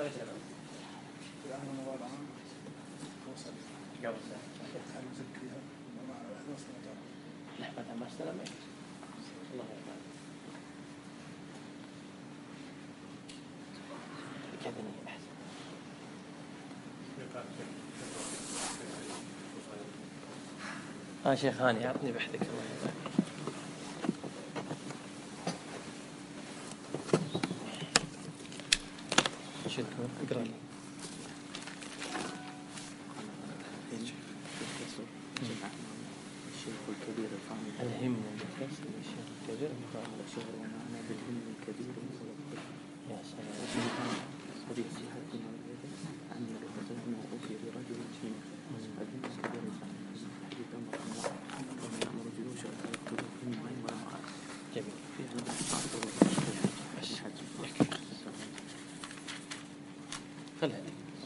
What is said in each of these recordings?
ما استلم الله يرضى. شيخ هاني عطني بحثك الله يرضى. اقرأ لي. الشيخ الكبير الفاضل الهم الشيخ الكبير الفاضل الشهر ومعنا بالهم الكبير يا سلام. هذه صحتنا عن الرجل وفي رجل شيخ الهم الكبير الفاضل حديث أمر الله ومن أمر جلوس ويكتب هم وما جميل في هذا العصر خلها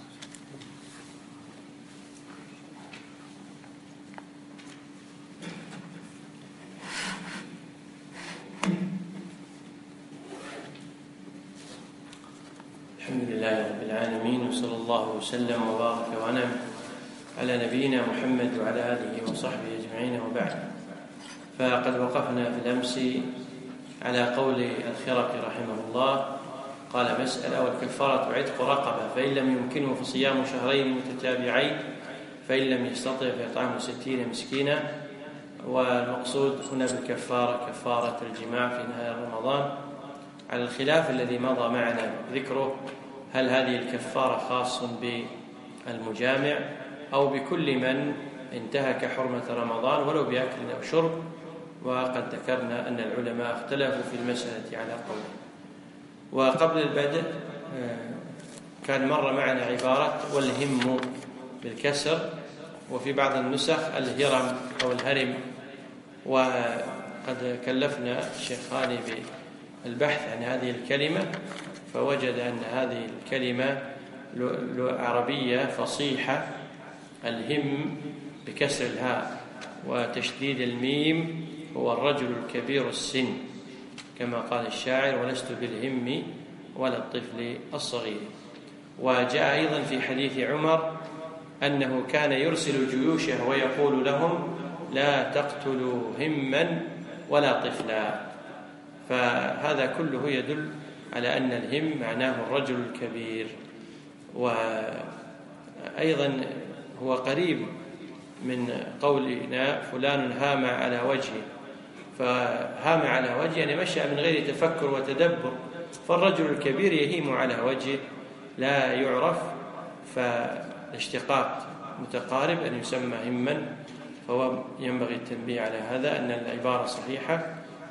الحمد لله رب العالمين، وصلى الله وسلم وبارك وانعم على نبينا محمد وعلى آله وصحبه أجمعين، وبعد. فقد وقفنا في الأمس على قول الخرقي رحمه الله، قال: مسألة: والكفارة عتق رقبة، فإن لم يمكنه فصيام شهرين متتابعين، فإن لم يستطع فإطعام 60 مسكينا. والمقصود هنا بالكفارة كفارة الجماع في نهار رمضان، على الخلاف الذي مضى معنا ذكره، هل هذه الكفارة خاص بالمجامع أو بكل من انتهك حرمة رمضان ولو بأكل أو شرب؟ وقد ذكرنا أن العلماء اختلفوا في المسألة على قول. وقبل البدء كان مر معنا عبارة والهم بالكسر، وفي بعض النسخ الهرم أو الهرم. وقد كلفنا الشيخ هاني بالبحث عن هذه الكلمة، فوجد أن هذه الكلمة عربية فصيحة. الهم بكسر الهاء وتشديد الميم هو الرجل الكبير السن، كما قال الشاعر: ولست بالهم ولا الطفل الصغير. وجاء أيضا في حديث عمر أنه كان يرسل جيوشه ويقول لهم: لا تقتلوا هما ولا طفلا. فهذا كله يدل على أن الهم معناه الرجل الكبير. وأيضا هو قريب من قولنا فلان هام على وجهه، فهام على وجهه يعني مشى من غير تفكر وتدبر، فالرجل الكبير يهيم على وجهه لا يعرف، فالاشتقاق متقارب أن يسمى هما. فهو ينبغي التنبيه على هذا، أن العبارة صحيحة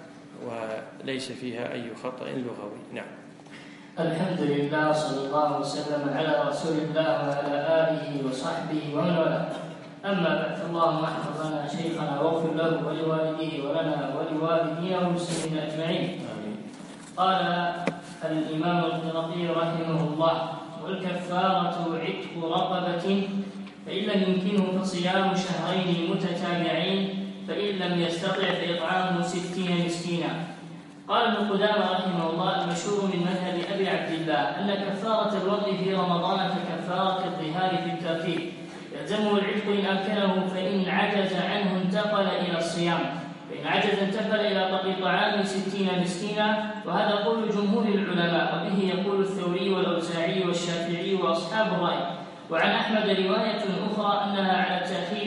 وليس فيها أي خطأ لغوي. نعم. الحمد لله، صلى الله وسلم على رسول الله وعلى آله وصحبه ومن والاه. أما بعد، اللهم احفظ لنا شيخنا واغفر له ولوالديه ولنا ولوالدينا والمسلمين أجمعين. قال الإمام الخرقي رحمه الله: والكفارة عتق رقبة، فإن لم يمكنه فصيام شهرين متتابعين، فإن لم يستطع فإطعام 60 مسكينا. قال ابن قدامة رحمه الله: المشهور من مذهب أبي عبد الله أن كفارة الوضع في رمضان ككفارة الظهار في الترتيب، يلزمه العتق إن أمكنه، فإن عجز عنه انتقل إلى الصيام، فإن عجز انتقل إلى طعام 60 مسكينا. وهذا قول جمهور العلماء، وبه يقول الثوري والأوزاعي والشافعي وأصحاب الرأي. وعن أحمد رواية أخرى أنها على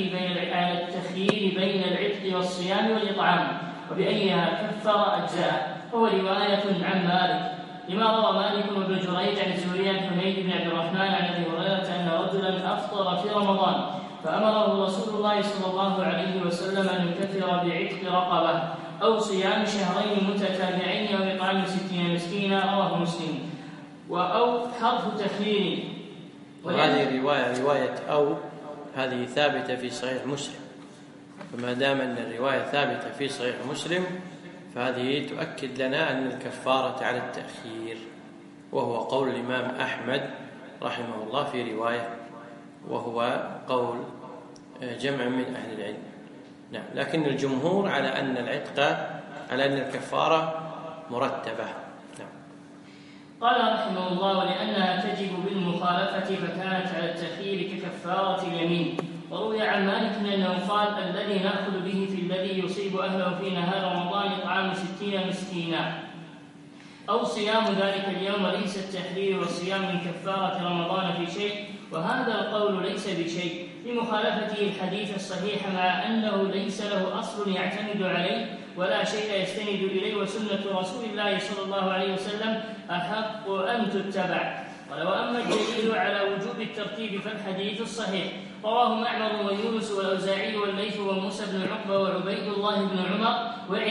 التخيير بين العتق والصيام والإطعام، وبأيها كفر أجزاء. وهو رواية عن مالك، لما روى مالك وابن جريج عن الزهري عن حميد بن عبد الرحمن عن أبي هريرة أن رجلا أفطر في رمضان، فأمره رسول الله صلى الله عليه وسلم أن يكفر بعتق رقبة أو صيام شهرين متتابعين أو إطعام 60 مسكينا. رواه مسلم. أو حرف تخيير. وهذه رواية أو هذه ثابتة في صحيح مسلم، فما دام أن الرواية ثابتة في صحيح مسلم فهذه تؤكد لنا أن الكفارة على التأخير، وهو قول الإمام أحمد رحمه الله في رواية، وهو قول جمع من أهل العلم. نعم. لكن الجمهور على أن العتق على أن الكفارة مرتبة. نعم. قال رحمه الله: ولأنها تجب بالمخالفة فكانت على التخيير ككفارة اليمين. وروي عن مالك أنه قال: الذي نأخذ به في الذي يصيب أهله في نهار رمضان إطعام 60 مسكينا أو صيام ذلك اليوم، وليس التحرير والصيام من كفارة رمضان في شيء، وهذا القول ليس بشيء لمخالفته الحديث الصحيح، مع أنه ليس له أصل يعتمد عليه ولا شيء يستند إليه، وسنة رسول الله صلى الله عليه وسلم أحق أن تتبع. قال: وأما الدليل على وجوب الترتيب فالحديث الصحيح رواه معمر ويونس والأوزاعي والليث وموسى بن عقبة وعبيد الله بن عمر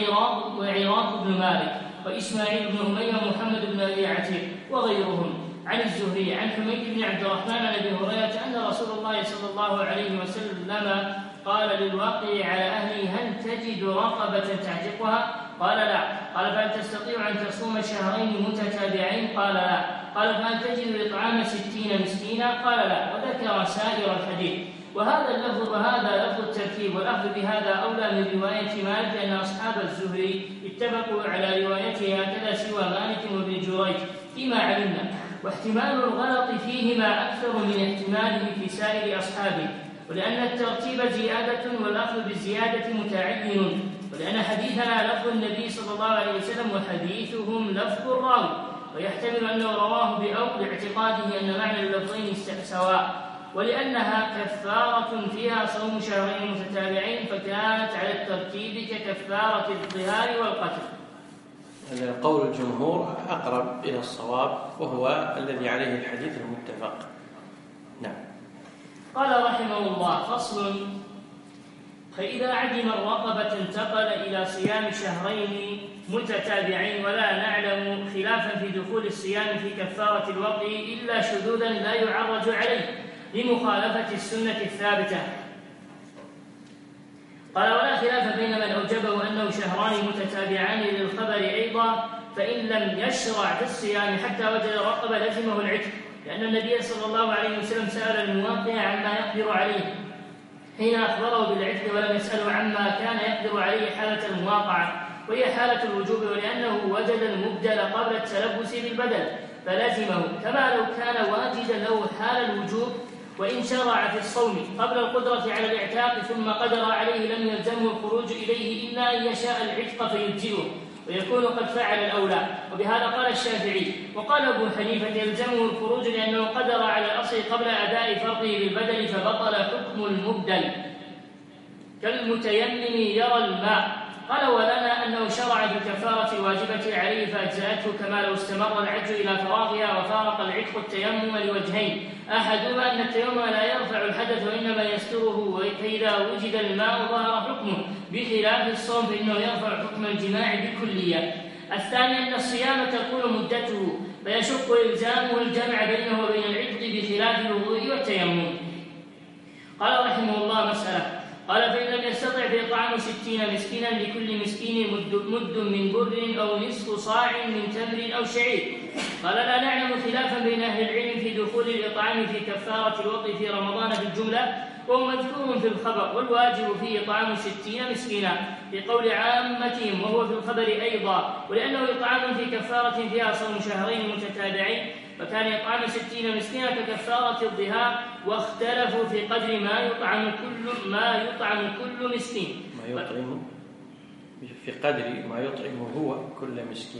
وعراق بن مالك وإسماعيل بن أمية ومحمد بن أبي عتيق وغيرهم عن الزهري عن حميد بن عبد الرحمن عن أبي هريرة أن رسول الله صلى الله عليه وسلم قال للواقع على أهله: هل تجد رقبة تعتقها؟ قال: لا. قال: فهل تستطيع أن تصوم شهرين متتابعين؟ قال: لا. قال: فهل تجد إطعام 60 مسكينا؟ قال: لا. وذكر سائر الحديث. وهذا اللفظ وهذا لفظ الترتيب، والأخذ بهذا أولى من رواية مالك، أن أصحاب الزهري اتفقوا على روايته هكذا سوى مالك وابن جريج فيما علمنا، واحتمال الغلط فيهما أكثر من احتماله في سائر أصحابه، ولأن الترتيب زيادة والأخذ بالزيادة متعين، ولأن حديثنا لفظ النبي صلى الله عليه وسلم وحديثهم لفظ الراوي، ويحتمل أنه رواه بأو لاعتقاده أن معنى اللفظين سواء، ولأنها كفارة فيها صوم شهرين متتابعين فكانت على الترتيب ككفارة الظهار والقتل. هذا قول الجمهور أقرب إلى الصواب، وهو الذي عليه الحديث المتفق. نعم. قال رحمه الله: فصل: فإذا عدم الرقبة انتقل إلى صيام شهرين متتابعين، ولا نعلم خلافا في دخول الصيام في كفارة الوقت إلا شذوذا لا يعرج عليه لمخالفة السنة الثابتة. قال: ولا خلاف بين من أوجبه أنه شهران متتابعان للخبر أيضا، فإن لم يشرع في الصيام حتى وجد الرقبة لزمه العتق، لأن النبي صلى الله عليه وسلم سأل المواقع عما يقدر عليه حين أخبره بالعتق، ولم يسأله عما كان يقدر عليه حالة المواقعة، وهي حالة الوجوب، ولأنه وجد المبدل قبل التلبس بالبدل فلزمه، كما لو كان واجدا له حال الوجوب وإن شرع في الصوم قبل القدرة على الاعتاق ثم قدر عليه لم يلزمه الخروج إليه إلا أن يشاء العتق فيجزئه، ويكون قد فعل الأولى. وبهذا قال الشافعي. وقال أبو حنيفة: يلزمه الخروج لأنه قدر على الأصل قبل أداء فرضه بالبدل فبطل حكم المبدل، كالمتيمم يرى الماء. قال: ولنا أنه شرع بالكفارة الواجبة عليه فأجزأته، كما لو استمر العج إلى فراغها وفارق العتق التيمم لوجهين: أحدهما أن التيمم لا يرفع الحدث وإنما يستره، فإذا وجد الماء ظهر حكمه، بخلاف الصوم فإنه يرفع حكم الجماع بالكلية. الثاني أن الصيام تكون مدته فيشق إلزامه الجمع بينه وبين العتق بخلاف الوضوء والتيمم. قال رحمه الله: مسألة. قال: فإن لم يستطع بإطعام 60 مسكينا لكل مسكين مد من بر أو نصف صاع من تمر أو شعير. قال: لا نعلم خلافا بين أهل العلم في دخول الإطعام في كفارة الوقت في رمضان في الجملة، وهو مذكور في الخبر، والواجب فيه إطعام 60 مسكينا في قول عامتهم، وهو في الخبر أيضا، ولأنه إطعام في كفارة فيها صوم شهرين متتابعين فكان إطعام 60 مسكينا ككفارة الظهار، واختلفوا في قدر ما يطعم كل مسكين. ما يطعم في قدر ما يطعم هو كل مسكين.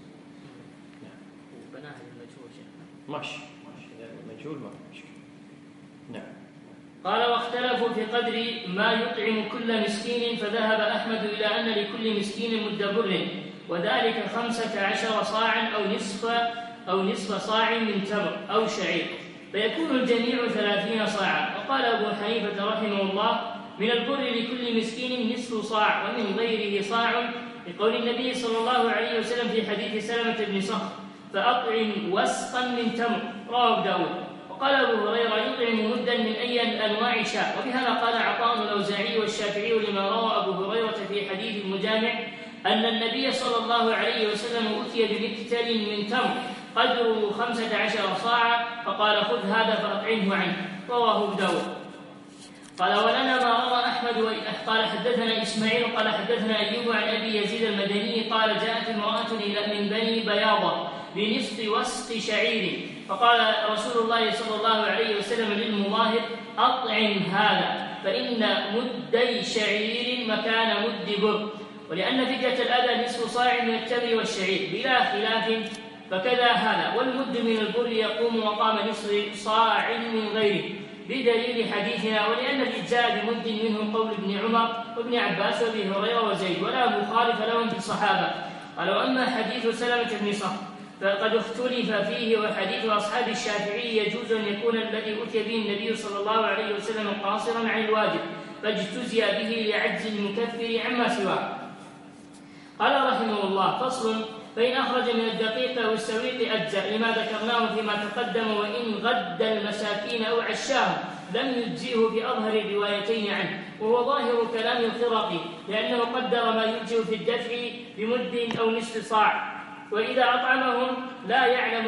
وبناها للمجهول. ماشي المجهول ما مشكلة. نعم. قال: واختلفوا في قدر ما يطعم كل مسكين، فذهب أحمد إلى أن لكل مسكين مد بر، وذلك 15 صاعا أو نصف صاع من تمر أو شعير، فيكون الجميع 30 صاعا. وقال أبو حنيفة رحمه الله: من البر لكل مسكين نصف صاع، ومن غيره صاع، لقول النبي صلى الله عليه وسلم في حديث سلمة بن صخر: فأطعم وسقا من تمر، رواه داود. وقال أبو هريرة: يطعم مدا من أي الأنواع شاء. وبهذا قال عطاء الأوزاعي والشافعي لما روى أبو هريرة في حديث المجامع أن النبي صلى الله عليه وسلم أتي بمكتل من تمر قدره 15 صاعا، فقال: خذ هذا فأطعمه عنه، رواه داود. قال: ولنا ما روى أحمد. قال: حدثنا إسماعيل قال: حدثنا أيوب عن أبي يزيد المدني قال: جاءت امرأة من بني بياضة بنصف وسق شعير. فقال رسول الله صلى الله عليه وسلم للمظاهر: أطعم هذا، فإن مدي شعير مكان مد بر. ولأن فدية الأذى نصف صاع من التمر والشعير بلا خلاف، فكذا هذا، والمد من البر يقوم مقام نصف صاع من غيره بدليل حديثنا. ولأن الإجزاء بمد منه قول ابن عمر وابن عباس وابي هريرة وزيد، ولا مخالف لهم في الصحابة. قال: وأما حديث سلمة بن صخر فقد اختلف فيه، وحديث أصحاب الشافعي يجوز أن يكون الذي أتي به النبي صلى الله عليه وسلم قاصرا عن الواجب، فاجتزي به لعجز المكفر عما سواه. قال رحمه الله: فصل: فإن أخرج من الدقيق أو السويق أجزأ، لما ذكرناه فيما تقدم. وإن غد المساكين أو عشاهم لم يجزئه في أظهر الروايتين عنه، وهو ظاهر كلام الخرقي، لأنه قدر ما يجزئ في الدفع بمد أو نصف صاع. وإذا أطعمهم لا يعلم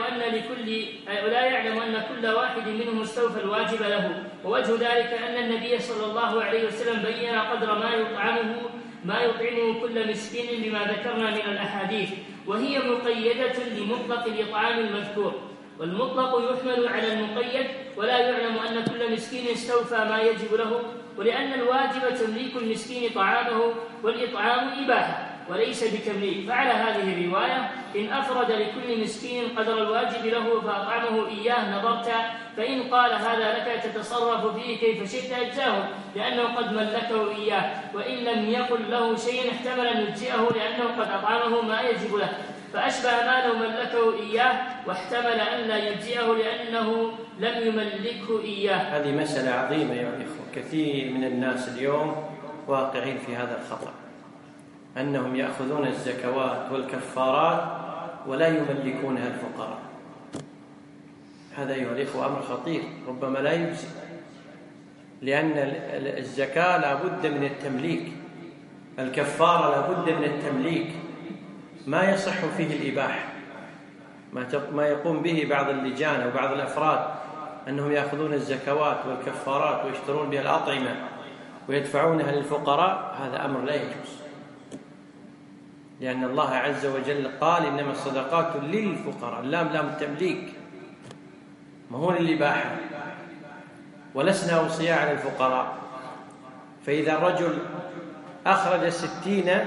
أن كل واحد منهم استوفى الواجب له. ووجه ذلك أن النبي صلى الله عليه وسلم بين قدر ما يطعمه كل مسكين بما ذكرنا من الأحاديث، وهي مقيدة لمطلق الإطعام المذكور، والمطلق يحمل على المقيد، ولا يعلم أن كل مسكين استوفى ما يجب له، ولأن الواجب تمليك المسكين طعامه، والإطعام إباحة وليس بتمليك. فعلى هذه الرواية إن أفرد لكل مسكين قدر الواجب له فأطعمه إياه نظرت، فإن قال هذا لك تتصرف فيه كيف شئت أجزاه، لأنه قد ملكه إياه. وإن لم يقل له شيء احتمل أن يجزئه، لأنه قد أطعمه ما يجب له، فأشبه ما لو ملكه إياه، واحتمل أن لا يجزئه لأنه لم يملكه إياه. هذه مسألة عظيمة يا إخوة. كثير من الناس اليوم واقعين في هذا الخطأ، أنهم يأخذون الزكوات والكفارات ولا يملكونها الفقراء. هذا أيها الإخوة أمر خطير، ربما لا يجزي، لأن الزكاة لا بد من التمليك، الكفارة لا بد من التمليك، ما يصح فيه الإباحة. ما يقوم به بعض اللجان أو بعض الأفراد أنهم يأخذون الزكوات والكفارات ويشترون بها الأطعمة ويدفعونها للفقراء، هذا أمر لا يجوز، لأن الله عز وجل قال: إنما الصدقات للفقراء. اللام لام التمليك، ما هو للإباحة، ولسنا أوصياء على الفقراء. فإذا الرجل أخرج 60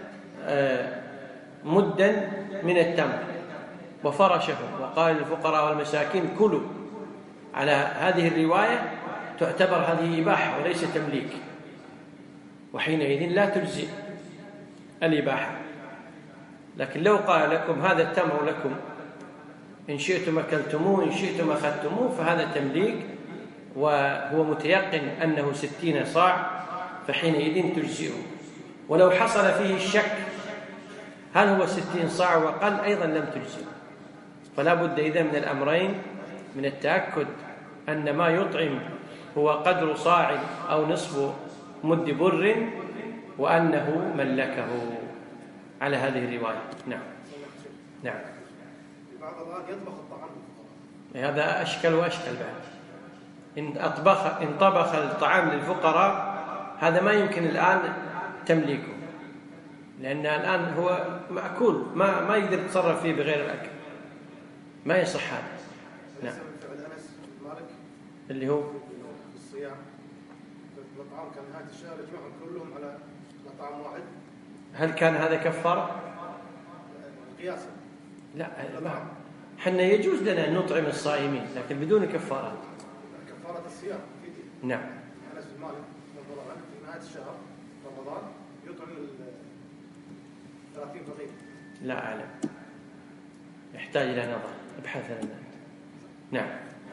مدا من التمر وفرشه وقال للفقراء والمساكين كلوا، على هذه الرواية تعتبر هذه إباحة وليس تمليك، وحينئذ لا تجزئ الإباحة. لكن لو قال لكم هذا التمر لكم، إن شئتم أكلتموه إن شئتم أخذتموه، فهذا تمليك، وهو متيقن أنه 60 صاع، فحينئذ تجزئه. ولو حصل فيه الشك هل هو 60 صاع وقل، أيضا لم تجزئه. فلا بد إذن من الأمرين، من التأكد أن ما يطعم هو قدر صاع أو نصف مد بر، وأنه ملكه على هذه الرواية. نعم. بعض الآن يطبخ الطعام، هذا أشكل وأشكل بعد. إن طبخ الطعام للفقراء هذا ما يمكن الآن تمليكه، لأن الآن هو مأكول، ما يقدر يتصرف فيه بغير الأكل، ما يصح هذا. نعم. فعل أنس بن مالك اللي هو الصيام، الطعام كان نهاية الشهر يجمعهم كلهم على طعام واحد. هل كان هذا كفارة؟ قياسا لا، حنا يجوز لنا أن نطعم الصائمين لكن بدون كفارات. كفارة الصيام. نعم. أنس بن مالك رضي الله عنه في نهاية الشهر رمضان يطعم 30 فقير. لا أعلم، يحتاج إلى نظر، ابحث لنا. نعم.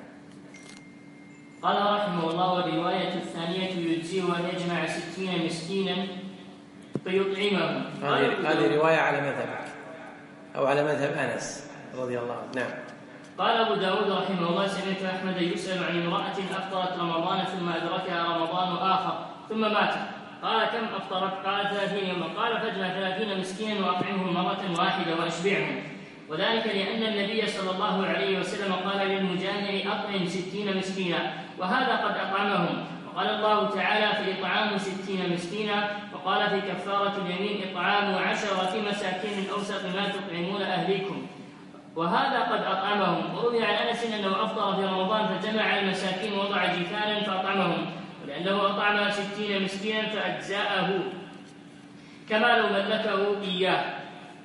قال رحمه الله: والرواية الثانية يجزئ أن يجمع 60 مسكينا فيطعمهم. هذه رواية على مذهبك أو على مذهب أنس رضي الله عنه. نعم. قال أبو داود رحمه الله: سمعت أحمد يسأل عن امرأة أفطرت رمضان ثم أدركها رمضان آخر ثم ماتت، قال: كم أفطرت؟ قال: 30 يوما. قال: فاجمع 30 مسكينا وأطعمهم مرة واحدة وأشبعهم. وذلك لأن النبي صلى الله عليه وسلم قال للمجامع: أطعم 60 مسكينا، وهذا قد أطعمهم. وقال الله تعالى: في إطعام 60 مسكينا. وقال في كفارة اليمين: إطعام 10 مساكين من أوسط ما تطعمون أهليكم. وهذا قد أطعمهم. وروي عن أنس أنه أفطر في رمضان فجمع المساكين ووضع جيفانا فأطعمهم، ولأنه أطعم 60 مسكينا فأجزاءه كما لو ملكه إياه.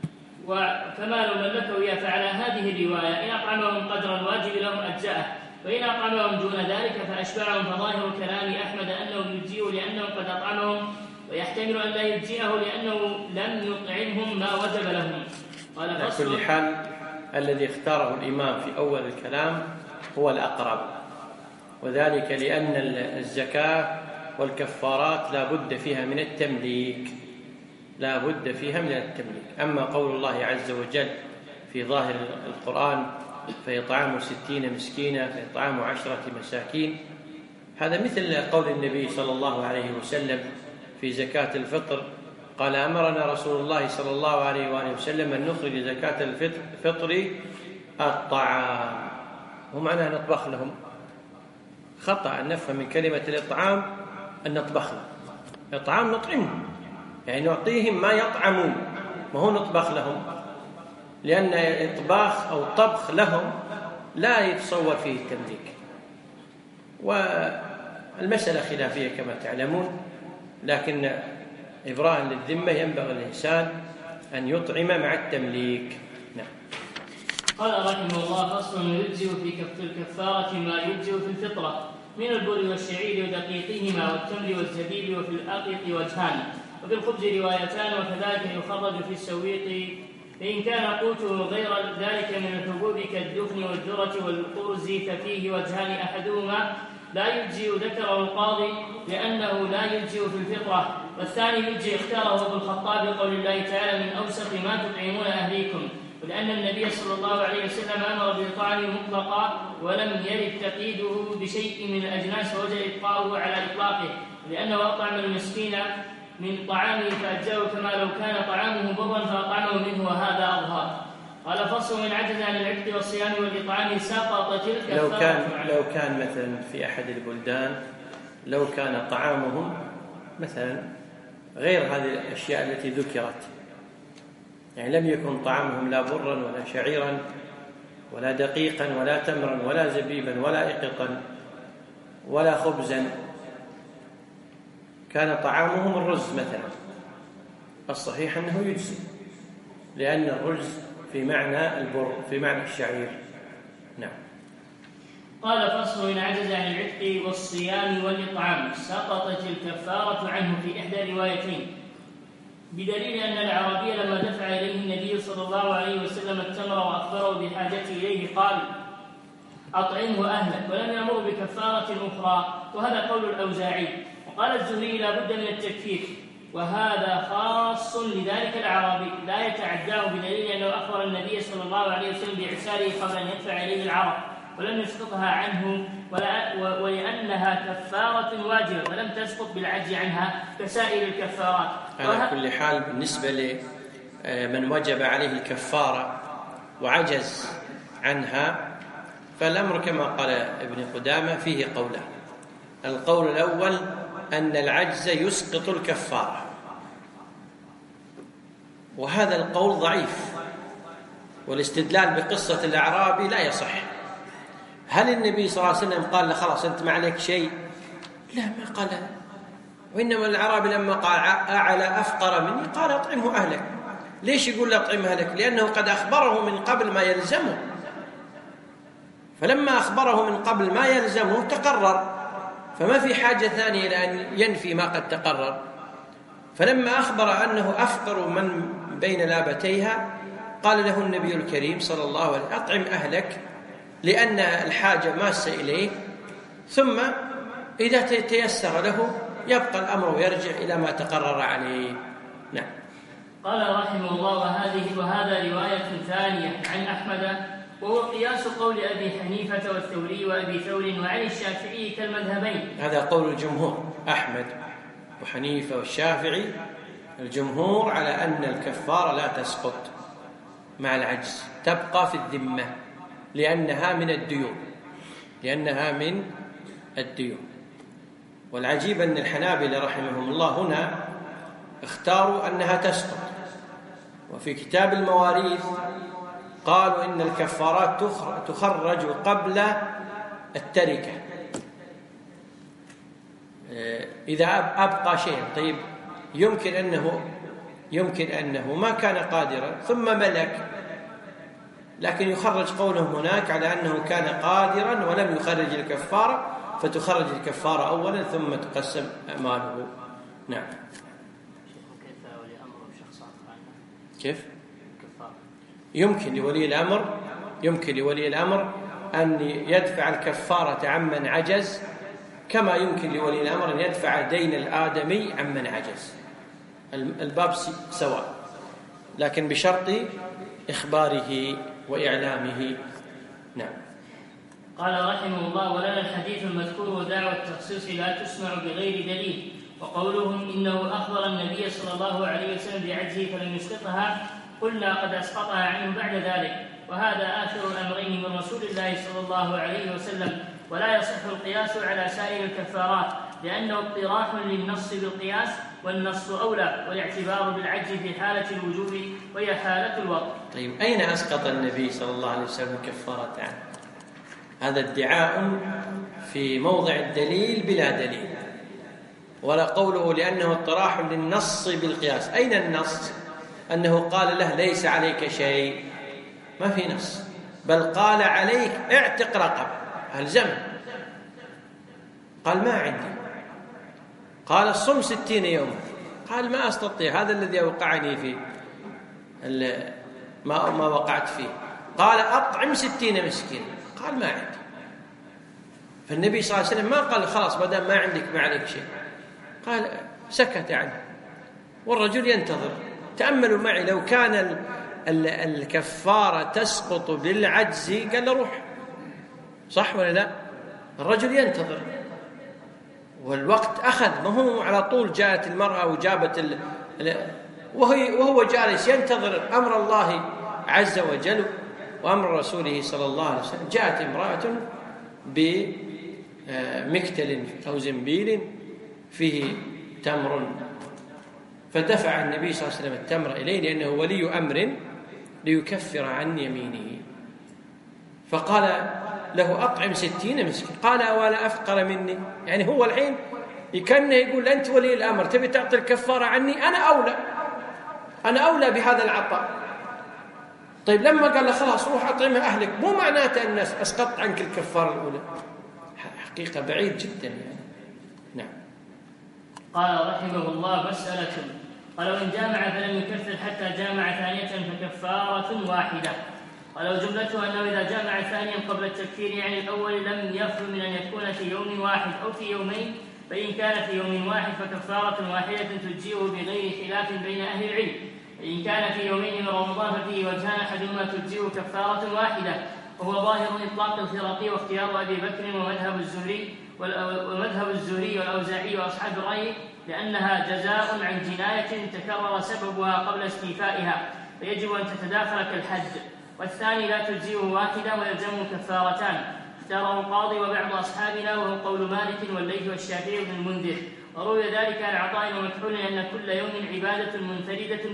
فعلى هذه الرواية إن أطعمهم قدر الواجب لهم أجزاءه، وإن أطعمهم دون ذلك فأشبعهم. فظاهر كلام أحمد أنه يجزئ لأنه قد أطعمهم، ويحتمل أن لا يجزئه لأنه لم يطعمهم ما وجب لهم. على كل حال الذي اختاره الإمام في أول الكلام هو الأقرب، وذلك لأن الزكاة والكفارات لا بد فيها من التمليك، أما قول الله عز وجل في ظاهر القرآن فإطعام 60 مسكينا فإطعام 10 مساكين، هذا مثل قول النبي صلى الله عليه وسلم في زكاة الفطر، قال أمرنا رسول الله صلى الله عليه وآله وسلم أن نخرج زكاة الفطر الطعام، ومعنى نطبخ لهم. خطأ أن نفهم من كلمة الإطعام أن نطبخ لهم. إطعام نطعمهم، يعني نعطيهم ما يطعمون، ما هو نطبخ لهم، لأن إطباخ أو طبخ لهم لا يتصور فيه التمليك. والمسألة خلافية كما تعلمون، لكن إبراء للذمة ينبغي الإنسان أن يطعم مع التمليك. نعم. قال رحمه الله: فصل يجزئ في الكفارة ما يجزئ في الفطرة من البر والشعير ودقيقهما والتمر والزبيب، وفي الأقط وجهان، وفي الخبز روايتان، وكذلك يخرج في السويق فإن كان قوته غير ذلك من الحبوب كالدفن والذرة والقرز ففيه وجهان، أحدهما لا يجزئ ذكره القاضي لأنه لا يجزئ في الفطرة، والثاني يجزئ اختاره ابن الخطاب بقول الله تعالى: من أوسط ما تطعمون أهليكم، ولأن النبي صلى الله عليه وسلم أمر بالطعام مطلقا ولم يرد تقييده بشيء من الأجناس ووجب إبقاؤه على إطلاقه، لأنه أطعم المسكين من طعامه فأجزاه كما لو كان طعامه برا فأطعمه منه، وهذا أظهر. قال: فصل من عجز عن العتق والصيام والإطعام سقط تلك لو كان مثلا في أحد البلدان لو كان طعامهم مثلا غير هذه الأشياء التي ذكرت، يعني لم يكن طعامهم لا برا ولا شعيرا ولا دقيقا ولا تمرا ولا زبيبا ولا إقطا ولا خبزا، كان طعامهم الرز مثلا، الصحيح أنه يجزي، لأن الرز في معنى البر في معنى الشعير. نعم. قال: فصل من عجز عن العتق والصيام والإطعام سقطت الكفارة عنه في إحدى روايتين، بدليل أن الأعرابي لما دفع إليه النبي صلى الله عليه وسلم التمر وأخبره بحاجته إليه قال: أطعمه أهلك، ولم يأمر بكفارة أخرى، وهذا قول الأوزاعي. وقال الزهري: لا بد من التكفير، وهذا خاص لذلك الأعرابي لا يتعداه، بدليل أنه أخبر النبي صلى الله عليه وسلم بإعساره قبل أن يدفع إليه العرب ولم يسقطها عنه، ولأنها كفارة واجبة ولم تسقط بالعجز عنها كسائر الكفارات. على كل حال بالنسبة لمن وجب عليه الكفارة وعجز عنها فالأمر كما قال ابن قدامة فيه قولان. القول الأول أن العجز يسقط الكفارة، وهذا القول ضعيف، والاستدلال بقصة الأعرابي لا يصح. هل النبي صلى الله عليه وسلم قال له خلاص أنت ما عليك شيء؟ لا، ما قال، وإنما الأعرابي لما قال أعلى أفقر مني قال أطعمه أهلك. ليش يقول أطعمه أهلك؟ لأنه قد أخبره من قبل ما يلزمه، فلما أخبره من قبل ما يلزمه تقرر، فما في حاجة ثانية إلى أن ينفي ما قد تقرر. فلما أخبر أنه أفقر من بين لابتيها قال له النبي الكريم صلى الله عليه وسلم: أطعم أهلك، لأن الحاجة ماسة إليه، ثم إذا تيسر له يبقى الأمر ويرجع إلى ما تقرر عليه. نعم. قال رحمه الله: وهذا رواية ثانية عن أحمد، وهو قياس قول أبي حنيفة والثوري وأبي ثور وعن الشافعي كالمذهبين. هذا قول الجمهور، أحمد وحنيفة والشافعي، الجمهور على أن الكفارة لا تسقط مع العجز، تبقى في الذمة لأنها من الديون. والعجيب أن الحنابلة رحمهم الله هنا اختاروا أنها تسقط، وفي كتاب المواريث قالوا إن الكفارات تخرج قبل التركة إذا أبقى شيء. طيب يمكن أنه ما كان قادرا ثم ملك، لكن يخرج قولهم هناك على أنه كان قادرا ولم يخرج الكفارة، فتخرج الكفارة أولا ثم تقسم أمواله. نعم. كيف؟ يمكن لولي الأمر أن يدفع الكفارة عمن عجز، كما يمكن لولي الأمر أن يدفع دين الآدمي عمن عجز. الباب سواء، لكن بشرط إخباره وإعلامه. نعم. قال رحمه الله: ولنا الحديث المذكور ودعوى التخصيص لا تسمع بغير دليل، وقولهم إنه أخبر النبي صلى الله عليه وسلم بعجزه فلم يسقطها، قلنا قد أسقطها عنه بعد ذلك، وهذا آخر الأمرين من رسول الله صلى الله عليه وسلم. ولا يصح القياس على سائر الكفارات، لأنه اقتراح للنص بالقياس، والنص أولى، والاعتبار بالعجز في حالة الوجوب وهي حالة الوقت. طيب أين أسقط النبي صلى الله عليه وسلم الكفارة عنه؟ هذا ادعاء في موضع الدليل بلا دليل، ولا قوله لأنه اقتراح للنص بالقياس. أين النص؟ أنه قال له ليس عليك شيء، ما في نص، بل قال عليك اعتق رقبة، ألزمه. قال ما عندي. قال صم 60 يوما، قال ما أستطيع، هذا الذي أوقعني فيه ما وقعت فيه. قال أطعم 60 مسكين، قال ما عندي. فالنبي صلى الله عليه وسلم ما قال خلاص ما دام ما عندك ما عليك شيء، قال سكت عنه، والرجل ينتظر. تأملوا معي، لو كان الكفارة تسقط بالعجز قال له روح، صح ولا لا؟ الرجل ينتظر والوقت أخذ، ما هو على طول جاءت المرأة وجابت وهو جالس ينتظر أمر الله عز وجل وأمر رسوله صلى الله عليه وسلم. جاءت امرأة بمكتل أو زنبيل فيه تمر، فدفع النبي صلى الله عليه وسلم التمر إليه لأنه ولي أمر ليكفر عن يمينه، فقال له أطعم 60 مسكين. قال ولا أفقر مني، يعني هو الحين كان يقول أنت ولي الأمر تبي تعطي الكفارة عني، أنا أولى بهذا العطاء. طيب لما قال له خلاص روح أطعمها أهلك، مو معناته أن أسقطت عنك الكفارة الأولى، حقيقة بعيد جدا يعني. نعم. قال رحمه الله: مسألة، قال وإن جامع فلم يكفر حتى جامع ثانية فكفارة واحدة. ولو جملته أنه إذا جامع ثانيا قبل التكفير يعني الأول لم يخل من أن يكون في يوم واحد أو في يومين، فإن كان في يوم واحد فكفارة واحدة تجزئه بغير خلاف بين أهل العلم. فإن كان في يومين من رمضان ففيه وجهان، أحدهما تجزئه كفارة واحدة، وهو ظاهر إطلاق الخرقي واختيار أبي بكر ومذهب الزهري والأوزاعي وأصحاب الرأي، لأنها جزاء عن جناية تكرر سببها قبل استيفائها، فيجب أن تتداخل كالحد. والثاني لا تجزئه واحدة ويلزمه كفارتان، اختاره القاضي وبعض أصحابنا، وهو قول مالك والليث والشافعي بن المنذر. وروي ذلك عن عطاء ومكحول أن كل يوم عبادة منفردة،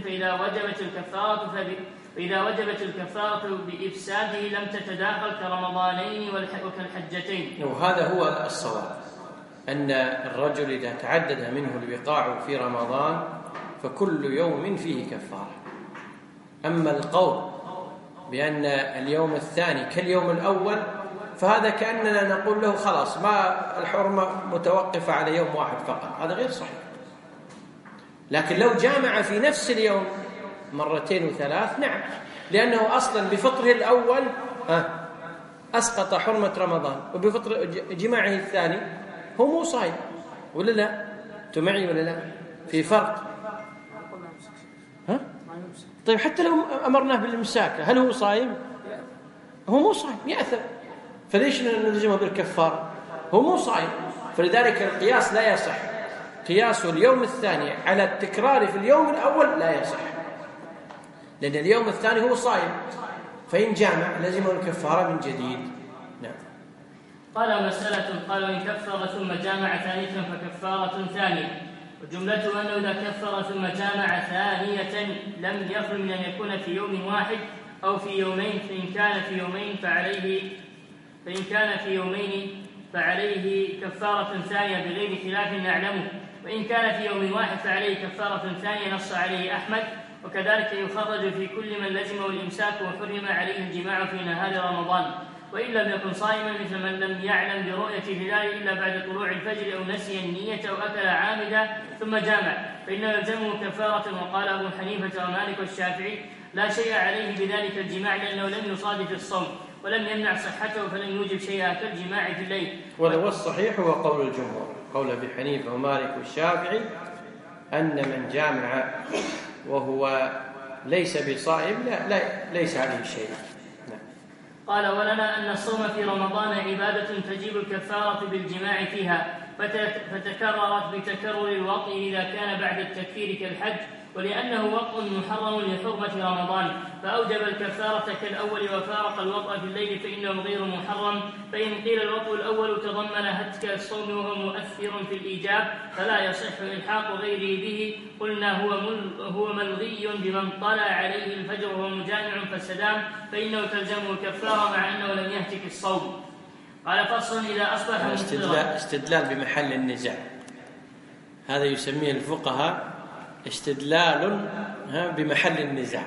فإذا وجبت الكفارة بإفساده لم تتداخل كرمضانين وكالحجتين. وهذا هو الصواب، أن الرجل إذا تعدد منه الوقاع في رمضان فكل يوم فيه كفارة. أما القول بأن اليوم الثاني كاليوم الأول فهذا كأننا نقول له خلاص ما الحرمة متوقفة على يوم واحد فقط، هذا غير صحيح. لكن لو جامع في نفس اليوم مرتين وثلاث نعم، لأنه أصلا بفطره الأول أسقط حرمة رمضان، وبفطر جماعه الثاني هو مو صايم، ولا لا؟ معي ولا لا؟ في فرق. طيب حتى لو أمرناه بالإمساك هل هو صايم؟ هو مو صايم، يأثم، فليش نلزمه بالكفارة؟ هو مو صايم. فلذلك القياس لا يصح، قياس اليوم الثاني على التكرار في اليوم الأول لا يصح، لأن اليوم الثاني هو صايم، فإن جامع لزمه الكفارة من جديد. نعم. قال مسألة، قال وإن كفر ثم جامع ثانية فكفارة ثانية. وجملته أنه إذا كفر ثم جامع ثانية لم يخل من أن يكون في يوم واحد أو في يومين، فإن كان في يومين فعليه كفارة ثانية بغير خلاف نعلمه، وإن كان في يوم واحد فعليه كفارة ثانية نص عليه أحمد. وكذلك يخرج في كل من لزمه الإمساك وحرم عليه الجماع في نهار رمضان، وإن لم يكن صائما، مثل من لم يعلم برؤية الهلال إلا بعد طلوع الفجر أو نسي النية أو أكل عامدا ثم جامع، فإنه يلزمه كفارة. وقال أبو حنيفة ومالك والشافعي لا شيء عليه بذلك الجماع، لأنه لم يصادف الصوم ولم يمنع صحته، فلم يوجب شيئا كالجماع في الليل. ولو الصحيح هو قول الجمهور، قول أبي حنيفة ومالك والشافعي، أن من جامع وهو ليس بصائم ليس عليه شيء. قال ولنا أن الصوم في رمضان عبادة تجيب الكفارة بالجماع فيها، فتكررت بتكرر الوطء إذا كان بعد التكفير كالحج، ولأنه وطء محرم لحرمة رمضان فأوجب الكفارة كالأول، وفارق الوطء في الليل فإنه غير محرم. فإن قيل الوطء الأول تضمن هتك الصوم وهو مؤثر في الإيجاب فلا يصح إلحاق غيره به، قلنا هو ملغي بمن طلع عليه الفجر وهو مجامع فالسدام، فإنه تلزمه الكفارة مع أنه لم يهتك الصوم. قال فصل إذا أصبح استدلال بمحل النزاع، هذا يسميه الفقهاء استدلال بمحل النزاع.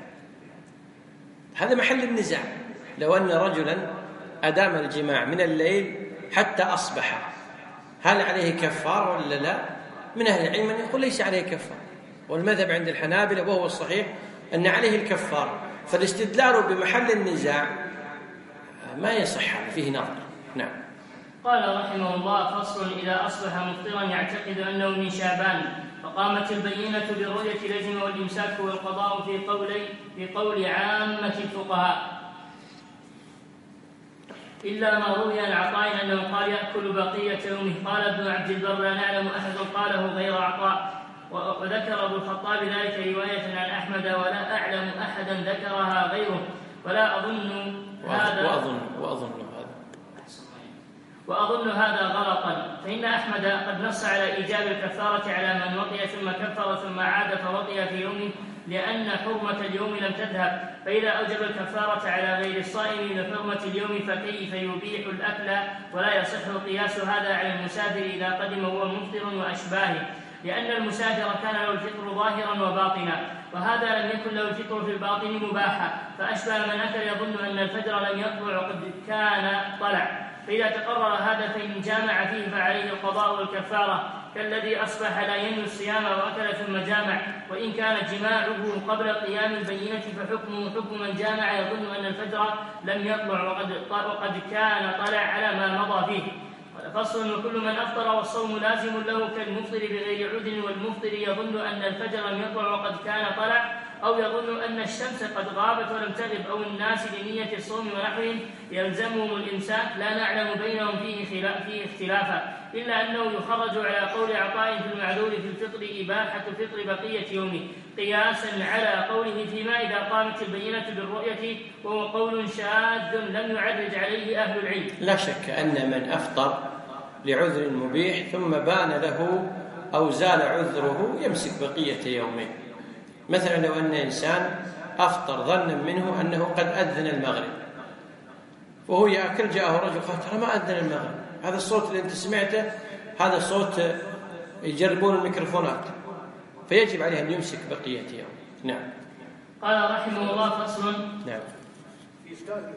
هذا محل النزاع. لو أن رجلا أدام الجماع من الليل حتى أصبح، هل عليه كفار ولا لا؟ من أهل العلم من يقول ليس عليه كفار، والمذهب عند الحنابلة وهو الصحيح أن عليه الكفار. فالاستدلال بمحل النزاع ما يصح، فيه نظر. نعم. قال رحمه الله فصل إذا أصبح مفطرا يعتقد أنه من شعبان فقامت البينة بالرؤية لزمه الإمساك والقضاء في قول عامة الفقهاء، إلا ما روي عن عطاء أنه قال يأكل بقية يومه. قال ابن عبد البر لا نعلم أحد قاله غير عطاء، وذكر ابو الخطاب ذلك رواية عن أحمد، ولا أعلم أحدا ذكرها غيره، ولا أظن هذا وأظن هذا غلطا، فإن أحمد قد نص على إيجاب الكفارة على من وطئ ثم كفر ثم عاد فوطئ في يومه، لأن حرمة اليوم لم تذهب، فإذا أوجب الكفارة على غير الصائم لحرمة اليوم فكيف يبيح الأكل؟ ولا يصح قياس هذا على المسافر إذا قدم وهو مفطر وأشباهه، لأن المسافر كان له الفطر ظاهرا وباطنا، وهذا لم يكن له الفطر في الباطن مباحا، فأشبه من أكل يظن أن الفجر لم يطلع وقد كان طلع. فإذا تقرر هذا فإن جامع فيه فعليه القضاء والكفارة، كالذي أصبح لا ينوي الصيام وأكل ثم جامع، وإن كان جماعه قبل قيام البينة فحكمه حكم من جامع يظن أن الفجر لم يطلع وقد كان طلع على ما مضى فيه. فصل وكل من أفطر والصوم لازم له كالمفطر بغير عذر، والمفطر يظن أن الفجر لم يطلع وقد كان طلع، أو يظن أن الشمس قد غابت ولم تغب، أو الناس لنية الصوم ونحوهم يلزمهم الإمساك، لا نعلم بينهم فيه اختلافا، إلا أنه يخرج على قول عطاء في المعذور في الفطر إباحة فطر بقية يومه، قياسا على قوله فيما إذا قامت البينة بالرؤية، وهو قول شاذ لم يعرج عليه أهل العلم. لا شك أن من أفطر لعذر مبيح ثم بان له أو زال عذره يمسك بقية يومه. مثلا لو أن إنسان أفطر ظنا منه أنه قد أذن المغرب، وهو يأكل جاءه رجل قال ترى ما أذن المغرب، هذا الصوت اللي أنت سمعته هذا صوت يجربون الميكروفونات، فيجب عليه أن يمسك بقية يوم. نعم. قال رحمه الله فصل. نعم. في إشكال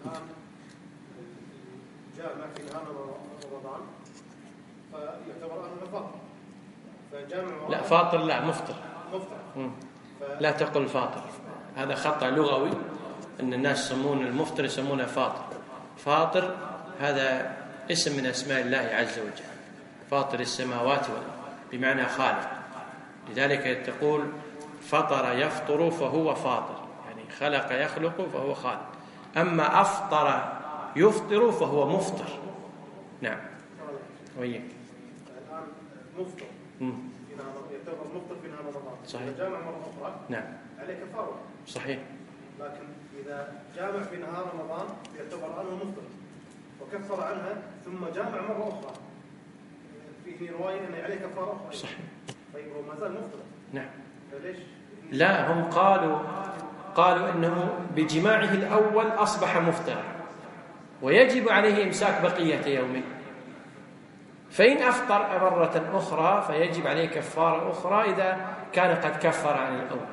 جامع في نهار رمضان فيعتبر أنه فاطر، فجامع لا فاطر لا مفطر. لا تقل فاطر، هذا خطأ لغوي، أن الناس يسمون المفطر يسمونه فاطر. فاطر هذا اسم من أسماء الله عز وجل، فاطر السماوات والأرض بمعنى خالق، لذلك تقول فطر يفطر فهو فاطر، يعني خلق يخلق فهو خالق. أما أفطر يفطر فهو مفطر. نعم. وياك الآن مفطر يعتبر مفطر في نهار رمضان، صحيح. إذا جامع مرة أخرى نعم عليه كفارة، صحيح. لكن إذا جامع في نهار رمضان يعتبر أنه مفطر وكفر عنها ثم جامع مرة أخرى، فيه رواية أن عليه كفارة أخرى. صحيح. طيب هو ما زال مفطر. نعم. فليش؟ لا هم قالوا قالوا أنه بجماعه الأول أصبح مفطرا ويجب عليه إمساك بقية يومه، فإن أفطر مرة أخرى فيجب عليه كفارة أخرى إذا كان قد كفر عن الأول.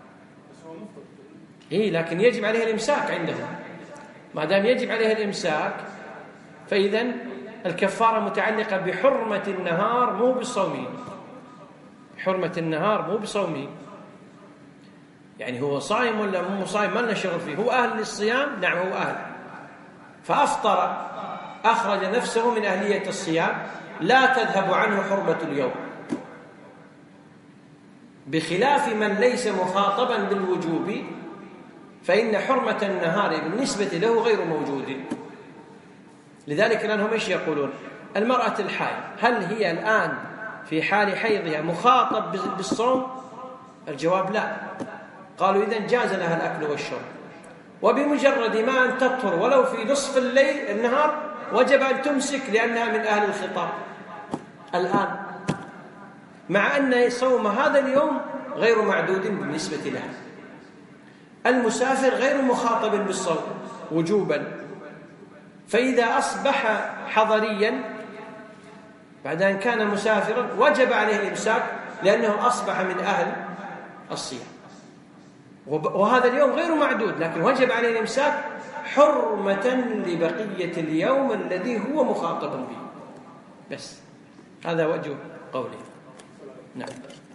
لكن يجب عليه الإمساك عندهم، ما دام يجب عليه الإمساك فإذن الكفارة متعلقة بحرمة النهار مو بالصومين، حرمة النهار مو بصومين، يعني هو صائم ولا مو صائم ما لنا شغل فيه، هو أهل للصيام، نعم هو أهل، فأفطر أخرج نفسه من أهلية الصيام، لا تذهب عنه حرمة اليوم، بخلاف من ليس مخاطبا بالوجوب فإن حرمة النهار بالنسبة له غير موجود. لذلك لأنهم إيش يقولون؟ المرأة الحائض هل هي الآن في حال حيضها مخاطب بالصوم؟ الجواب لا. قالوا إذن جاز لها الأكل والشرب، وبمجرد ما أن تطهر ولو في نصف الليل النهار وجب أن تمسك لأنها من أهل الخطاب الآن، مع أن صوم هذا اليوم غير معدود بالنسبة لها. المسافر غير مخاطب بالصوم وجوبا، فإذا أصبح حضريا بعد أن كان مسافرا وجب عليه الإمساك لأنه أصبح من أهل الصيام، وهذا اليوم غير معدود لكن وجب عليه الإمساك حرمة لبقية اليوم الذي هو مخاطب به. بس هذا وجه قوله. نعم.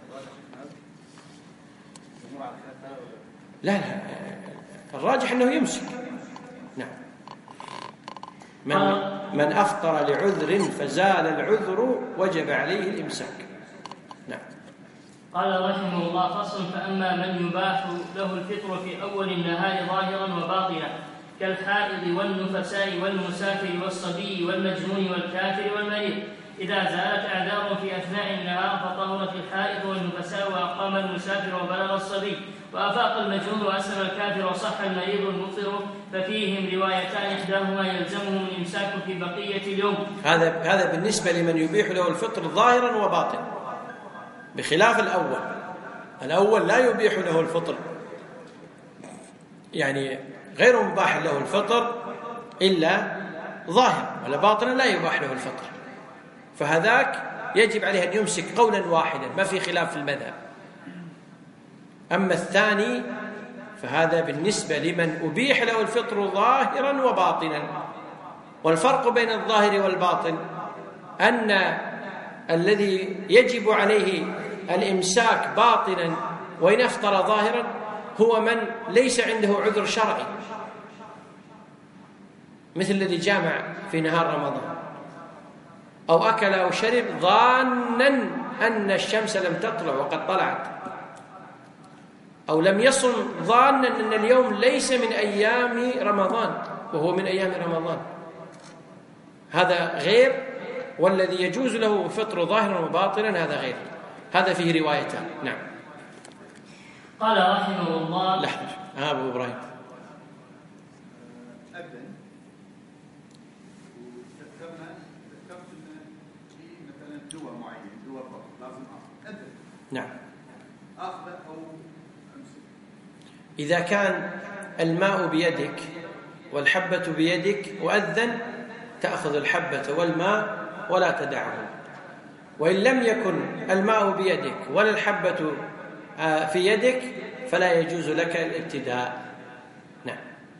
لا الراجح أنه يمسك. نعم. من أفطر لعذر فزال العذر وجب عليه الإمساك. نعم. قال رحمه الله: فصل. فأما من يباح له الفطر في أول النهار ظاهرا وباطنا كالحائض والنفساء والمسافر والصبي والمجنون والكافر والمريض، إذا زالت أعذار في أثناء النهار فطهرت الحائض والنفساء وأقام المسافر وبلغ الصبي وأفاق المجنون وأسلم الكافر وصح المريض المفطر، ففيهم روايتان إحداهما يلزمهم الإمساك في بقية اليوم. هذا بالنسبة لمن يبيح له الفطر ظاهرا وباطنا، بخلاف الأول لا يبيح له الفطر، يعني غير مباح له الفطر إلا ظاهر، ولا باطنا لا يباح له الفطر، فهذاك يجب عليه أن يمسك قولا واحدا ما في خلاف في المذهب. أما الثاني فهذا بالنسبة لمن أبيح له الفطر ظاهرا وباطنا، والفرق بين الظاهر والباطن أن الذي يجب عليه الإمساك باطنا وإن أفطر ظاهرا هو من ليس عنده عذر شرعي، مثل الذي جامع في نهار رمضان أو أكل أو شرب ظانا أن الشمس لم تطلع وقد طلعت، أو لم يصم ظانا أن اليوم ليس من أيام رمضان وهو من أيام رمضان، هذا غير، والذي يجوز له فطر ظاهرا وباطنا هذا غير. هذا فيه روايتان. نعم. قال رحمه الله. لحظة أبو إبراهيم. أذن ذكرت في مثلا دواء معين، دواء لازم أذن. نعم. أخذ أو أمسك. إذا كان الماء بيدك والحبة بيدك وأذن تأخذ الحبة والماء ولا تدعه، وإن لم يكن الماء بيدك ولا الحبة في يدك فلا يجوز لك الابتداء. نعم.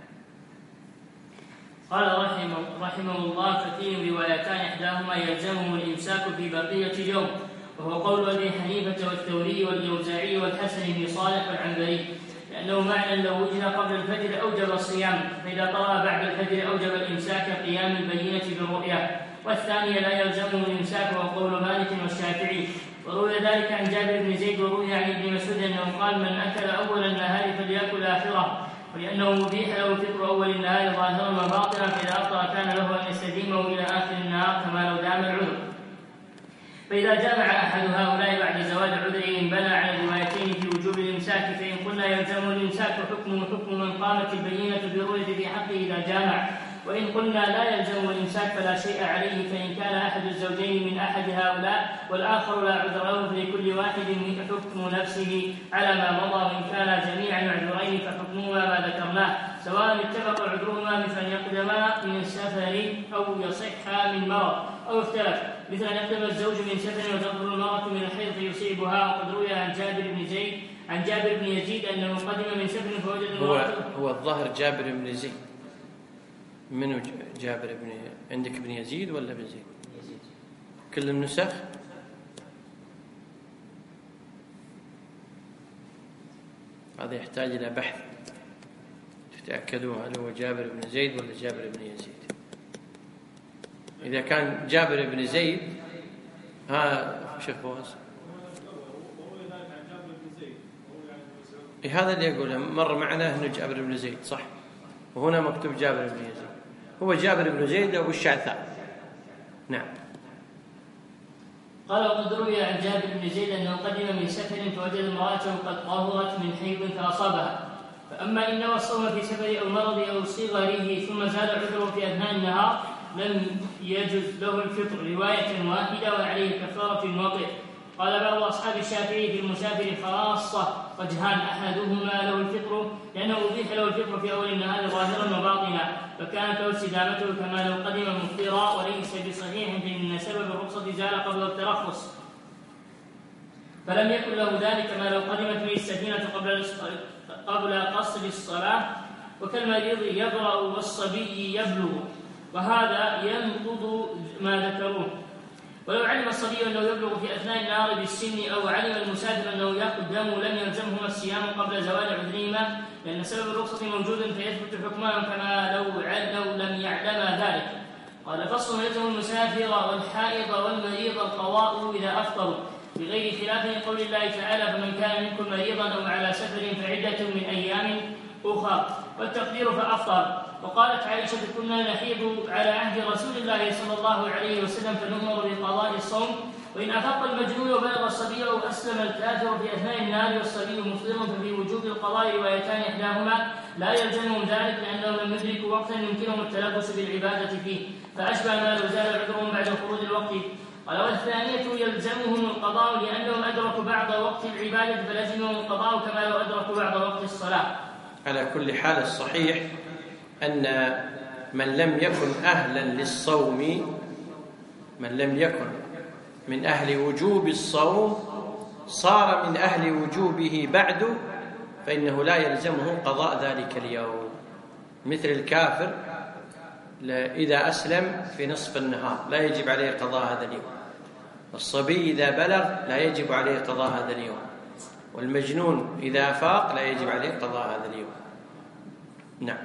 قال رحمه الله: ففيه روايتان إحداهما يلزمهم الإمساك في بقية اليوم، وهو قول أبي حنيفة والثوري والأوزاعي والحسن بن صالح والعنبري، لأنه معنى لو وجد قبل الفجر أوجب الصيام، فإذا طلع بعد الفجر أوجب الإمساك قيام البينة بالرؤيا، والثانية لا يلزمه الإمساك، وهو قول مالك والشافعي. وروي ذلك عن جابر بن زيد وروي عن ابن مسعود أنه قال: من أكل أول النهار فليأكل آخره، ولأنه مبيح له فطر أول النهار ظاهرا وباطنا، فإذا أفطر كان له أن يستديمه إلى آخر النهار كما لو دام العذر. فإذا جامع أحد هؤلاء بعد زوال عذره انبنى على الروايتين في وجوب الإمساك، فإن قلنا يلزم الإمساك حكم من قامت البينة برؤية في حقه إذا جامع، وإن قلنا لا يلزم الإمساك فلا شيء عليه، فإن كان أحد الزوجين من أحد هؤلاء والآخر لا عذر له فلكل واحد حكم نفسه على ما مضى، وإن كان جميعا معذورين فحكمهما ما ذكرناه سواء اتفق عذرهما مثل أن يقدما من السفر أو يصح من مرض أو اختلف، مثل أن يقدم الزوج من سفر وتظهر المرأة من الحيض فيصيبها. وقد روي عن جابر بن يزيد أنه قدم من سفر فوجد المرأة. هو الظاهر جابر بن زيد. منو جابر بن عندك بن يزيد ولا بن زيد؟ يزيد. كل النسخ هذا يحتاج إلى بحث تتأكدوا هل هو جابر بن زيد ولا جابر بن يزيد. إذا كان جابر بن زيد شيخ فواز هذا اللي يقوله مر معنا أنه جابر بن زيد صح، وهنا مكتوب جابر بن يزيد. هو جابر بن زيد أبو الشعثاء. نعم. قال وقد روي عن جابر بن زيد أنه قدم من سفر فوجد امرأته قد طهرت من حيض فأصابها، فأما إن نوى الصوم في سفر أو مرض أو صغره ثم زال عذره في أثناء النهار لم يجز له الفطر رواية واحدة وعليه كفارة الموقع. قال بعض أصحاب الشافعي في المسافر خاصة وجهان، أحدهما له الفطر لأنه أبيح له الفطر في أول النهار ظاهرا وباطنا فكانت له استدامته كما لو قدم مفطرا، وليس بصحيح فإن سبب الرخصة زال قبل الترخص، فلم يكن له ذلك ما لو قدمت به السفينة قبل قصر الصلاة، وكالمريض يبرأ والصبي يبلغ، وهذا ينقض ما ذكروه. ولو علم الصبي أنه يبلغ في أثناء النهار بالسن أو علم المسافر أنه يقدم لم يلزمهما الصيام قبل زوال عذرهما، لأن سبب الرخصة موجود فيثبت حكمهم كما لو لم يعلم ذلك. قال فصل يلزم المسافر والحائض والمريض القضاء إذا أفطروا، بغير خلاف قول الله تعالى فمن كان منكم مريضا أو على سفر فعدة من أيام أخرى، والتقدير فأفطر. وقالت عائشة كنا نحيض على عهد رسول الله صلى الله عليه وسلم فنؤمر بقضاء الصوم، وإن أفق المجنون وبلغ الصبي أو أسلم الكافر في أثناء النهار والصبي مفطر ففي وجوب القضاء روايتان إحداهما لا يلزمهم ذلك لأنهم لم يدركوا وقتا يمكنهم التلبس بالعبادة فيه، فأشبه ما لو زال عذرهم بعد خروج الوقت. قال والثانية يلزمهم القضاء لأنهم أدركوا بعض وقت العبادة فلزمهم القضاء كما لو أدركوا بعض وقت الصلاة. على كل حال الصحيح أن من لم يكن أهلا للصوم، من لم يكن من أهل وجوب الصوم صار من أهل وجوبه بعد، فإنه لا يلزمه قضاء ذلك اليوم، مثل الكافر إذا أسلم في نصف النهار لا يجب عليه قضاء هذا اليوم، والصبي إذا بلغ لا يجب عليه قضاء هذا اليوم، والمجنون إذا أفاق لا يجب عليه قضاء هذا اليوم. نعم.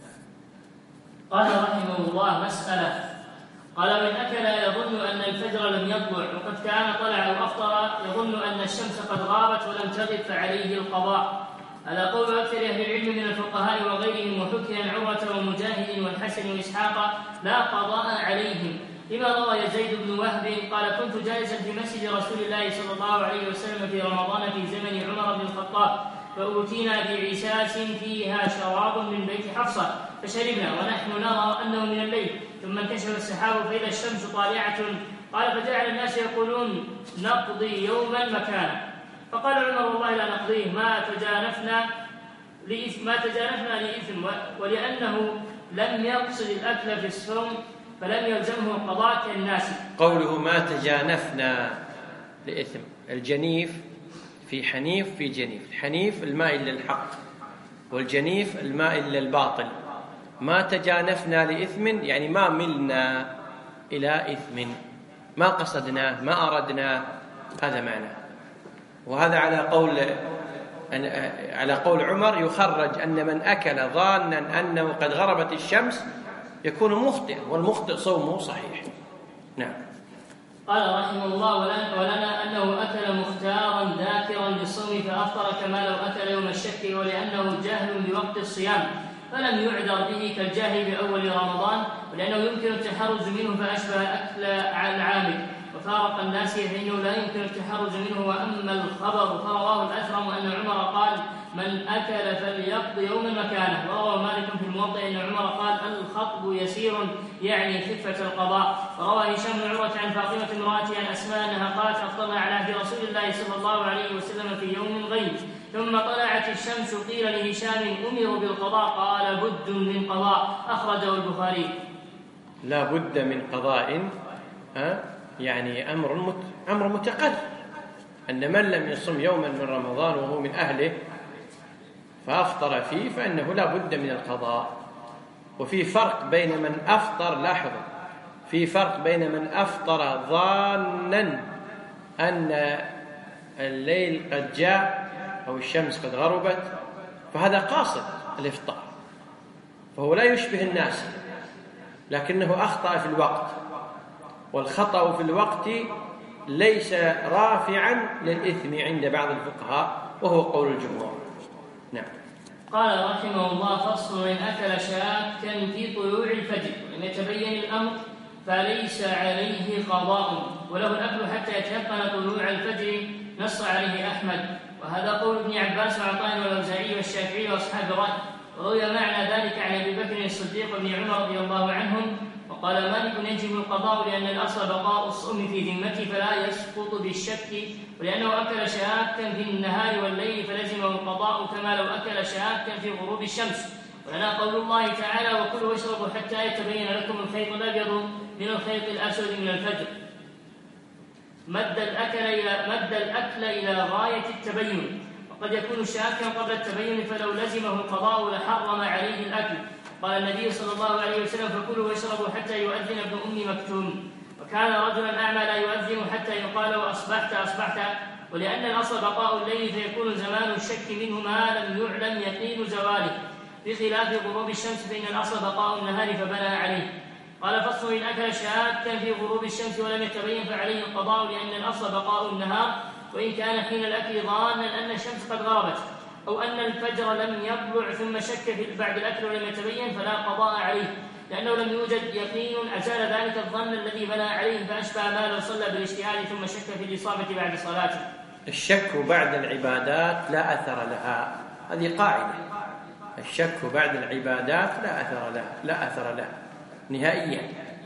قال رحمه الله مسألة. قال من أكل يظن أن الفجر لم يطلع وقد كان طلع أو أفطر يظن أن الشمس قد غابت ولم تغب فعليه القضاء، هذا قول أكثر أهل العلم من الفقهاء وغيرهم، وحكي عن عروة ومجاهد والحسن وإسحاق لا قضاء عليهم، لما روى زيد بن وهب قال كنت جالسا في مسجد رسول الله صلى الله عليه وسلم في رمضان في زمن عمر بن الخطاب، فأوتينا بعساس فيها شراب من بيت حفصة فشربنا ونحن نرى أنه من الليل، ثم انكشف السحاب فإذا الشمس طالعة، قال فجعل الناس يقولون نقضي يوما مكانا، فقال عمر والله لا نقضيه ما تجانفنا لإثم، ولأنه لم يقصد الأكل في الصوم فلم يلزمه القضاء كالناس. قوله ما تجانفنا لإثم، الجنيف في حنيف في جنيف، الحنيف المائل للحق والجنيف المائل للباطل. ما تجانفنا لإثم يعني ما ملنا إلى إثم، ما قصدناه ما أردنا، هذا معنى. وهذا على قول عمر يخرج أن من أكل ظانا أنه قد غربت الشمس يكون مخطئا، والمخطئ صومه صحيح. نعم. قال رحمه الله ولنا أنه أكل مختارا ذاكرا للصوم فأفطر كما لو أكل يوم الشك، ولأنه جاهل بوقت الصيام فلم يعذر به كالجاهل بأول رمضان، ولأنه يمكن التحرز منه فأشبه أكل العامل، وفارق الناس فإنه لا يمكن التحرز منه. وأما الخبر فرواه الأثرم أن عمر قال من أكل فليقض يوما مكانه. وروى مالك في الموطأ أن عمر قال الخطب يسير يعني خفة القضاء. وروى هشام بن عروة عن فاطمة امرأته عن أسماء أنها قالت أفطرنا على عهد رسول الله صلى الله عليه وسلم في يوم غيب ثم طلعت الشمس قيل لهشام أمر بالقضاء قال بد من قضاء. أخرجه البخاري. لا بد من قضاء، يعني أمر متقدم، أن من لم يصم يوما من رمضان وهو من أهله فأفطر فيه فإنه لا بد من القضاء. وفي فرق بين من أفطر، لاحظوا، في فرق بين من أفطر ظانا أن الليل قد جاء أو الشمس قد غربت فهذا قاصد الإفطار فهو لا يشبه الناس، لكنه أخطأ في الوقت، والخطأ في الوقت ليس رافعا للإثم عند بعض الفقهاء وهو قول الجمهور. نعم. قال رحمه الله فصل: من أكل شاكا في طلوع الفجر ولم يتبين الأمر فليس عليه قضاء وله الأكل حتى يتيقن طلوع الفجر، نص عليه أحمد، وهذا قول ابن عباس وعطاء والأوزاعي والشافعي وأصحاب الرأي. وروي معنى ذلك عن أبي بكر الصديق وابن عمر رضي الله عنهم. وقال مالك يجب القضاء لأن الأصل بقاء الصوم في ذمته فلا يسقط بالشك، ولأنه أكل شاكا في النهار والليل فلزمه القضاء كما لو أكل شاكا في غروب الشمس. ولنا قول الله تعالى: وكلوا واشربوا حتى يتبين لكم الخيط الأبيض من الخيط الأسود من الفجر. مد الأكل إلى غاية التبين، وقد يكون شاكا قبل التبين فلو لزمه القضاء لحرم عليه الأكل. قال النبي صلى الله عليه وسلم: فكلوا واشربوا حتى يؤذن ابن أم مكتوم. وكان رجلا أعمى لا يؤذن حتى يقال وأصبحت، ولأن الأصل بقاء الليل فيكون زمان الشك منه ما لم يعلم يقين زواله، بخلاف غروب الشمس فإن الأصل بقاء النهار فبنى عليه. قال فصل: إن أكل شاكا في غروب الشمس ولم يتبين فعليه القضاء لأن الأصل بقاء النهار، وإن كان حين الأكل ظانا أن الشمس قد غربت أو أن الفجر لم يطلع ثم شك بعد الأكل ولم يتبين فلا قضاء عليه، لأنه لم يوجد يقين أزال ذلك الظن الذي بنى عليه، فأشبه ما لو صلى بالاجتهاد ثم شك في الإصابة بعد صلاته. الشك بعد العبادات لا أثر لها، هذه قاعدة، الشك بعد العبادات لا أثر لها نهائيا.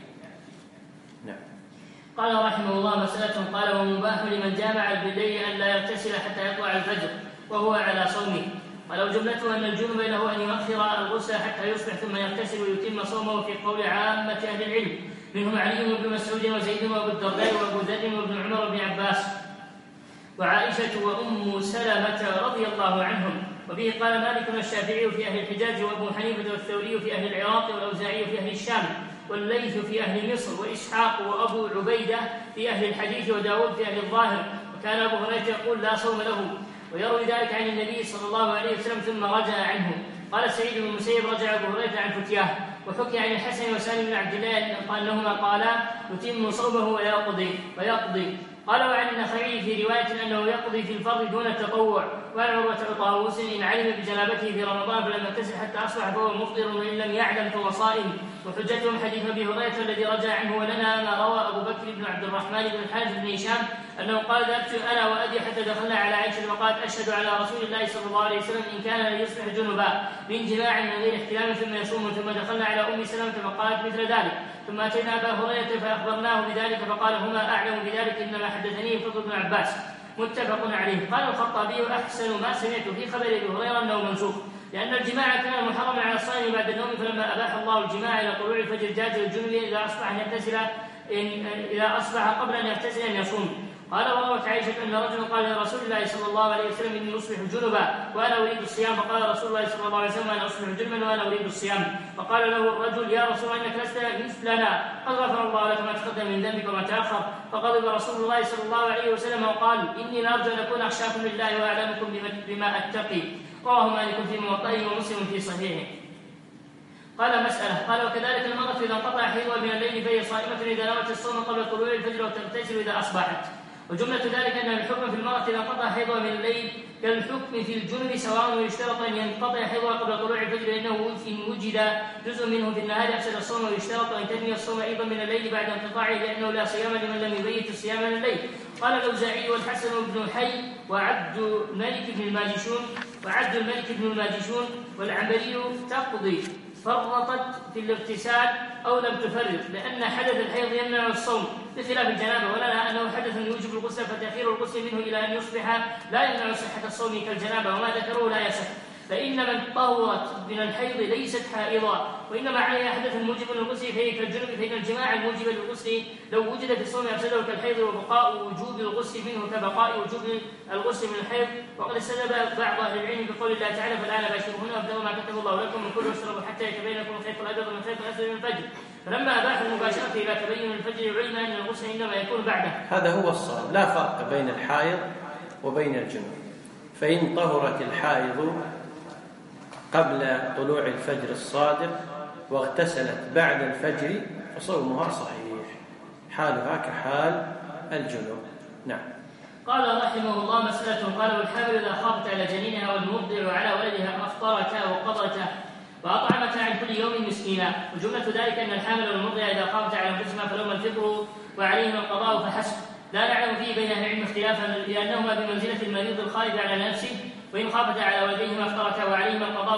نعم. قال رحمه الله مسألة. قال: ومباح لمن جامع بالليل أن لا يغتسل حتى يطلع الفجر وهو على صومه. ولو جملته أن الجنب له أن يؤخر الغسل حتى يصبح ثم يغتسل ويتم صومه، في قول عامة أهل العلم منهم علي بن مسعود وزيد وأبو الدرداء وأبو ذر وابن عمر وابن عباس وعائشة وأم سلمة رضي الله عنهم. وبه قال مالك والشافعي في أهل الحجاز وأبو حنيفة والثوري في أهل العراق والأوزاعي في أهل الشام والليث في أهل مصر وإسحاق وأبو عبيدة في أهل الحديث وداود في أهل الظاهر. وكان أبو هريرة يقول: لا صوم له، ويروي ذلك عن النبي صلى الله عليه وسلم ثم رجع عنه. قال سعيد بن المسيب: رجع أبو هريرة عن فتياه. وحكي عن الحسن وسالم بن عبد الله أنهما قالا: يتم صومه ويقضي. قال وعن النخعي في رواية أنه يقضي في الفرض دون التطوع. وعن عروة طاووس: إن علم بجنابته في رمضان فلم يغتسل حتى أصبح فهو مفطر، وإن لم يعلم فهو صائم. وحجتهم حديث أبي هريرة الذي رجع عنه. ولنا ما روى أبو بكر بن عبد الرحمن بن الحارث بن هشام أنه قال: ذهبت أنا وأبي حتى دخلنا على عائشة فقالت: أشهد على رسول الله صلى الله عليه وسلم إن كان ليصبح جنبا من جماع من غير احتلام ثم يصوم. ثم دخلنا على أم سلمة فقالت مثل ذلك. ثم أتينا أبا هريرة فأخبرناه بذلك فقال: هما أعلم بذلك، إنما حدثني الفضل بن عباس. متفق عليه. قال الخطابي: أحسن ما سمعت في خبر أبي هريرة أنه منسوخ، لأن الجماع كان محرما على الصائم بعد النوم، فلما أباح الله الجماع إلى طلوع الفجر جاز الجنب إذا أصبح قبل أن يغتسل أن يصوم. قال وروت عائشة أن رجلا قال لرسول الله صلى الله عليه وسلم: إني أصبح جنبا وأنا أريد الصيام. فقال رسول الله صلى الله عليه وسلم: أنا أصبح جنبا وأنا أريد الصيام. فقال له الرجل: يا رسول الله إنك لست مثلنا، قد غفر الله لك ما تقدم من ذنبك وما تأخر. فغضب رسول الله صلى الله عليه وسلم وقال: إني لأرجو أن أكون أخشاكم لله وأعلمكم بما أتقي. رواه مالك في موطئه ومسلم في صحيحه. قال مسألة. قال وكذلك المرأة إذا انقطع حيضها من الليل فهي صائمة إذا نوت الصوم قبل طلوع الفجر وتغتسل إذا أصبحت. وجملة ذلك أن الحكم في المرأة إذا انقطع حيضها من الليل كالحكم في الجنب سواء، ويشترط أن ينقطع حيضها قبل طلوع الفجر لأنه إن وجد جزء منه في النهار أفسد الصوم، ويشترط أن تنوي الصوم أيضا من الليل بعد انقطاعه لأنه لا صيام لمن لم يبيت الصيام من الليل. قال الأوزاعي والحسن بن حي وعبد الملك بن الماجشون والعنبري تقضي فرطت في الاغتسال أو لم تفرط لأن حدث الحيض يمنع الصوم بخلاف الجنابة، ولنا أنه حدث يوجب الغسل فتأخير الغسل منه إلى أن يصبح لا يمنع صحة الصوم كالجنابة، وما ذكروه لا يصح. فإن من طهرت من الحيض ليست حائضا وإنما عليها حدث موجب للغسل فهي كالجنب، فإن الجماع الموجب للغسل لو وجد في الصوم أفسده كالحيض، وبقاء وجوب الغسل منه كبقاء وجوب الغسل من الحيض. وقد استدل بعض أهل العلم بقول الله تعالى فالآن باشروهن وابتغوا ما كتب الله لكم من كل واشربوا حتى يتبين لكم الخيط الأبيض من الخيط الأسود من الفجر، فلما أباحوا المباشرة إلى تبين الفجر علم أن الغسل إنما يكون بعده. هذا هو الصواب، لا فرق بين الحائض وبين الجنوب. فإن طهرت الحائض قبل طلوع الفجر الصادق واغتسلت بعد الفجر فصومها صحيح، حالها كحال الجنوب. نعم. قال رحمه الله مسألة. قال والحامل إذا خافت على جنينها والمرضع على ولدها أفطرتا وقضتا وأطعمتا عن كل يوم مسكينا. وجملة ذلك أن الحامل والمرضع إذا خافت على أنفسهما فلهما الفطر وعليهما القضاء فحسب. لا نعلم فيه بين أهل العلم اختلافا لأنهما بمنزلة المريض الخارج على نفسه، وإن خافتا على ولديهما افطرتا وعليهما القضاء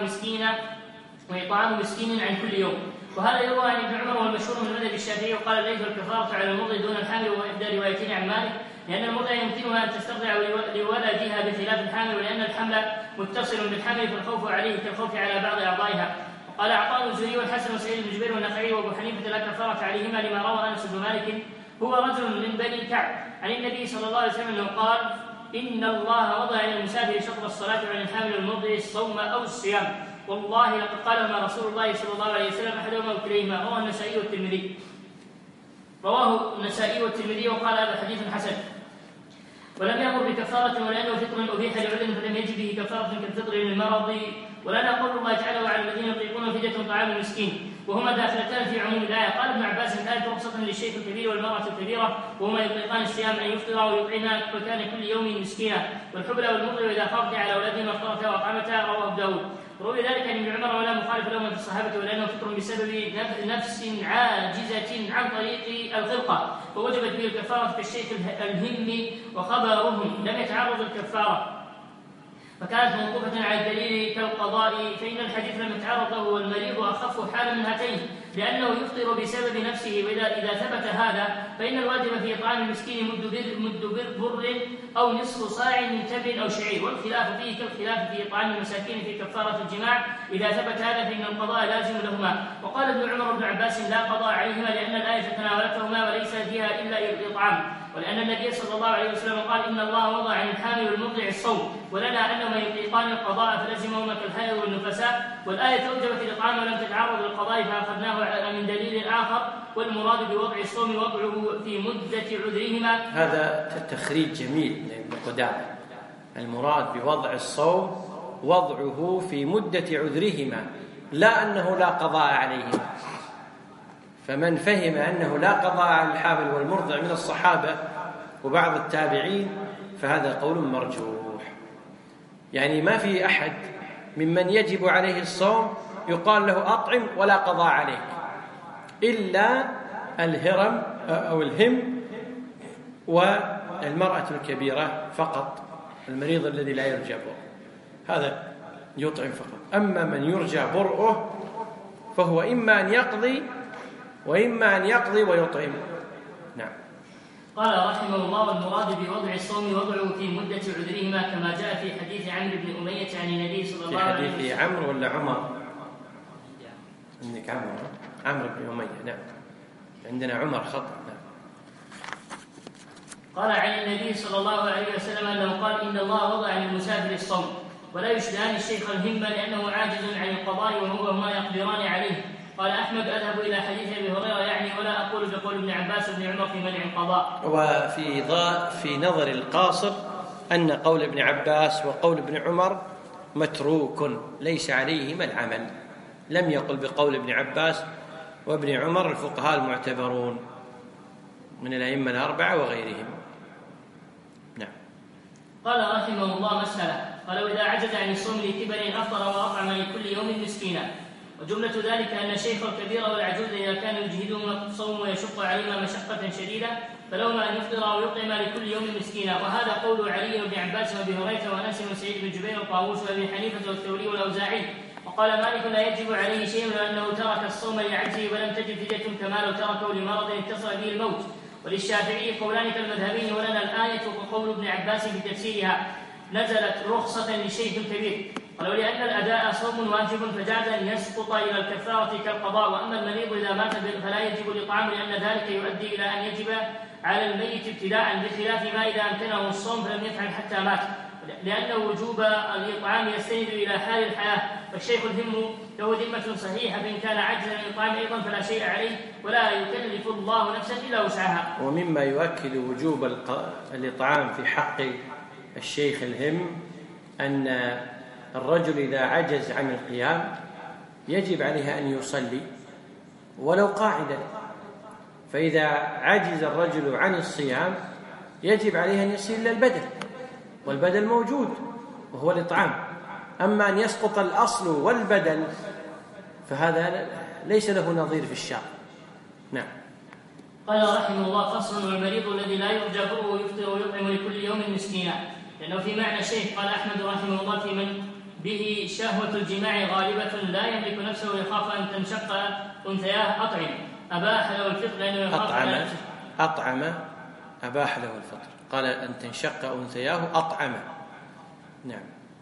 وإطعام مسكين عن كل يوم. وهذا يروى عن ابن عمر والمشهور من مذهب الشافعي. وقال الليث الكفارة على المرضع دون الحامل، وإحدى روايتين عن مالك لأن المرضع يمكنها أن تسترضع لولدها بخلاف الحامل، ولأن الحمل متصل بالحامل فالخوف عليه كالخوف على بعض أعضائها. وقال عطاء الزهري والحسن وسعيد بن جبير والنخعي وأبو حنيفة لا كفارة عليهما لما روى أنس بن مالك هو رجل من بني كعب عن النبي صلى الله عليه وسلم أنه قال إن الله وضع على المسافر شطر الصلاة وعلى الحامل والمرضع الصوم أو الصيام، والله لقد قالهما رسول الله صلى الله عليه وسلم أحدهما وكليهما. رواه النسائي والترمذي وقال هذا حديث حسن. ولم يأمر بكفارة ولأنه فطر أبيح لعذر فلم يجب به كفارة كالفطر للمرض. ولنا قول الله تعالى وعلى الذين يطيقون فدية طعام المسكين، وهما داخلتان في عموم الآية. قال ابن عباس كانت رخصة للشيخ الكبير والمرأة الكبيرة وهما يطيقان الصيام أن يفطرا ويطعما مكان كل يوم مسكينا، والحبلى والمرضع إذا خافت على أولادهما افطرتا وأطعمتا. رواه أبو داود. روي ذلك عن ابن عمر ولا مخالف لهما في الصحابة، ولأنه فطر بسبب نفس عاجزة عن طريق الخلقة ووجبت به الكفارة كالشيخ الهم وخبرهم لم يتعرض الكفارة فكانت موقوفة على الدليل كالقضاء، فإن الحديث لم يتعرض له والمريض أخف حالا من هاتين لأنه يفطر بسبب نفسه. وإذا ثبت هذا فإن الواجب في إطعام المسكين مد بر أو نصف صاع من تمر أو شعير، والخلاف فيه كالخلاف في إطعام المساكين في كفارة الجماع. إذا ثبت هذا فإن القضاء لازم لهما. وقال ابن عمر وابن عباس لا قضاء عليهما لأن الآية تناولتهما وليس فيها إلا الإطعام، ولأن النبي صلى الله عليه وسلم قال إن الله وضع عن الحامل والمرضع الصوم، ولنا أنهما يطيقان القضاء فلزمهما كالحائض والنفساء، والآية أوجبت الإطعام ولم تتعرض للقضاء فأخذناه من دليل آخر، والمراد بوضع الصوم وضعه في مدة عذرهما. هذا تخريج جميل من ابن قدامة. المراد بوضع الصوم وضعه في مدة عذرهما، لا أنه لا قضاء عليهما. فمن فهم أنه لا قضاء على الحامل والمرضع من الصحابة وبعض التابعين فهذا قول مرجوح. يعني ما في أحد ممن يجب عليه الصوم يقال له أطعم ولا قضاء عليك إلا الهرم أو الهم والمرأة الكبيرة فقط، المريض الذي لا يرجى برؤه هذا يطعم فقط. أما من يرجى برؤه فهو إما أن يقضي وإما أن يقضي ويطعم. نعم. قال رحمه الله والمراد بوضع الصوم وضعه في مدة عذرهما كما جاء في حديث عمرو بن أمية عن النبي صلى الله عليه وسلم. في حديث عمرو ولا عمر؟ عندك عمرو بن أمية. نعم. عندنا عمر خطأ. نعم. قال عن النبي صلى الله عليه وسلم أنه قال إن الله وضع عن المسافر الصوم ولا يشبهان الشيخ الهم لأنه عاجز عن القضاء وهما يقدران عليه. قال أحمد أذهب إلى حديث أبي هريرة يعني ولا أقول بقول ابن عباس وابن عمر في منع القضاء. وفي نظر القاصر أن قول ابن عباس وقول ابن عمر متروك ليس عليهما العمل. لم يقل بقول ابن عباس وابن عمر الفقهاء المعتبرون من الأئمة الأربعة وغيرهم. قال رحمه الله مسألة. قال وإذا عجز عن الصوم لكبر أفطر وأطعم لكل يوم مسكينا. وجملة ذلك أن الشيخ الكبير والعجوز إذا كان يجهدهم الصوم ويشق عليهما مشقة شديدة فلهما أن يفطر ويطعم لكل يوم مسكينا. وهذا قول علي بن عباس وابي هريرة وأنس وسعيد بن جبير وطاووس وأبي حنيفة والثوري والأوزاعي. وقال مالك لا يجب عليه شيء لأنه ترك الصوم لعجزه ولم تجد فدية كما لو تركه لمرض اتصل به الموت. وللشافعي قولان كالمذهبين ولنا الآية وقول ابن عباس في تفسيرها نزلت رخصة للشيخ الكبير. قالوا لأن الأداء صوم واجب فجاز أن يسقط إلى الكفارة كالقضاء. وأما المريض إذا مات فلا يجب الإطعام لأن ذلك يؤدي إلى أن يجب على الميت ابتداء بخلاف ما إذا أمكنه الصوم فلم يفعل حتى مات لأن وجوب الإطعام يستند إلى حال الحياة. فالشيخ الهم له ذمة صحيحة فإن كان عاجزا عن الإطعام أيضا فلا شيء عليه ولا يكلف الله نفسا إلا وسعها. ومما يؤكد وجوب الإطعام في حق الشيخ الهم أن الرجل إذا عجز عن القيام يجب عليه أن يصلي ولو قاعدا. فإذا عجز الرجل عن الصيام يجب عليه أن يصل إلى البدل والبدل موجود وهو الإطعام. أما أن يسقط الأصل والبدل فهذا ليس له نظير في الشرع. نعم. قال رحمه الله فصل. والمريض الذي لا يرجى برؤه يفطر ويطعم لكل يوم مسكينا. لأنه في معنى الشيخ قال أحمد رحمه الله في من به شهوة الجماع غالبة لا يملك نفسه ويخاف أن تنشق أنثياه أطعم أباح له الفطر لأنه يخاف على نفسه. أطعم أباح له الفطر. قال أن تنشق أنثياه أطعم. نعم.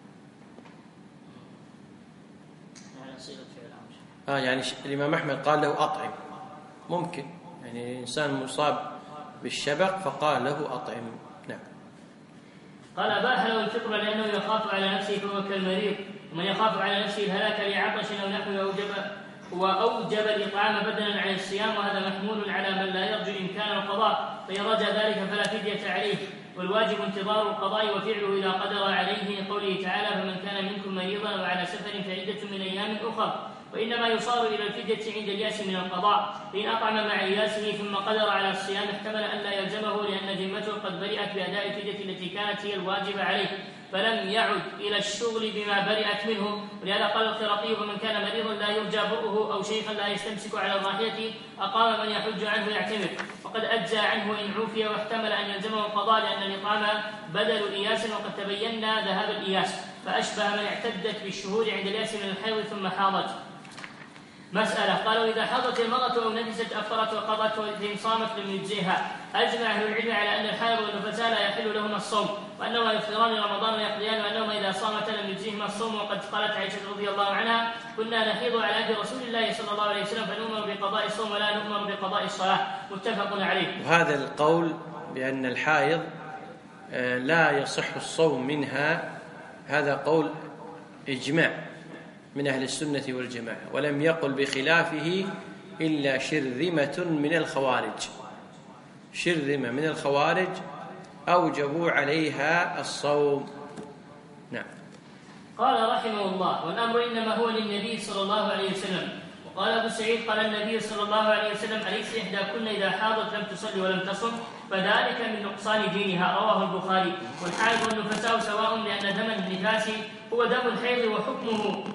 يعني الإمام أحمد قال له أطعم. ممكن يعني إنسان مصاب بالشبق فقال له أطعم. نعم. قال أباح له الفطر لأنه يخاف على نفسه فهو كالمريض. ومن يخاف على نفسه الهلاك لعطش أو نحوه وأوجب الإطعام بدلا عن الصيام وهذا محمول على من لا يرجو إمكان القضاء فإن رجى ذلك فلا فدية عليه. والواجب انتظار القضاء وفعله إذا قدر عليه لقوله تعالى فمن كان منكم مريضا أو على سفر فعدة من أيام أخر. وإنما يصار إلى الفدية عند الياس من القضاء فإن أطعم مع إياسه ثم قدر على الصيام احتمل أن لا يلزمه لأن ذمته قد برئت بأداء الفدية التي كانت هي الواجبة عليه فلم يعد إلى الشغل بما برئت منه. ولهذا قال الخرقي فمن كان مريضا لا يرجى برؤه أو شيخا لا يستمسك على الراحية أقام من يحج عنه يعتمر وقد أجزى عنه إن عوفي واحتمل أن يلزمه القضاء لأن الإطعام بدل إياس وقد تبينا ذهاب الإياس فأشبه من اعتدت بالشهور عند الياس من الحيض ثم حاضت. مسألة. قالوا إذا حاضت المرأة أو نفست أفطرت وقضت وإن صامت لم يجزيها. أجمع أهل العلم على أن الحائض والنفساء لا يحل لهما الصوم وأنهما يفطران رمضان ويقضيان وأنهما إذا صامتا لم يجزيهما الصوم. وقد قالت عائشة رضي الله عنها كنا نحيض على عهد رسول الله صلى الله عليه وسلم فنؤمر بقضاء الصوم ولا نؤمر بقضاء الصلاة. متفق عليه. وهذا القول بأن الحائض لا يصح الصوم منها هذا قول إجماع من أهل السنة والجماعة ولم يقل بخلافه إلا شرذمة من الخوارج. شرذمة من الخوارج أوجبوا عليها الصوم. نعم. قال رحمه الله والأمر إنما هو للنبي صلى الله عليه وسلم. وقال أبو سعيد قال النبي صلى الله عليه وسلم أليس إحداكن إذا حاضت لم تصلي ولم تصم فذلك من نقصان دينها رواه البخاري. والحائض والنفساء سواء لأن دم النفاس هو دم الحيض وحكمه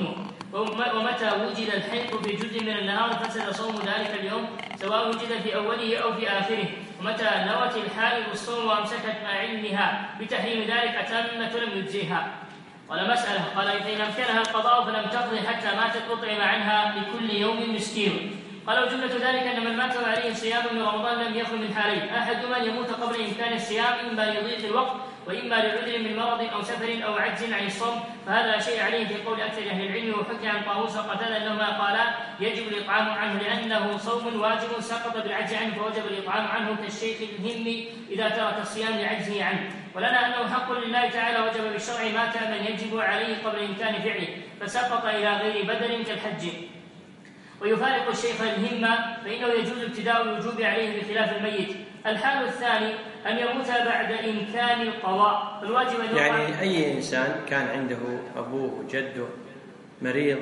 ومتى وجد الحيض في جزء من النهار فسد صوم ذلك اليوم سواء وجد في أوله أو في آخره. ومتى نوت الحائض الصوم وأمسكت مع علمها بتحريم ذلك أتمت لم يجزيها. قال مسألة. قال فإن أمكنها القضاء فلم تقضي حتى ماتت أطعم عنها لكل يوم مسكين. قال وجملة ذلك أن من مات وعليه صيام من رمضان لم يخل من حالين أحدهما أن يموت قبل إمكان الصيام إما لضيق الوقت وإما لعذر من مرض أو سفر أو عجز عن الصوم فهذا لا شيء عليه في قول أكثر أهل العلم. وحكي عن طاووس وقتادة أنهما قالا يجب الإطعام عنه لأنه صوم واجب سقط بالعجز عنه فوجب الإطعام عنه كالشيخ الهم إذا ترك الصيام لعجزه عنه. ولنا أنه حق لله تعالى وجب بالشرع ما كان من يجب عليه قبل إمكان فعله فسقط إلى غير بدل كالحج. ويفارق الشيخ الهمة فإنه يجوز ابتداء الوجوب عليه بخلاف الميت. الحال الثاني أن يموت بعد إمكان القضاء فالواجب أن يعني أي إنسان كان عنده أبوه جده مريض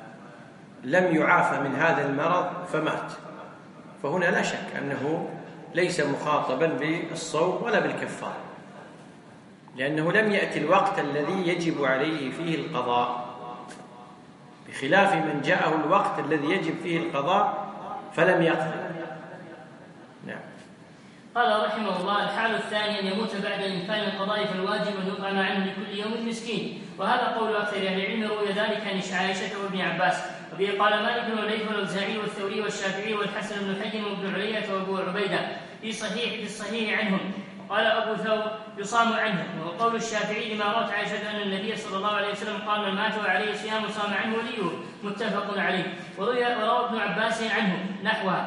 ولم يعافى من هذا المرض فمات فهنا لا شك أنه ليس مخاطبا بالصوم ولا بالكفارة، لأنه لم يأتي الوقت الذي يجب عليه فيه القضاء، بخلاف من جاءه الوقت الذي يجب فيه القضاء فلم يقضي. نعم. قال رحمه الله: الحال الثاني أن يموت بعد إمكان القضاء فالواجب أن يطعم عنه لكل يوم مسكين، وهذا قول أكثر أهل العلم. روي ذلك عن عائشة وابن عباس، وبه قال مالك والليث والأوزاعي والثوري والشافعي والحسن بن حي وابن علية وأبو عبيدة في الصحيح عنهم. قال أبو ثور: يصام عنه. وقول الشافعي لما روت عائشة أن النبي صلى الله عليه وسلم قال: من مات وعليه صيام صام عنه وليه، متفق عليه. وروى ابن عباس عنه نحوها.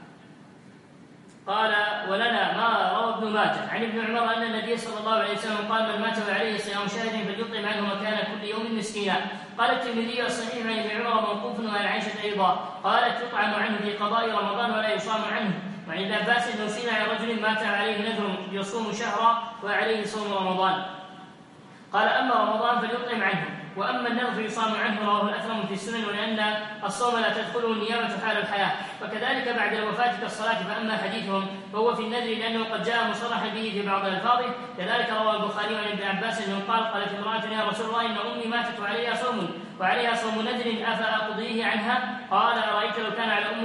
قال: ولنا ما روى ابن ماجه عن ابن عمر أن النبي صلى الله عليه وسلم قال: من مات وعليه صيام شهر فليطعم عنه مكان كل يوم مسكينا. قال الترمذي الصحيح عن ابن عمر موقوف وعن عائشة أيضا قالت: يطعم عنه في قضاء رمضان ولا يصام عنه. وعن ابن عباس انه سئل عن رجل مات عليه نذر يصوم شهرا وعليه صوم رمضان، قال: اما رمضان فليطعم عنه، واما النذر فيصام عنه. رواه الاثرم في السنن. ولان الصوم لا تدخله النيابه حال الحياه، وكذلك بعد الوفاه كالصلاه. فاما حديثهم فهو في النذر لانه قد جاء مصرحا به في بعض الفاظه. كذلك روى البخاري عن ابن عباس انه قالت امراه: يا رسول الله ان امي ماتت وعليها صوم نذر افاقضيه عنها؟ قال: ارايت لو كان على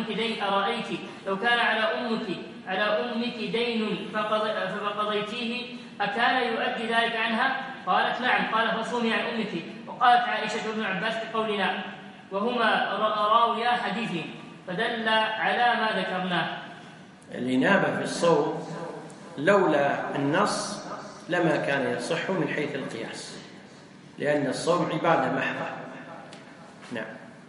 امك دين فقضيتيه اكان يؤدي ذلك عنها؟ قالت: نعم. قال: فصومي عن امك. وقالت عائشه وابن عباس بقولنا وهما راويا حديثه، فدل على ما ذكرناه. الإنابة في الصوم لولا النص لما كان يصح من حيث القياس، لأن الصوم عبادة محضة. نعم.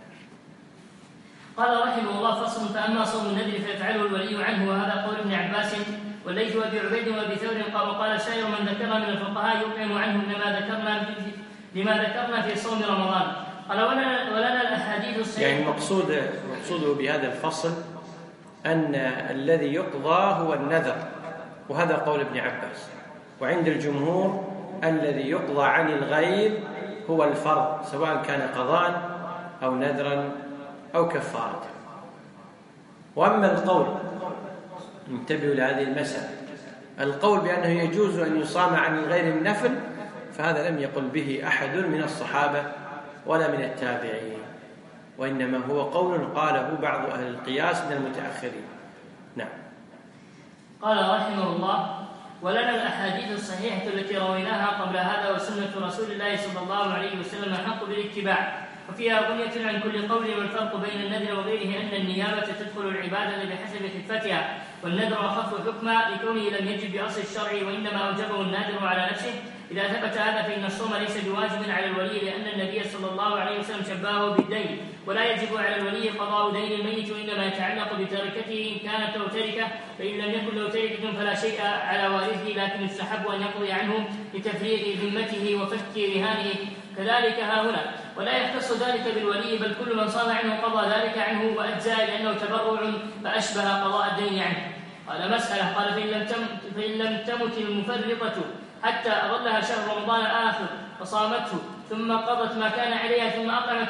قال رحمه الله: فصل. فأما صوم النذر فيفعله الولي عنه، وهذا قول ابن عباس والليث وابي عبيد وابي ثور. وقال سائر من ذكرنا من الفقهاء يطعم عنه لما ذكرنا في صوم رمضان. قال: ولنا الأحاديث الصحيحة. يعني مقصوده بهذا الفصل أن الذي يقضى هو النذر، وهذا قول ابن عباس. وعند الجمهور الذي يقضى عن الغير هو الفرض، سواء كان قضاء أو نذرا أو كفارة. وأما القول، انتبهوا لهذه المسألة، القول بأنه يجوز أن يصام عن الغير النفل، فهذا لم يقل به أحد من الصحابة ولا من التابعين، وإنما هو قول قاله بعض أهل القياس من المتأخرين. نعم. قال رحمه الله: ولنا الأحاديث الصحيحة التي رويناها قبل هذا، وسنة رسول الله صلى الله عليه وسلم حق بالاتباع، وفيها بنية عن كل قول. والفرق بين النذر وغيره أن النيابة تدخل العبادة بحسب خفتها، والنذر أخف حكما لكونه لم يجب بأصل الشرع، وإنما أوجبه الناذر على نفسه. إذا ثبت هذا فإن الصوم ليس بواجب على الولي، لأن النبي صلى الله عليه وسلم شبهه بالدين، ولا يجب على الولي قضاء دين الميت، وإنما يتعلق بتركته إن كانت له تركة، فإن لم يكن له تركة فلا شيء على وارثه، لكن يستحب أن يقضي عنه لتفريغ ذمته وفك رهانه. كذلك ها هنا، ولا يختص ذلك بالولي، بل كل من صام عنه قضى ذلك عنه وأجزاء، لأنه تبرع فأشبه قضاء الدين عنه. قال: مسألة. قال: فإن لم تمت المفرطة حتى أظلها شهر رمضان آخر فصامته، ثم قضت ما كان عليها، ثم أطعمت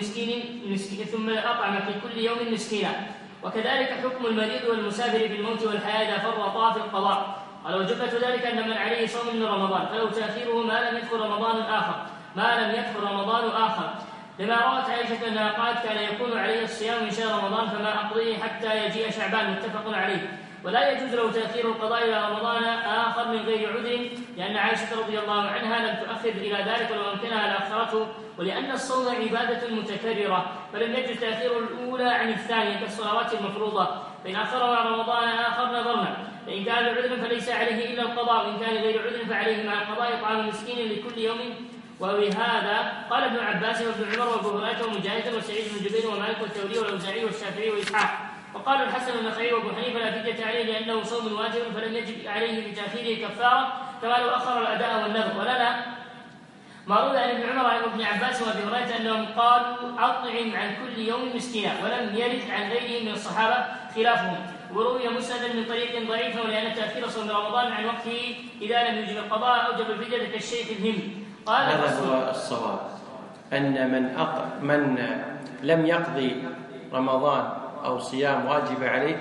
لكل يوم مسكينا. وكذلك حكم المريض والمسافر بالموت والحياة إذا فرطا في القضاء. قال: وجملة ذلك أن من عليه صوم من رمضان فلو تأخيره ما لم يدخل رمضان آخر، لما روت عائشة أنها قالت: كان يكون عليه الصيام من شهر رمضان فما أقضيه حتى يجيء شعبان، متفق عليه. ولا يجوز له تأخير القضاء إلى رمضان آخر من غير عذر، لأن عائشة رضي الله عنها لم تؤخر إلى ذلك، ولو أمكنها لأخرته، ولأن الصوم عبادة متكررة، فلم يجوز تأخير الأولى عن الثانية كالصلوات المفروضة. فإن أخره عن رمضان آخر نظرنا، فإن كان لعذر فليس عليه إلا القضاء، وإن كان غير عذر فعليه مع القضاء إطعام مسكين لكل يوم. وبهذا قال ابن عباس وابن عمر وابو هريرة ومجاهد وسعيد بن جبير ومالك والثوري والأوزاعي والشافعي وإسحاق. وقال الحسن والنخعي وابو حنيفه: لا فدية عليه لأنه صوم واجب، فلم يجب عليه بتأخيره كفارة، كما لو أخر الأداء والنذر. ولنا ما روي عن ابن عمر وابن عباس وابي هريرة أنهم قالوا: أطعم عن كل يوم مسكينا، ولم يرد عن غيرهم من الصحابة خلافهم. وروي مسندا من طريق ضعيف، ولأن تأخير صوم رمضان عن وقته إذا لم يجب القضاء أوجب الفدية كالشيخ الهندي. هذا هو الصواب، أن من لم يقضي رمضان أو صيام واجب عليه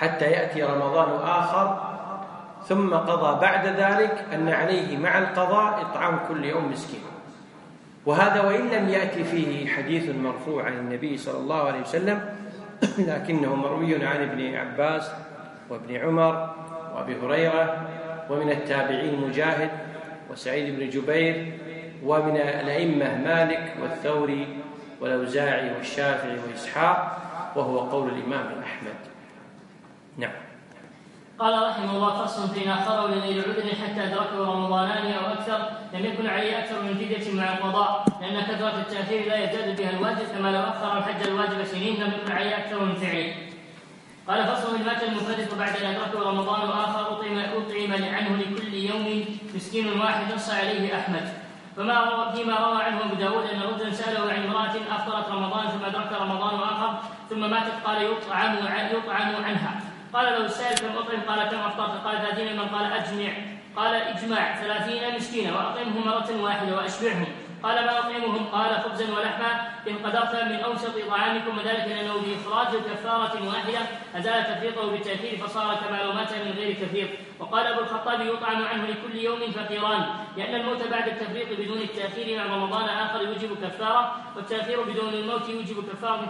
حتى يأتي رمضان آخر ثم قضى بعد ذلك أن عليه مع القضاء إطعام كل يوم مسكين. وهذا وإن لم يأتي فيه حديث مرفوع عن النبي صلى الله عليه وسلم، لكنه مروي عن ابن عباس وابن عمر وأبي هريرة، ومن التابعين مجاهد وسعيد بن جبير، ومن الأئمة مالك والثوري والأوزاعي والشافعي وإسحاق، وهو قول الإمام أحمد. نعم. قال رحمه الله: فصل فيما خروا لغير عذر حتى أدركه رمضانان أو أكثر لم يكن عليه أكثر من فدية مع القضاء، لأن كثرة التأخير لا يزداد بها الواجب، كما لو أخر الحج الواجب سنين لم يكن عليه أكثر من فعله. قال: فصل: من مات المفرط بعد أن أدركه رمضان آخر أطعم عنه لكل يوم مسكين واحد، نص عليه أحمد. فيما روى عنه أبو داود أن رجلا سأله عن امرأة أفطرت رمضان ثم أدرك رمضان آخر ثم ماتت، قال: يطعم عنها. قال له السائل: كم أطعم؟ قال: كم أفطرت؟ قال: 30 من. قال: قال: اجمع 30 مسكينا وأطعمهم مرة واحدة وأشبعهم. قال: ما أطعمهم؟ قال: خبزا ولحما إن قدرت من أوسط طعامكم، وذلك لأنه بإخراج كفارة واحدة أزال تفريطه بالتأثير فصار كما لو مات من غير كثير. وقال أبو الخطاب: يطعم عنه لكل يوم فقيران، لأن الموت بعد التفريط بدون التأخير مع رمضان آخر يوجب كفارة، والتأخير بدون الموت يوجب كفارة،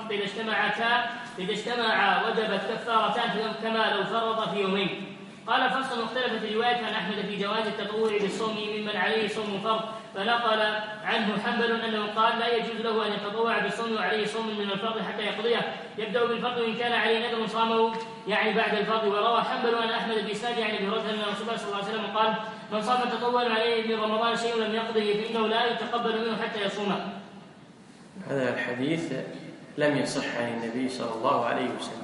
إذا اجتمعا وجبت كفارتان كما لو فرط في يومين. قال: فصل: اختلفت الرواية عن أحمد في جواز التطوع بالصوم ممن عليه صوم فرض، فنقل عنه حنبل أنه قال: لا يجوز له أن يتطوع بالصوم وعليه صوم من الفرض حتى يقضيه، يبدأ بالفرض وإن كان عليه نذر صامه يعني بعد الفرض. وروى حنبل أن أحمد بإسناد عن أبي هريرة أن رسول الله صلى الله عليه وسلم قال: من صام تطوعا عليه من رمضان شيء لم يقضه فإنه لا يتقبل منه حتى يصومه. هذا الحديث لم يصح عن النبي صلى الله عليه وسلم.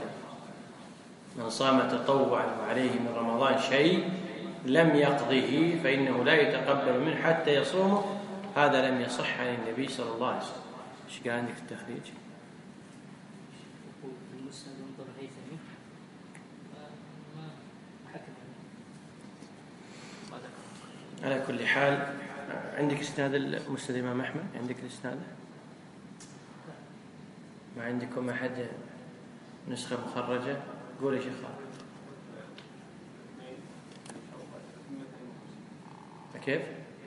من صام تطوعا وعليه من رمضان شيء لم يقضه فإنه لا يتقبل منه حتى يصومه، هذا لم يصح عن النبي صلى الله عليه وسلم. ايش قال عندك التخريج؟ على كل حال، عندك اسناد المسند الإمام أحمد؟ عندك الاسناد؟ ما عندكم أحد نسخة مخرجة؟ قول يا شيخ خالد. كيف؟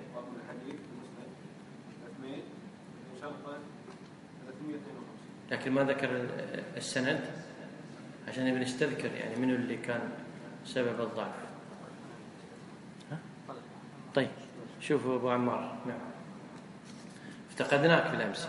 لكن ما ذكر السند عشان بنستذكر يعني منو اللي كان سبب الضعف. طيب شوفوا أبو عمار. نعم، افتقدناك بالأمس.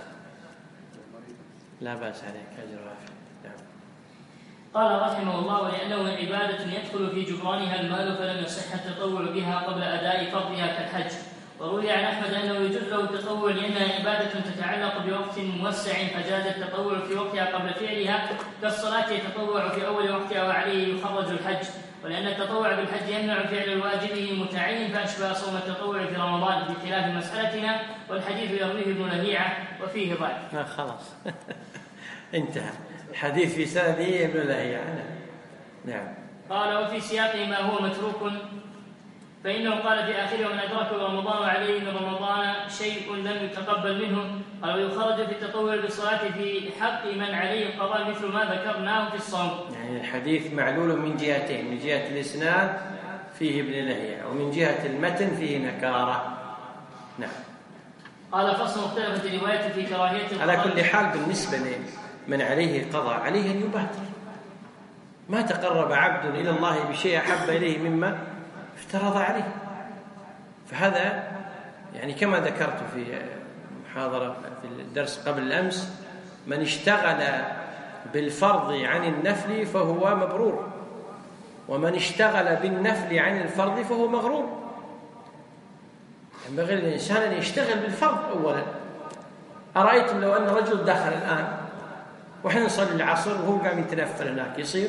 لا بأس عليك، أجر وعافية. نعم. قال رحمه الله: ولأنه عبادة يدخل في جبرانها المال فلم يصح التطوع بها قبل أداء فرضها كالحج. وروي عن أحمد أنه يجوز له التطوع لأنها عبادة تتعلق بوقت موسع فجاز التطوع في وقتها قبل فعلها، كالصلاة يتطوع في أول وقتها وعليه يخرج الحج. ولأن التطوع بالحج يمنع فعل الواجب المتعين فأشبه صوم التطوع في رمضان، بخلاف مسألتنا، والحديث يرويه ابن لهيعة وفيه ضعف. خلاص انتهى الحديث في سنده ابن لهيعة. نعم. قال: وفي سياقه ما هو متروك، فإنه قال في آخره: ومن أدركه رمضان عليه من رمضان شيء لم يتقبل منه. قال: ويخرج في التطوع بالصلاة في حق من عليه القضاء مثل ما ذكرناه في الصوم. يعني الحديث معلول من جهتين: من جهة الإسناد فيه ابن لهيعة، ومن جهة المتن فيه نكارة. نعم. قال: فصل: اختلفت الرواية في كراهية على كل حال بالنسبة لمن عليه قضاء عليه أن يبادر. ما تقرب عبد إلى الله بشيء أحب إليه مما افترض عليه. فهذا يعني كما ذكرت في محاضرة في الدرس قبل الأمس: من اشتغل بالفرض عن النفل فهو مبرور، ومن اشتغل بالنفل عن الفرض فهو مغرور. ينبغي للإنسان أن يشتغل بالفرض أولا. أرأيتم لو أن رجل دخل الآن وحين نصلي العصر وهو قام يتنفل هناك، يصير؟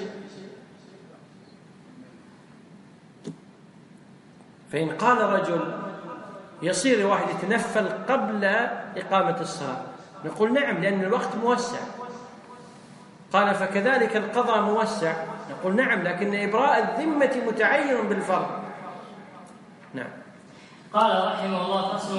فإن قال رجل يصير واحد يتنفل قبل إقامة الصلاة، نقول نعم، لأن الوقت موسع. قال: فكذلك القضاء موسع، نقول نعم، لكن إبراء الذمة متعين بالفرض. نعم. قال رحمه الله: فصل.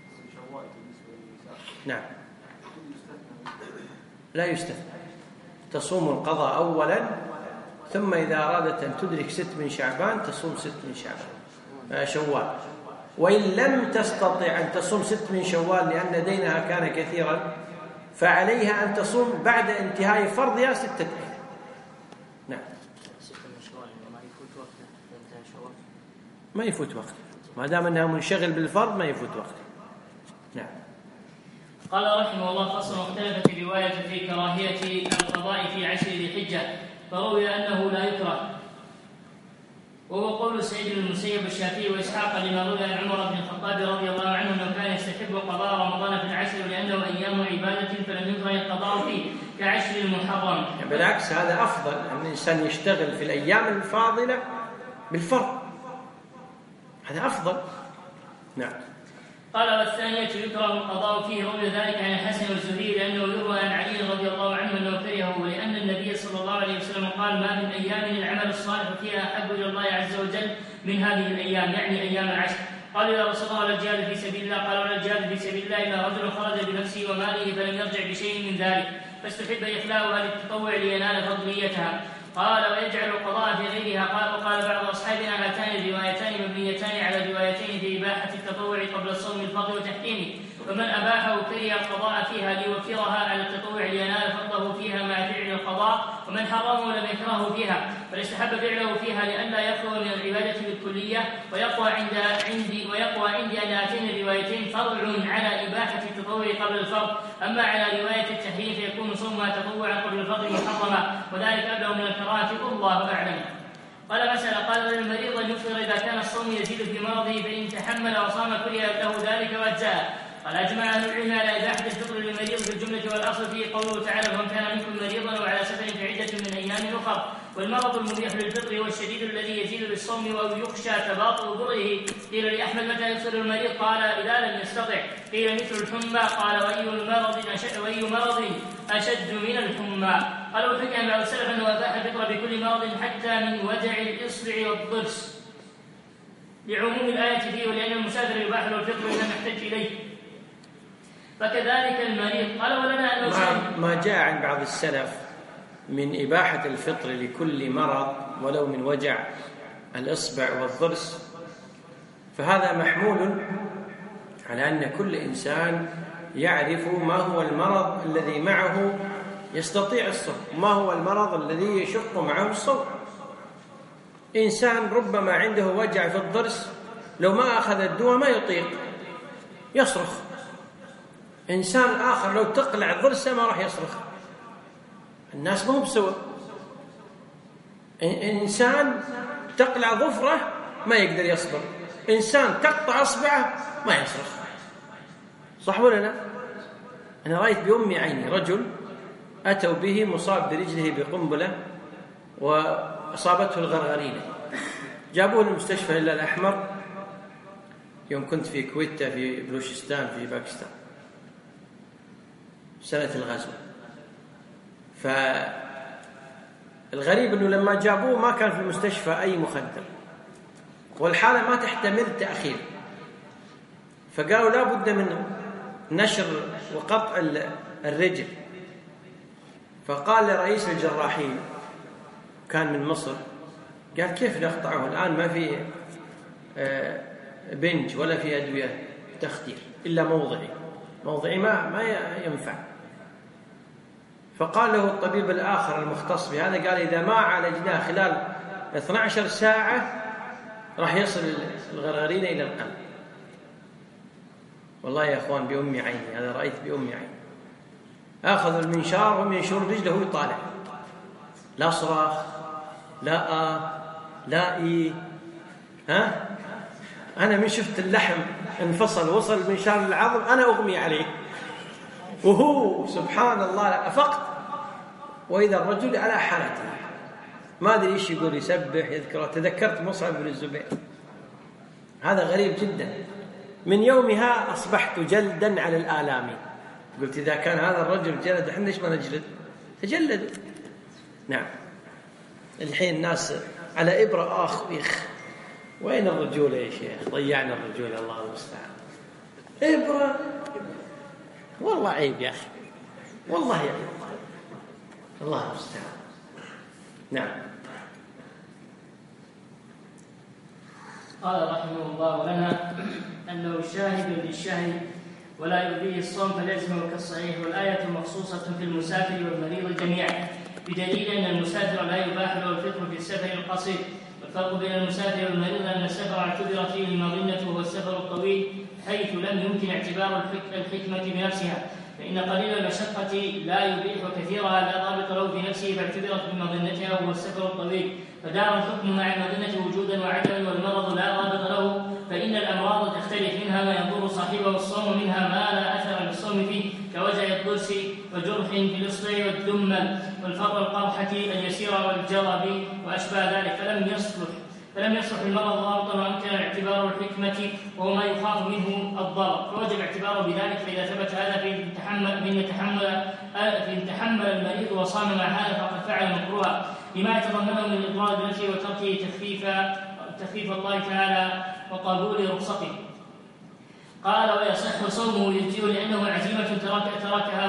نعم، لا يستثنى. تصوم القضاء أولا، ثم إذا أرادت أن تدرك 6 من شعبان تصوم 6 من شوال. وإن لم تستطع أن تصوم 6 من شوال لأن دينها كان كثيرا، فعليها أن تصوم بعد انتهاء فرضها 6 أيام. نعم. 6 من شوال ما يفوت وقته، انتهى شوال ما يفوت وقته ما دام أنها منشغل بالفرض، ما يفوت وقته. نعم. قال رحمه الله: فصل. اختلفت الرواية في كراهية القضاء في 10 ذي الحجة، فروي أنه لا يكره، وهو قول سعيد بن المسيب والشافعي وإسحاق، لما روي عن عمر بن الخطاب رضي الله عنه أنه كان يستحب قضاء رمضان في العشر لأنه أيام عبادة فلم يكره القضاء فيه كعشر المحرم. بالعكس، هذا أفضل أن الإنسان يشتغل في الأيام الفاضلة بالفرض، هذا أفضل. نعم. قال: والثانية يكره القضاء فيه، روي ذلك عن الحسن والزهري لأنه يروى عن علي رضي الله عنه أنه كرهه، ولأن النبي صلى الله عليه وسلم قال: ما من أيام العمل الصالح فيها أحب إلى الله عز وجل من هذه الأيام، يعني أيام العشر. قالوا: يا رسول الله، ولا الجهاد في سبيل الله؟ قال: ولا الجهاد في سبيل الله إلا رجل خرج بنفسه وماله فلم يرجع بشيء من ذلك، فاستحب إخلاؤها للتطوع لينال فضليتها. قال: ويجعل القضاء في غيرها. قال: وقال بعض أصحابنا: هاتان الروايتان مبنيتان على روايتين في إباحة التطوع قبل الصوم الفرض وتحريمه، فمن أباحه كره القضاء فيها ليوفرها على التطوع لينال فضله فيها مع فعل القضاء، ومن حرمه لم يكرهه فيها، فالاستحب فعله فيها لئلا يخلو من العبادة بالكلية. ويقوى عندي أن هاتين الروايتين فرع على إباحة التطوع قبل الفرض، أما على رواية التحريم فيكون صومها تطوعا قبل الفرض محرما، وذلك أبلغ من الكراهة، والله أعلم. قال: مسألة. قال: للمريض أن يفطر إذا كان الصوم يزيد في مرضه، فإن تحمل وصام كره له ذلك وأجزاءه. قال: أجمع أهل العلم على إباحة الفطر للمريض في الجملة، والأصل فيه قوله تعالى: فمن كان منكم مريضا وعلى سفر فعدة من أيام أخر. والمرض المبيح للفطر هو الشديد الذي يزيد بالصوم ويخشى تباطؤ ضره. قيل لأحمد: متى يفطر المريض؟ قال: إذا لم يستطع. قيل: مثل الحمى. قال: وأي مرض أشد من الحمى؟ قال: وحكى عن بعض السلف أنه أباح الفطر بكل مرض حتى من وجع الإصبع والضرس، لعموم الآية فيه، ولأن المسافر يباح له الفطر إذا محتج إليه، فكذلك المريض. قال: ولنا أنه ما جاء عن بعض السلف من إباحة الفطر لكل مرض ولو من وجع الإصبع والضرس، فهذا محمول على أن كل إنسان يعرف ما هو المرض الذي معه يستطيع الصوم، وما هو المرض الذي يشق معه الصوم. إنسان ربما عنده وجع في الضرس، لو ما أخذ الدواء ما يطيق، يصرخ. إنسان آخر لو تقلع ضرسه ما راح يصرخ. الناس ما هو بسوى. إنسان تقلع ظفره ما يقدر يصبر، إنسان تقطع أصبعه ما يصرخ. صح ولا لا؟ أنا رأيت بأمي عيني رجل أتوا به مصاب برجله بقنبلة وأصابته الغرغرينة، جابوه للمستشفى الهلال الأحمر يوم كنت في كويتا في بلوشستان في باكستان سنة الغزو. فالغريب أنه لما جابوه ما كان في المستشفى أي مخدر، والحالة ما تحتمل تأخير، فقالوا لا بد من نشر وقطع الرجل. فقال لرئيس الجراحين كان من مصر، قال: كيف نقطعه الآن؟ ما في بنج ولا في أدوية تخدير إلا موضعي ما ينفع. فقال له الطبيب الآخر المختص بهذا، قال: إذا ما عالجناه خلال 12 ساعة راح يصل الغرغرينة إلى القلب. والله يا أخوان بأمي عيني، هذا رأيت بأمي عيني. أخذوا المنشار وهم ينشرون رجله ويطالع، لا صراخ لا أنا من شفت اللحم انفصل وصل المنشار للعظم أنا أغمي عليه، وهو سبحان الله أفقت، وإذا الرجل على حالته ما أدري إيش يقول، يسبح يذكر. تذكرت مصعب بن الزبير، هذا غريب جدا. من يومها أصبحت جلدا على الآلام. قلت إذا كان هذا الرجل جلد احنا ليش ما نجلد؟ تجلدوا. نعم. الحين الناس على إبرة ويخ. وين الرجولة يا شيخ؟ ضيعنا الرجولة، الله المستعان. إبرة والله عيب يا أخي، والله عيب. الله المستعان. نعم. قال رحمه الله لنا أنه شاهد للشاهد ولا يؤذيه الصوم فليزمه كالصحيح، والآية مخصوصة في المسافر والمريض جميعا، بدليل أن المسافر لا يباح له الفطر في السفر القصير. والفرق بين المسافر والمريض أن السفر اعتبر فيه المظنة وهو السفر الطويل، حيث لم يمكن اعتبار الحكمة بنفسها، فإن قليل المشقة لا يبيح كثيرها لا ضابط له بنفسه فاعتبرت بمظنتها وهو السفر الطويل، فدار الحكم مع المظنة وجودا وعدما، والمرض لا ضابط له، فإن الأمراض تختلف، منها ما يضر صاحبه الصوم ومنها ما لا أثر للصوم فيه كوجع الضرس وجرح في الإصبع والدمل والفر القرحة اليسيرة والجرب وأشباه ذلك، فلم يصلح المرض ضابطا وأمكن اعتبار الحكمة وهو ما يخاف منه الضرر، فوجب اعتباره بذلك. فإذا ثبت هذا فإن تحمل المريض وصام مع هذا فقد فعل مكروها لما يتضمنه من الإضرار بنفسه وتركه تخفيف الله تعالى وقبول رخصته. قال ويصح صومه يجزئه لأنه عزيمة تركها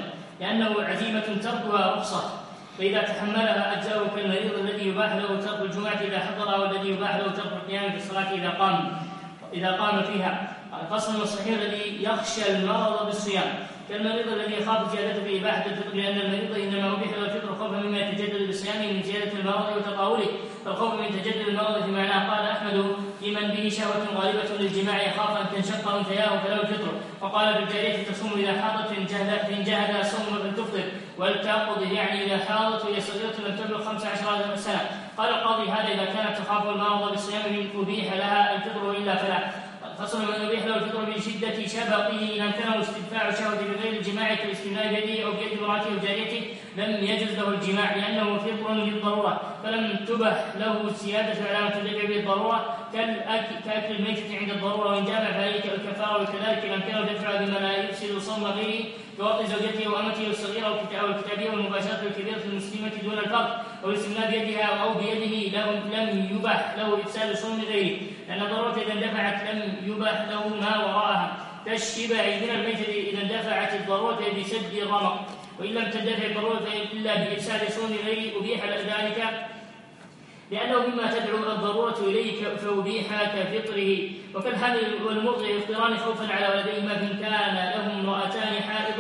رخصة، فإذا تحملها أجزاؤه كالمريض الذي يباح له ترك الجمعة إذا حضرها، والذي يباح له ترك القيام في الصلاة إذا قام فيها. الفصل الصحيح الذي يخشى المرض بالصيام كالمريض الذي يخاف زيادته في إباحة الفطر، لأن المريض إنما أبيح له الفطر خوفا مما يتجدد بصيامه من زيادة المرض وتطاوله، فالخوف من تجدد المرض في معناه. قال أحمد في من به شهوة غالبة للجماع يخاف أن تنشق أنثياه فله الفطر، وقال بالجارية تصوم إذا حاضت فإن جهد الصوم فلتفطر، ولتقض يعني إذا حاضت وهي صغيرة لم تبلغ 15 سنة. قال القاضي هذا إذا كانت تخاف المرض بالصيام أبيح لها الفطر وإلا فلا. فصل من يبيح له الفطر من شدة شبقه إن أمكنه استدفاع شهوة بغير الجماع كالاستمناء بيده أو بيد امرأته أو جاريته لم يجوز له الجماع لأنه فطر للضرورة، فلم تبح له السيادة على ما تدفع به الضرورة كأكل الميتة عند الضرورة، وإن جامع فذلك الكفارة، وكذلك إن أمكنه دفع بما لا يفسد صوم غيره كوطئ زوجته وأمته الصغيرة أو الكتابية والمباشرة الكبيرة المسلمة دون الفرق، أو الاستمناء بيدها أو بيده لم يبح له إفساد صوم غيره، لأن الضرورة إذا اندفعت لم يبح له ما وراءها، كالشبع من الميتة إذا اندفعت الضرورة بسد الرمق، وإن لم تندفع الضرورة إلا بإفساد صوم غيره أبيح ذلك لأنه مما تدعو الضرورة إليه فأبيح كفطره. وكالحامل والمرضع يفطران خوفا على ولديهما فإن كان لهم امرأتان حائض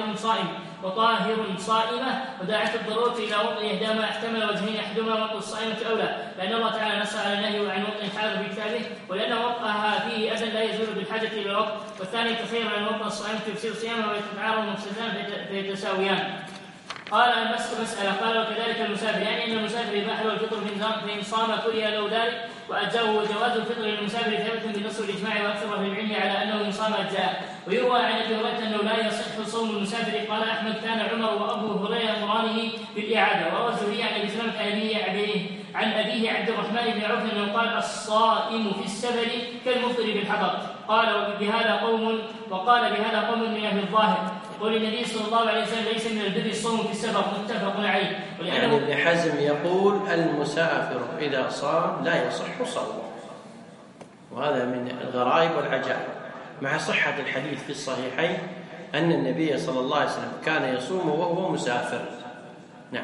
وطاهر صائمة وداعت الضرورة إلى وطئ إحداهما احتمل وجهين أحدهما وطئ الصائمة أولى، لأن الله تعالى نص على النهي عن وطئ الحائض في كتابه، ولأن وطئها فيه أذى لا يزول بالحاجة إلى الوقت، والثاني تخير عن وطئ الصائمة يفسد صيامه ويتعارض مفسدان فيتساويان. قال مسألة قال وكذلك المسافر، يعني أن المسافر يباح له الفطر فإن صام كره له ذلك وأجزاه، وجواز الفطر للمسافر ثابت بالنص والإجماع وأكثر أهل العلم على أنه إن صام أجزاء. ويروى عن أبي هريرة أنه لا يصح صوم المسافر. قال أحمد كان عمر وأبو هريرة يأمرانه بالإعادة. وروى الزهري عن أبي سلمة عن أبيه عبد الرحمن بن عوف أنه قال الصائم في السفر كالمفطر بالحضر. قال بهذا قوم من أهل الظاهر. قول النبي صلى الله عليه وسلم ليس من البر الصوم في السفر، متفق عليه. يعني ابن حزم يقول المسافر إذا صام لا يصح صومه، وهذا من الغرائب والعجائب، مع صحة الحديث في الصحيحين أن النبي صلى الله عليه وسلم كان يصوم وهو مسافر. نعم.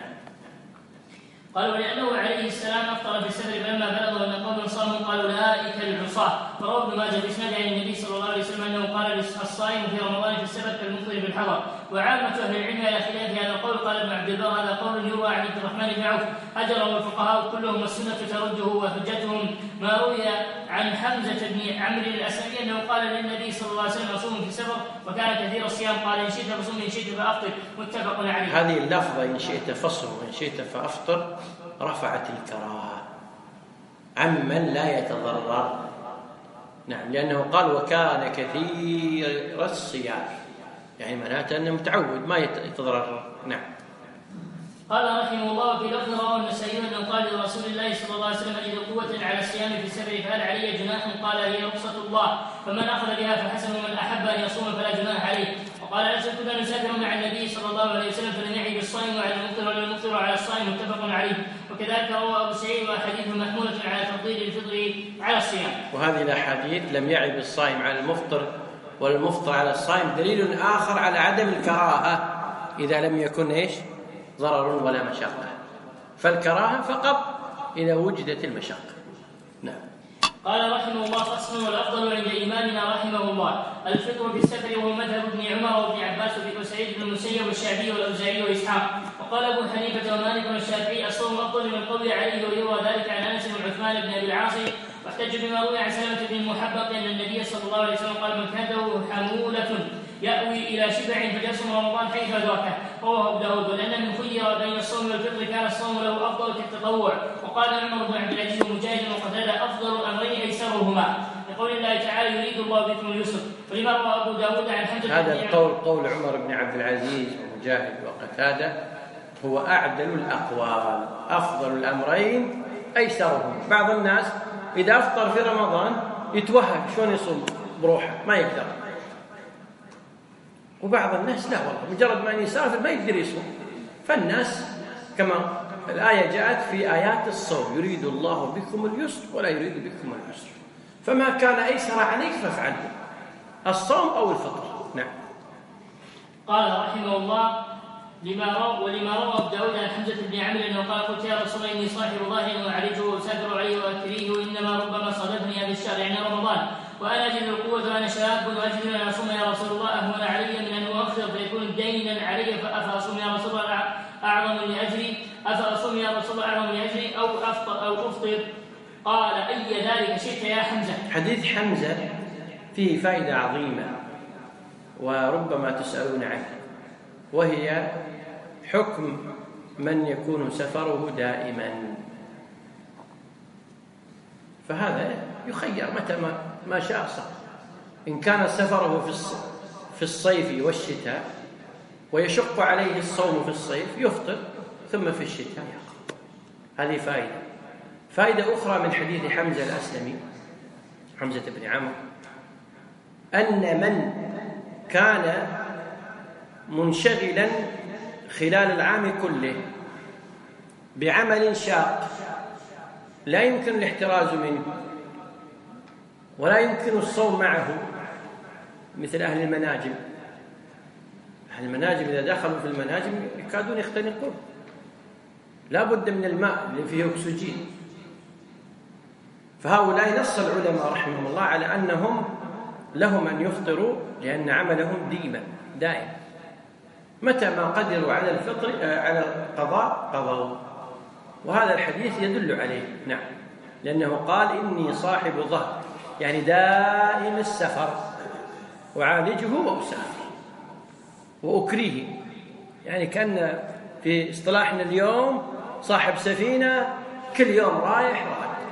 قال ولأنه عليه السلام أفطر في السفر فلما بلغ أن قوم صاموا قالوا أولئك العصاة. فروى ابن ماجه بإسناد عن النبي صلى الله عليه وسلم أنه قال الصائم في رمضان في السفر كالمفطر بالحضر. وعامة أهل العلم على خلاف هذا القول. قال ابن عبد البر هذا قول يروى عن عبد الرحمن بن عوف أجره الفقهاء كلهم والسنة ترده، وحجتهم ما روي عن حمزة بن عمرو الأسلمي أنه قال للنبي صلى الله عليه وسلم أصوم في السفر وكان كثير الصيام، قال إن شئت فصوم إن شئت فأفطر، متفق عليه. هذه اللفظة إن شئت فصوم وإن شئت فأفطر رفعت الكراهة عمن لا يتضرر. نعم، لأنه قال وكان كثير الصيام، يعني معناته أنه متعود ما يتضرر. نعم. قال رحمه الله في لفظ رواه النسائي أنه قال لرسول الله صلى الله عليه وسلم أجد قوة على الصيام في السفر فهل علي جناح؟ قال هي رخصة الله، فمن أخذ بها فحسن، ومن أحب أن يصوم فلا جناح عليه. وقال أنس كنا نسافر مع النبي صلى الله عليه وسلم فلم يعي بالصائم وعلى المفطر ولا المفطر على الصائم، متفق عليه. وكذلك روى أبو سعيد وأحاديث محمولة على تفضيل الفطر على الصيام. وهذه الأحاديث لم يعي بالصائم على المفطر والمفطر على الصائم دليل آخر على عدم الكراهة إذا لم يكن ضرر ولا مشقة، فالكراهة فقط إذا وجدت المشقة. نعم. قال رحمه الله: فصل. والأفضل عند إمامنا رحمه الله الفطر في السفر، وهو مذهب ابن عمر وابن عباس وسعيد بن المسيب والشعبي والأوزاعي وإسحاق. وقال أبو حنيفة ومالك والشافعي: الصوم أفضل من قوي عليه، ويروى ذلك عن أنس وعثمان بن أبي العاص. واحتج بما روي عن سلمة بن المحبق أن النبي صلى الله عليه وسلم قال: من كانت له حمولة يأوي إلى شبع فليصم رمضان حيث أدركه، رواه أبو داود. ولأن من خير بين الصوم والفطر كان الصوم له أفضل كالتطوع. وقال عمر بن عبد العزيز ومجاهد وقتادة: أفضل الأمرين أيسرهما، لقول الله تعالى: يريد الله بكم اليسر. ولما روى أبو داود عن حمزة هذا القول قول عمر بن عبد العزيز ومجاهد وقتادة هو أعدل الأقوال. أفضل الأمرين أيسرهما. بعض الناس إذا أفطر في رمضان يتوهق شلون يصوم بروحه، ما يقدر. وبعض الناس لا والله مجرد ما يسافر ما يقدر يصوم. فالناس كما الآية جاءت في آيات الصوم: يريد الله بكم اليسر ولا يريد بكم العسر، فما كان أيسر عليك فافعله، الصوم أو الفطر. نعم. قال رحمه الله: ولما روى أبو داود عن حمزة بن عمرو أنه قال: قلت يا رسول الله إني صاحب ظاهر وأعالجه وأسافر عليه وأكريه، وإنما ربما صادفني هذا الشهر يعني رمضان وأنا أجد القوة وأنا شاب وأجد أن أصوم يا رسول الله أهون علي من أن أؤخر فيكون دينا علي، فأفأصوم يا رسول الله أعظم لأجري أو أفطر؟ قال: أي ذلك شئت يا حمزة. حديث حمزة فيه فائدة عظيمة وربما تسألون عنه، وهي حكم من يكون سفره دائما. فهذا يخير متى ما شاء صار. إن كان سفره في الصيف والشتاء ويشق عليه الصوم في الصيف يفطر، ثم في الشتاء يقضي. هذه فائدة أخرى من حديث حمزة الأسلمي، حمزة بن عمرو، أن من كان منشغلا خلال العام كله بعمل شاق لا يمكن الاحتراز منه ولا يمكن الصوم معه، مثل أهل المناجم. أهل المناجم إذا دخلوا في المناجم يكادون يختنقون، لا بد من الماء اللي فيه أكسجين. فهؤلاء نص العلماء رحمهم الله على أنهم لهم أن يفطروا لأن عملهم دائم. متى ما قدروا على الفطر على القضاء قضوا. وهذا الحديث يدل عليه. نعم. لأنه قال: إني صاحب ظهر، يعني دائم السفر، وعالجه وأسافر وأكريه، يعني كان في اصطلاحنا اليوم صاحب سفينة كل يوم رايح.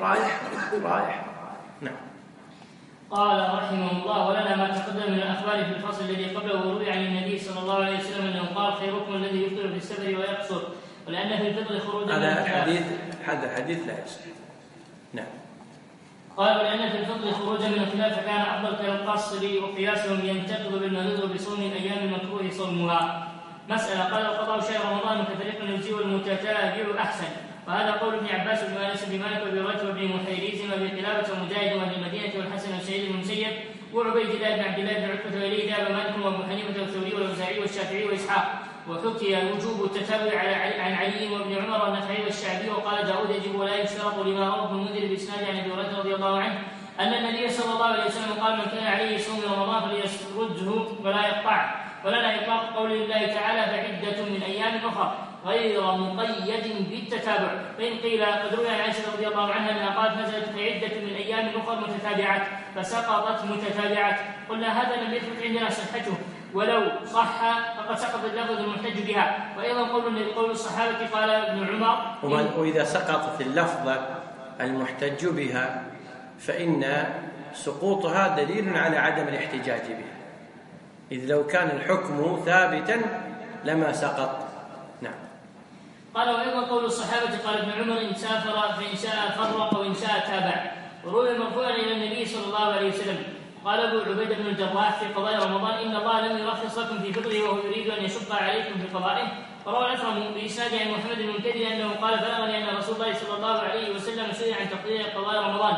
نعم. قال رحمه الله: ولنا ما تقدم من الأخبار في الفصل الذي قبله. وروي عن النبي صلى الله عليه وسلم أنه قال: خيركم الذي يفطر في السفر ويقصر، ولأن في الفطر خروجا من هذا حديث لا يصح. نعم. قال: ولأن في الفطر خروجا من الخلاف فكان أفضل كالقصر، وقياسهم ينتقض بالمنذور بصوم الأيام المكروه صومها. مسألة. قال: القضاء شهر رمضان كفريق يجزي والمتتابع أحسن. وهذا قول ابن عباس وابن انس بن مالك وابي رجب وابن محيريز وابي قلابه ومجاهد واهل المدينه والحسن وسعيد بن المسيب وعبيد الله بن عبد الله بن عتبه، واليه ذهب مالك وابو حنيفه والثوري والاوزاعي والشافعي واسحاق. وحكي وجوب التتابع عن علي وابن عمر والنخعي والشعبي. وقال داود: يجب ولا يشترط، لما روى ابن المنذر باسناد عن ابي هريره رضي الله عنه ان النبي صلى الله عليه وسلم قال: من كان عليه صوم رمضان فليسرده ولا يقطعه. ولنا اطلاق قول الله تعالى: فعده من ايام اخرى، غير مقيد بالتتابع. فإن قيل قد روي عن عائشة رضي الله عنها أنها قالت: نزلت في عدة من أيام أخرى متتابعات فسقطت متتابعات. قلنا هذا لم يثبت عندنا صحته، ولو صح فقد سقط اللفظ المحتج بها. وأيضا قول الصحابة قال ابن عمر: وإذا سقطت اللفظة المحتج بها فإن سقوطها دليل على عدم الاحتجاج بها، إذ لو كان الحكم ثابتا لما سقط. نعم. قال: وأيضا قول الصحابة قال ابن عمر: إن سافر فإن شاء فرق وإن شاء تابع. وروي مرفوعا إلى النبي صلى الله عليه وسلم. قال أبو عبيدة بن الجراح في قضاء رمضان: إن الله لم يرخص لكم في فطره وهو يريد أن يشق عليكم في قضائه. وروى الأثرم بإسناد عن محمد بن المنكدر أنه قال: بلغني أن رسول الله صلى الله عليه وسلم سئل عن تقدير قضاء رمضان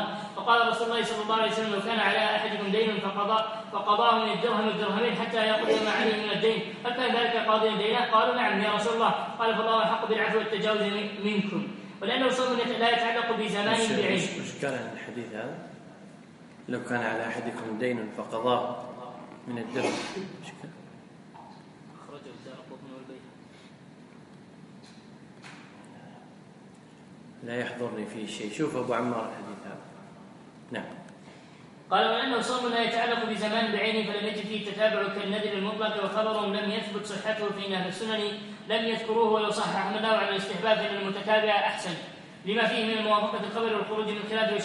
وقال رسول الله صلى الله عليه وسلم: لو كان على أحدكم دين فقضاه من الدرهم الدرهمين حتى يقضي ما عليه من الدين، هل كان ذلك قاضيا دينه؟ قالوا: نعم يا رسول الله. قال: فالله أحق بالعفو والتجاوز منكم. ولأنه صوم لا يتعلق بزمان بعيد. وش قال عن الحديث هذا؟ لو كان على أحدكم دين فقضاه من الدرهم. أخرجه الدارقطني والبيهقي. لا يحضرني فيه شيء. شوف أبو عمار الحديث هذا. نعم. قال: ولأنه صوم لا يتعلق بزمان بعينه فلم يجد فيه التتابع كالنذر المطلق، وخبر لم يثبت صحته فإن أهل السنن لم يذكروه، ولو صح أحمد على الاستحباب فإن المتتابع أحسن لما فيه من موافقة الخبر والخروج من خلافه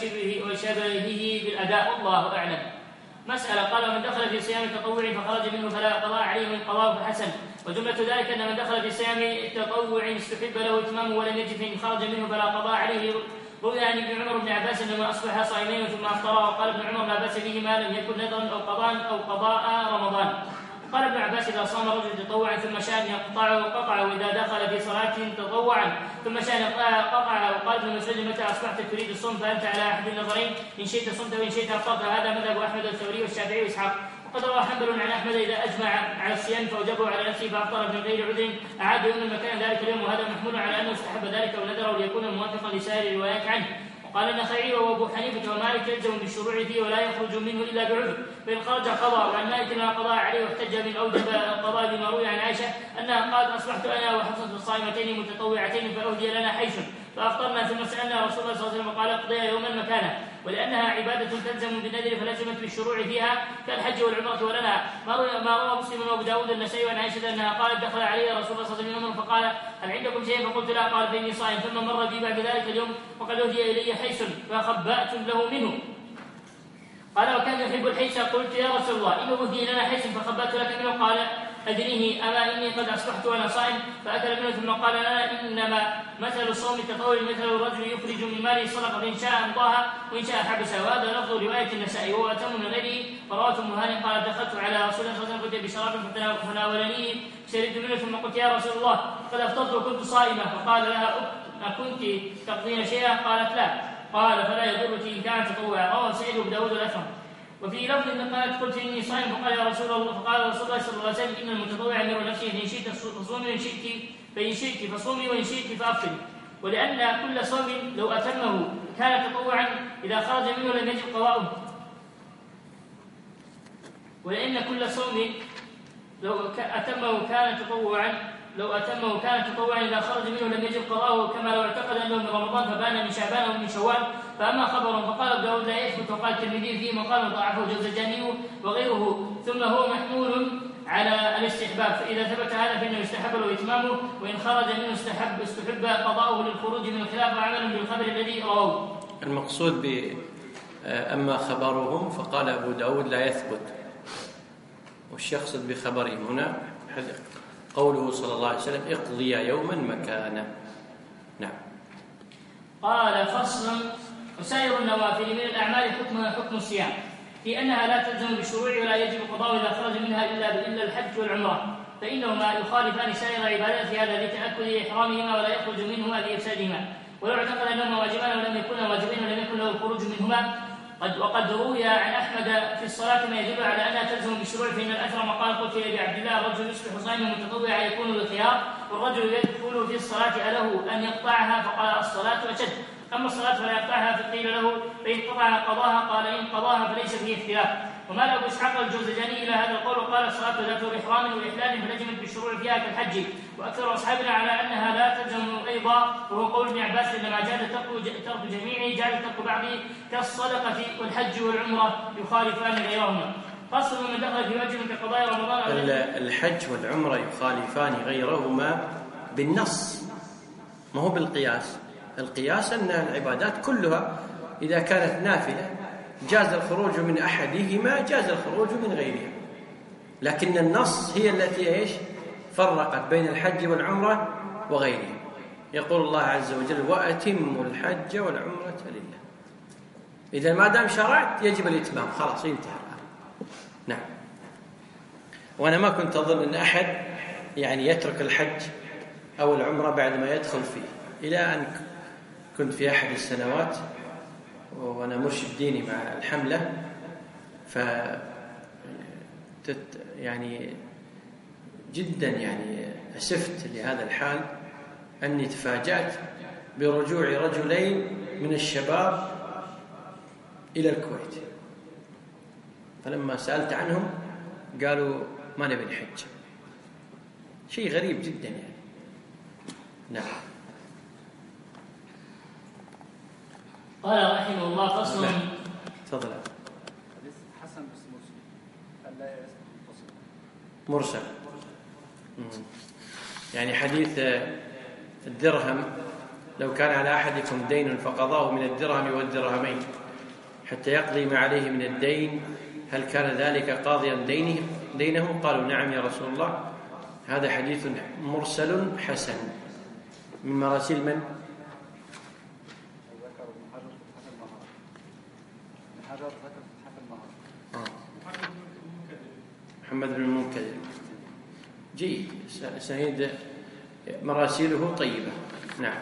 وشبهه بالأداء، والله أعلم. مسألة. قال: من دخل في صيام التطوع فخرج منه فلا قضاء عليه من قضاء فحسن. وجملة ذلك أن من دخل في صيام التطوع استحب له إتمامه ولم يجد فإن خرج منه فلا قضاء عليه. روي عن ابن عمر بن عباس أنه أصبح صائمين ثم أفطرا، وقال ابن عمر: لا بأس به ما لم يكن نذرا أو قضاء رمضان. قال ابن عباس: إذا صام رجل تطوعا ثم شاء أن يقطعه قطعه، وإذا دخل في صلاة تطوعا ثم شاء أن يقطعه قطعه. وقال ابن مسعود: متى أصبحت تريد الصوم فأنت على أحد النظرين، إن شئت صمت وإن شئت أفطرت. هذا مذهب أحمد والثوري والشافعي وإسحاق. وقد روى حنبل عن أحمد: إذا أجمع على الصيام فأوجبه على نفسه فأفطر من غير عذر أعاد يوم المكان ذلك اليوم، وهذا محمول على أنه استحب ذلك ونذره ليكون موافقا لسائر الروايات عنه. وقال النخعي وابو حنيفه ومالك يلزم بالشروع فيه ولا يخرج منه الا بعذر، فان خرج قضى. وعن مالك لا قضاء عليه، واحتج من اوجب القضاء بما روي عن عائشه انها قالت: اصبحت انا وحفصه الصائمتين متطوعتين فاهدي لنا حيث فافطرنا، ثم سالنا رسول الله صلى الله عليه وسلم قال: اقضيها يوما مكانه. ولانها عباده تلزم بالنذر فلزمت بالشروع فيها كالحج والعمره. ولنا ما روى مسلم وابو داود النسائي عن عائشه انها قالت: دخل علي رسول الله صلى الله عليه وسلم فقال: هل عندكم شيء؟ فقلت: لا. قال: فاني صائم. ثم مر بي بعد ذلك اليوم وقد اهدي الي حيث فخبأت له منه. قال: وكان يحب الحيث. قلت: يا رسول الله، إنه أهدي لنا حيث فخبأت لك منه. قال: أدريه، أما إني قد أصبحت وأنا صائم. فأكل منه ثم قال لنا: إنما مثل الصوم التطوع مثل الرجل يخرج من ماله صدقة فإن شاء أمضاها وإن شاء حبسها. وهذا لفظ رواية النسائي وهو أتم من غيره. ورواه ام هانئ قال: دخلت على رسول الله صلى الله عليه وسلم بشراب فناولنيه شربت منه ثم قلت: يا رسول الله، قد أفطرت وكنت صائمة. فقال لها: أكنت تقضين شيئا؟ قالت: لا. قال: فلا يضرك إن كان تطوعا. رواه سعيد وابو داود الأثر. وفي لفظ قالت: قلت: إني صائم. فقال: يا رسول الله، فقال رسول الله صلى الله عليه وسلم: إن المتطوع يمر نفسه، فإن شئت فصومي فإن شئت فصومي وإن شئت فأفطري. ولأن كل صوم لو أتمه كان تطوعا إذا خرج منه لم يجب قضاؤه. ولأن كل صوم لو أتمه كان تطوعا إذا خرج منه لم يجب قضاؤه، كما لو اعتقد أنه من رمضان فبان من شعبان أو من شوال. فأما خبر فقال ابن داود لا يثبت، وقال الترمذي فيه مقال ضعفه الجوزجاني وغيره، ثم هو محمول على الاستحباب، فإذا ثبت هذا فإنه يستحب له إتمامه، وإن خرج منه استحب قضاؤه للخروج من الخلاف وعملا بالخبر الذي رواه. المقصود أما خبرهم فقال أبو داود لا يثبت، وش يقصد بخبرهم هنا؟ قوله صلى الله عليه وسلم: اقضي يوما مكانه. نعم. قال: فصل. وسائر النوافل من الأعمال حكم الصيام، في أنها لا تلزم بالشروع ولا يجب قضاء إذا خرج منها إلا الحج والعمرة، فإنهما يخالفان سائر العبادات في هذا لتأكد إحرامهما ولا يخرج منهما لإفسادهما. ولو اعتقد أنهما واجبان ولم يكونا واجبين ولم يكن له الخروج منهما. وقد روي عن أحمد في الصلاة ما يدل على أنها تلزم بالشروع، فإن الأثر قال: قلت لأبي عبد الله: الرجل يصبح صائما متطوعا يكون للخيار، والرجل يدخل في الصلاة أله أن يقطعها؟ فقال: الصلاة أشد. أما الصلاة فلا يقطعها، فقيل له: فإن قطع قضاها؟ قال: إن قضاها فليس فيه اختلاف. ومال أبو إسحاق الجوزجاني إلى هذا القول، وقال: الصلاة ذات إحرام وإحلال فلزمت بالشروع فيها كالحج. وأكثر أصحابنا على أنها لا تلزم أيضا، وهو قول ابن عباس: إنما جاز ترك جميعه، جاز ترك بعضه كالصدقة والحج والعمرة يخالفان غيرهما. فصل. من دخل في واجب كقضاء رمضان الحج والعمرة يخالفان غيرهما بالنص، ما هو بالقياس. القياس أن العبادات كلها إذا كانت نافلة جاز الخروج من أحدهما، جاز الخروج من غيرها، لكن النص هي التي فرقت بين الحج والعمرة وغيرها. يقول الله عز وجل: وأتموا الحج والعمرة لله. إذا ما دام شرعت يجب الإتمام، خلاص ينتهي. نعم. وأنا ما كنت أظن أن أحد يترك الحج أو العمرة بعد ما يدخل فيه، إلى أن كنت في أحد السنوات وأنا مرشد ديني مع الحملة، يعني جدا يعني أسفت لهذا الحال أني تفاجأت برجوع رجلين من الشباب إلى الكويت، فلما سألت عنهم قالوا ما نبي نحج. شيء غريب جدا يعني. نعم. قال رحمه الله فصل. تفضل. حديث حسن بس مرسل، لا يثبت مرسل. يعني حديث الدرهم، لو كان على أحدكم دين فقضاه من الدرهم والدرهمين حتى يقضي ما عليه من الدين، هل كان ذلك قاضيا دينه؟ قالوا نعم يا رسول الله. هذا حديث مرسل حسن من مراسيل من؟ محمد بن المنكدر. جيد، سنيد مراسيله طيبة. نعم.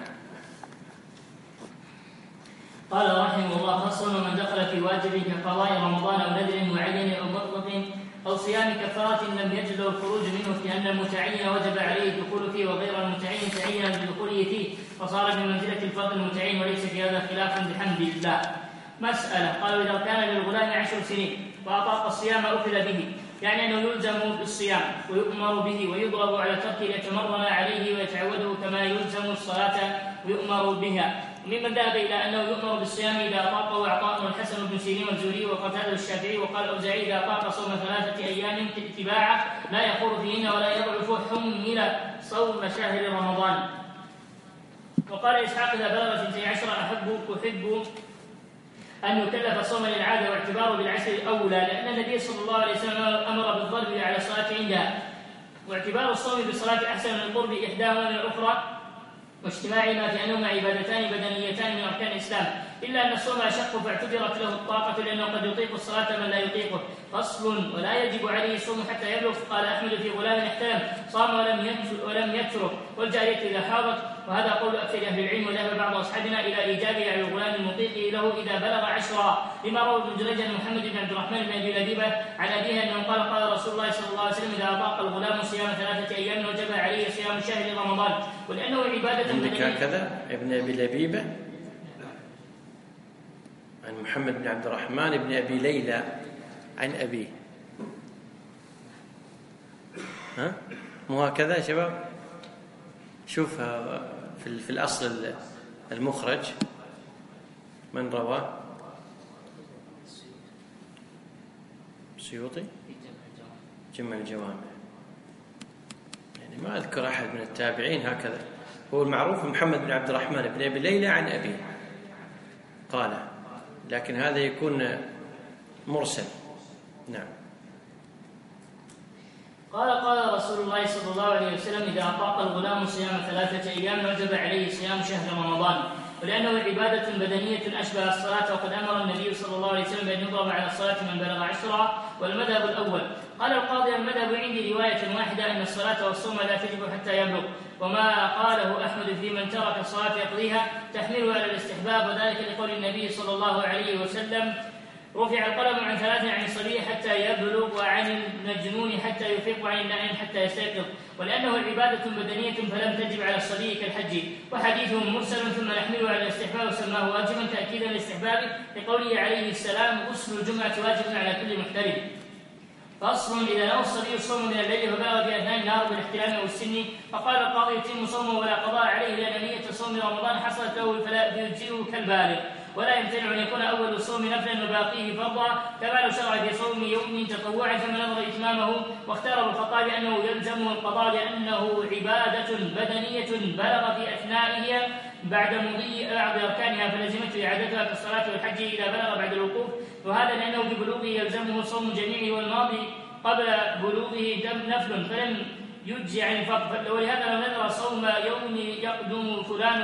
قال رحمه الله فصل. من دخل في واجب كقضاء رمضان أو نذر معين أو مطلق أو صيام كفارة لم يجد الخروج منه، في أن المتعين وجب عليه الدخول فيه وغير المتعين تعين بدخوله فيه، فصار بمنزلة الفرد المتعين، وليس في هذا خلاف بحمد الله. مسألة. قالوا إذا كان للغلام 10 سنين وأطاق الصيام أخذ به، يعني أنه يلزم بالصيام ويؤمر به ويضرب على تركه ليتمرن عليه ويتعوده كما يلزم الصلاة ويؤمر بها. ممن ذهب إلى أنه يؤمر بالصيام إذا أطاق، وأعطاه الحسن بن سيرين والزهري وقتادة الشافعي، وقال الأوزاعي إذا أطاق صوم 3 أيام اتباعا لا يخور فيهن ولا يضعف حمل صوم شهر رمضان. وقال إسحاق إذا بلغ 12 أحب أن يكلف صوما للعادة واعتباره بالعشر أولى، لأن النبي صلى الله عليه وسلم أمر بالضرب على الصلاة عندها، واعتبار الصوم بالصلاة أحسن من قرب إحداهما من الأخرى واجتماعهما في أنهما عبادتان بدنيتان من أركان الإسلام، إلا أن الصوم أشق فاعتبرت له الطاقة، لأنه قد يطيق الصلاة من لا يطيقه. فصل. ولا يجب عليه الصوم حتى يبلغ. قال أحمد في غلام احتلم صام ولم يترك، والجارية إذا حاضت، وهذا قول أكثر أهل العلم، وذهب بعض أصحابنا إلى إيجابه على الغلام المطيق له إذا بلغ 10، لما روى ابن جريج عن محمد بن عبد الرحمن بن أبي لبيبة عن أبيه أنه قال قال رسول الله صلى الله عليه وسلم إذا أطاق الغلام صيام 3 أيام وجب عليه صيام شهر رمضان، ولأنه عبادة عندك هكذا ابن أبي لبيبة عن محمد بن عبد الرحمن بن أبي ليلى عن أبيه. ها؟ مو هكذا يا شباب؟ شوف في الأصل المخرج من رواه؟ السيوطي جمع الجوامع. يعني ما أذكر أحد من التابعين هكذا. هو المعروف محمد بن عبد الرحمن بن أبي ليلى عن أبيه قال، لكن هذا يكون مرسل. نعم. قال رسول الله صلى الله عليه وسلم إذا أطاق الغلام صيام 3 أيام وجب عليه صيام شهر رمضان، ولأنه عبادة بدنية أشبه الصلاة، وقد أمر النبي صلى الله عليه وسلم أن يضرب على الصلاة من بلغ 10. والمذهب الأول. قال القاضي المذهب عندي رواية واحدة أن الصلاة والصوم لا تجب حتى يبلغ، وما قاله أحمد في من ترك الصلاة يقضيها تحمله على الاستحباب، وذلك لقول النبي صلى الله عليه وسلم رفع القلم عن 3 عن الصبي حتى يبلغ، وعن المجنون حتى يفيق، وعن النائم حتى يستيقظ، ولأنه عبادة بدنية فلم تجب على الصبي كالحج. وحديثهم مرسل ثم نحمله على الاستحباب وسماه واجبا تأكيدا لاستحبابه لقوله عليه السلام غسل الجمعة واجب على كل محترم. فأصل إذا نوى الصبي الصوم من الليل فبلغ في أثناء النهار بالاحتلام أو السن، فقال القاضي يتم صومه ولا قضاء عليه لأن نية صوم رمضان حصلت له فلا يجزئه كالبالغ، ولا يمتنع أن يكون أول الصوم نفلا وباقيه فرضا، كما لو شرع في صوم يوم تطوعا ثم نظر إتمامه. واختار ابن الخطاب أنه يلزمه القضاء لأنه عبادة بدنية بلغ في أثنائها بعد مضي بعض أركانها فلزمته إعادتها كالصلاة والحج إذا بلغ بعد الوقوف، وهذا لأنه ببلوغه يلزمه صوم جميعه، والماضي قبل بلوغه دم نفل فلم يجزي عن الفرض، ولهذا لو نذر صوم يوم يقدم فلان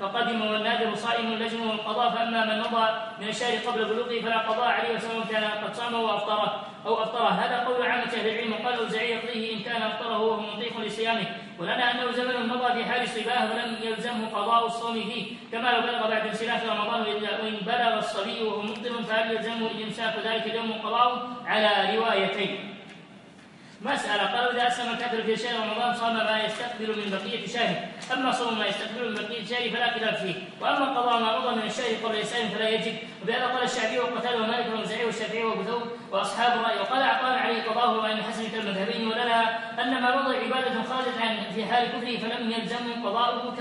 فقدم والنادر صائم لزمه القضاء، فأما من مضى من الشهر قبل بلوغه فلا قضاء عليه وسواء كان قد صامه أو أفطره. هذا قول عامة أهل العلم. وقال الأوزاعي يقضيه إن كان أفطره وهو مطيق لصيامه. ولنا أنه زمن مضى في حال صباه ولم يلزمه قضاء الصوم فيه، كما لو بلغ بعد انسلاخ رمضان، وإن بلغ الصبي وهو مفطر فهل يلزمه إمساك ذلك اليوم قضاء؟ على روايتين. مسألة: قالوا إذا أسلم الكافر في شهر رمضان صام ما يستقبل من بقية شهره، أما صوم ما يستقبل من بقية شهره فلا خلاف فيه، وأما قضاء ما مضى من الشهر قبل إسلام فلا يجب. وبهذا قال الشافعي وقتاده ومالك والأوزاعي والشافعي وأبو ثور وأصحاب الرأي. وقال عطاء عليه قضاءه وأن الحسن كالمذهبين. ولنا أن ما مضى عبادة خرجت عن في حال كفره فلم يلزم قضاؤه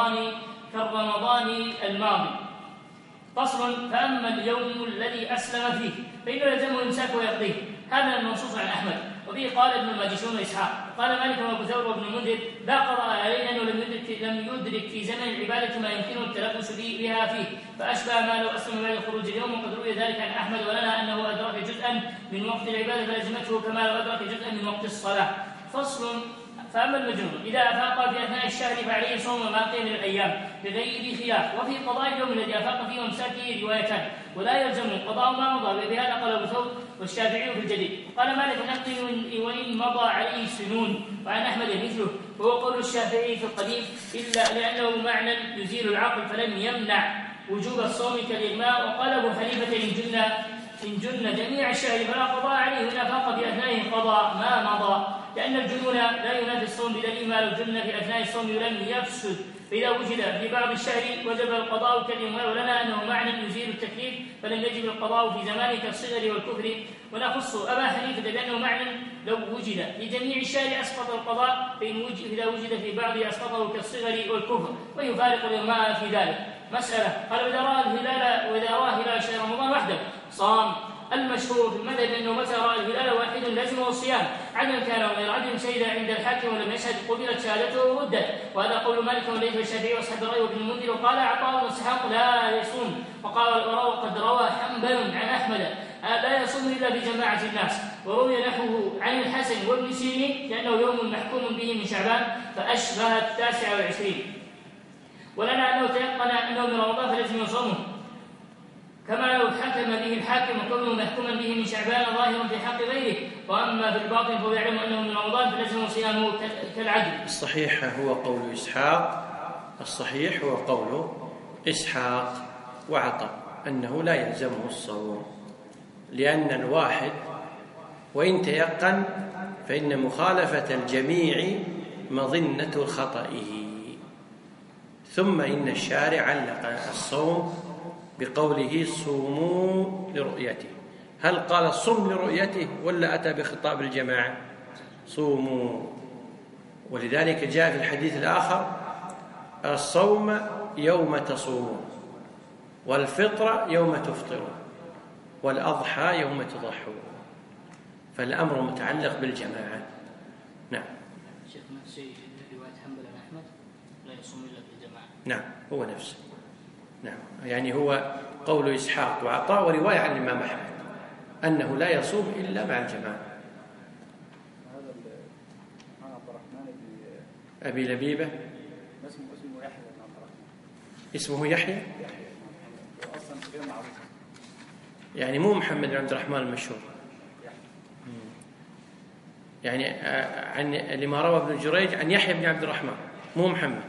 كالرمضان الماضي. فصل: فأما اليوم الذي أسلم فيه فإنه يلزمه الإمساك ويقضيه. هذا المنصوص عن أحمد، وبه قال ابن الماجشون وإسحاق. قال مالك وأبو ثور وابن المنذر: لا قضاء عليه لأنه لم يدرك في زمن العبادة ما يمكنه التلبس بها فيه، فأشبه ما لو أسلم بعد خروج اليوم. وقد روي ذلك عن أحمد. ولنا أنه أدرك جزءا من وقت العبادة فلزمته كما لو أدرك جزءا من وقت الصلاة. فصل: فأما المجنون إذا أفاق في أثناء الشهر فعليه صوم ما بقي من الأيام بغير خلاف. وفي قضاء اليوم الذي أفاق فيه وإمساكه روايتان، ولا يلزم قضاء ما مضى، وبهذا قال أبو ثور والشافعي في الجديد. قال مالك: نقضي وإن مضى عليه سنون. وعن أحمد مثله، وهو قول الشافعي في القديم، إلا لأنه معنى يزيل العقل فلم يمنع وجوب الصوم كالإغماء. وقال أبو حنيفة: إن جن جميع الشهر فلا قضاء عليه، وإن أفاق في أثنائه قضاء ما مضى، لأن الجنون لا ينافي الصوم بدليل ما لو جن في أثناء الصوم لم يفسد، فإذا وجد في بعض الشهر وجب القضاء كالإغماء. ولنا أنه معنى يزيل التكليف فلم يجب القضاء في زمانه كالصغر والكفر. ونخص أبا حنيفة بأنه معنى لو وجد في جميع الشهر أسقط القضاء، إذا وجد في بعضه أسقطه كالصغر والكفر، ويفارق الإغماء في ذلك. مسألة: قال وإذا رأى هلال شهر رمضان وحده صام. المشهور في المذهب أنه متى رأى الهلال واحد لازمه الصيام، عدل كان وغير عدل، شهد عند الحاكم ولم يشهد قبلت شهادته وردت. وهذا قول مالك وليث والشافعي واصحاب الرأي وابن المنذر. وقال عطاء واسحاق لا يصوم. وقد روى حنبل عن أحمد لا يصوم إلا بجماعة الناس. وروي نحوه عن الحسن وابن سيرين لأنه يوم محكوم به من شعبان فأشبه 29. ولنا أنه تيقن أنه من رمضان فلازم يصومه، كما لو حكم به الحاكم وكونه محكوما به من شعبان ظاهر في حق غيره. وأما في الباطن فهو يعلم أنه من رمضان فلازم صيامه كالعدل. الصحيح هو قول إسحاق وعطاء أنه لا يلزمه الصوم، لأن الواحد وإن تيقن فإن مخالفة الجميع مظنة خطئه. ثم إن الشارع علق الصوم بقوله صوموا لرؤيته. هل قال صم لرؤيته ولا أتى بخطاب الجماعة؟ صوموا. ولذلك جاء في الحديث الآخر: الصوم يوم تصومون، والفطر يوم تفطرون، والأضحى يوم تضحون. فالأمر متعلق بالجماعة. نعم. شيخ نفس رواية حنبل عن أحمد لا يصوم إلا في الجماعة. نعم هو نفسه. نعم يعني هو قول إسحاق وعطاء ورواية عن الإمام أحمد أنه لا يصوم إلا مع الجماعة. هذا عن عبد الرحمن أبي لبيبة اسمه يحيى بن عبد الرحمن. اسمه يحيى أصلا غير معروف، يعني مو محمد بن عبد الرحمن المشهور، يعني عن لما روى ابن جريج عن يحيى بن عبد الرحمن مو محمد.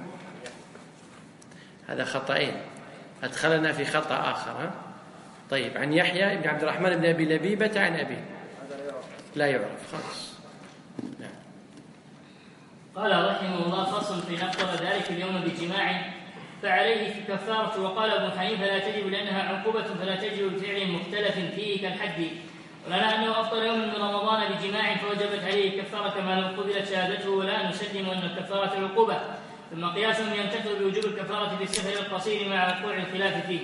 هذا خطأين أدخلنا في خطأ آخر. طيب عن يحيى بن عبد الرحمن بن أبي لبيبة عن أبيه لا يعرف خالص. نعم. قال رحمه الله: فصل في نقض ذلك اليوم بجماع فعليه في كفارة. وقال ابن حنيفة لا تجب لأنها عقوبة فلا تجب بفعل مختلف فيه كالحد. ولنا أنه أفطر يوم من رمضان بجماع فوجبت عليه كفارة كما لو قبلت شهادته، ولا نسلم أن الكفارة عقوبة. ثم قياسهم ينتقل بوجوب الكفارة في السفر القصير مع وقوع الخلاف فيه.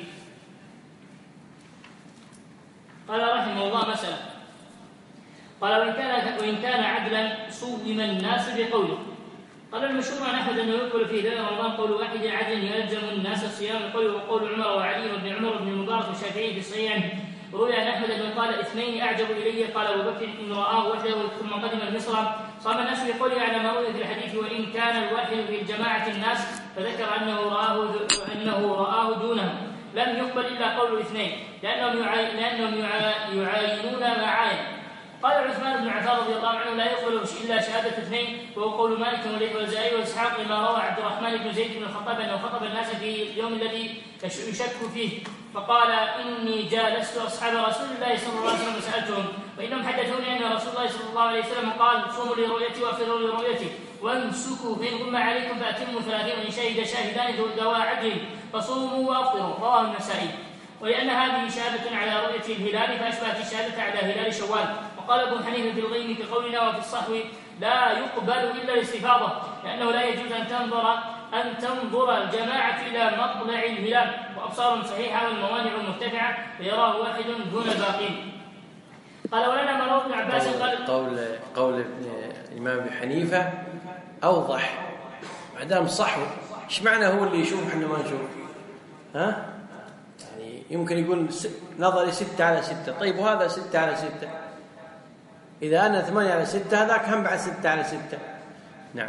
قال رحمه الله: مسألة. قال وإن كان عدلا صوم الناس بقوله. قال المشهور عن أحمد أنه يقول في ليلة رمضان قول واحد عدل يلزم الناس الصيام بقوله، وقول عمر وعلي وابن عمر بن المبارك والشافعي في الصحيح. روي عن أحمد أنه قال: اثنين أعجب إلي، قال أبو بكر إن رآه وحده ثم قدم مصر صام الناس بقوله على ما روي في الحديث، وإن كان الواحد في الجماعة الناس فذكر أنه رآه دونه لم يقبل إلا قول اثنين لأنهم يعاينون ما عاين. قال عثمان بن عفان رضي الله عنه لا يقبل إلا شهادة اثنين، وهو قول مالك وليث والزهري وإسحاق، لما روى عبد الرحمن بن زيد بن الخطاب أنه خطب الناس في اليوم الذي يشك فيه فقال إني جالست أصحاب رسول الله صلى الله عليه وسلم وسألتهم وإنهم حدثوني أن رسول الله صلى الله عليه وسلم قال صوموا لرؤيتي وأفطروا لرؤيتي وامسكوا فإن غم عليكم فأتموا 30 وإن شهد شاهدان ذوى عدل فصوموا وأفطروا. رواه النسائي. ولأن هذه شهادة على رؤية الهلال فأشبهت الشهادة على هلال شوال. وقال ابن حنيفة في الغيم في قولنا وفي الصحو لا يقبل إلا الاستفاضة، لأنه لا يجوز أن تنظر الجماعة إلى مطلع الهلال وأبصار صحيحة والموانع مرتفعة فيراه واحد دون الباقين. قال ولنا مروى ابن عباس قول الإمام أبي حنيفة أوضح ما دام صحو. إيش معنى هو اللي يشوف إحنا ما نشوف؟ ها؟ يعني يمكن يقول نظري 6/6. طيب وهذا 6/6. إذا أنا 8/6 هذاك هم بعد 6/6. نعم.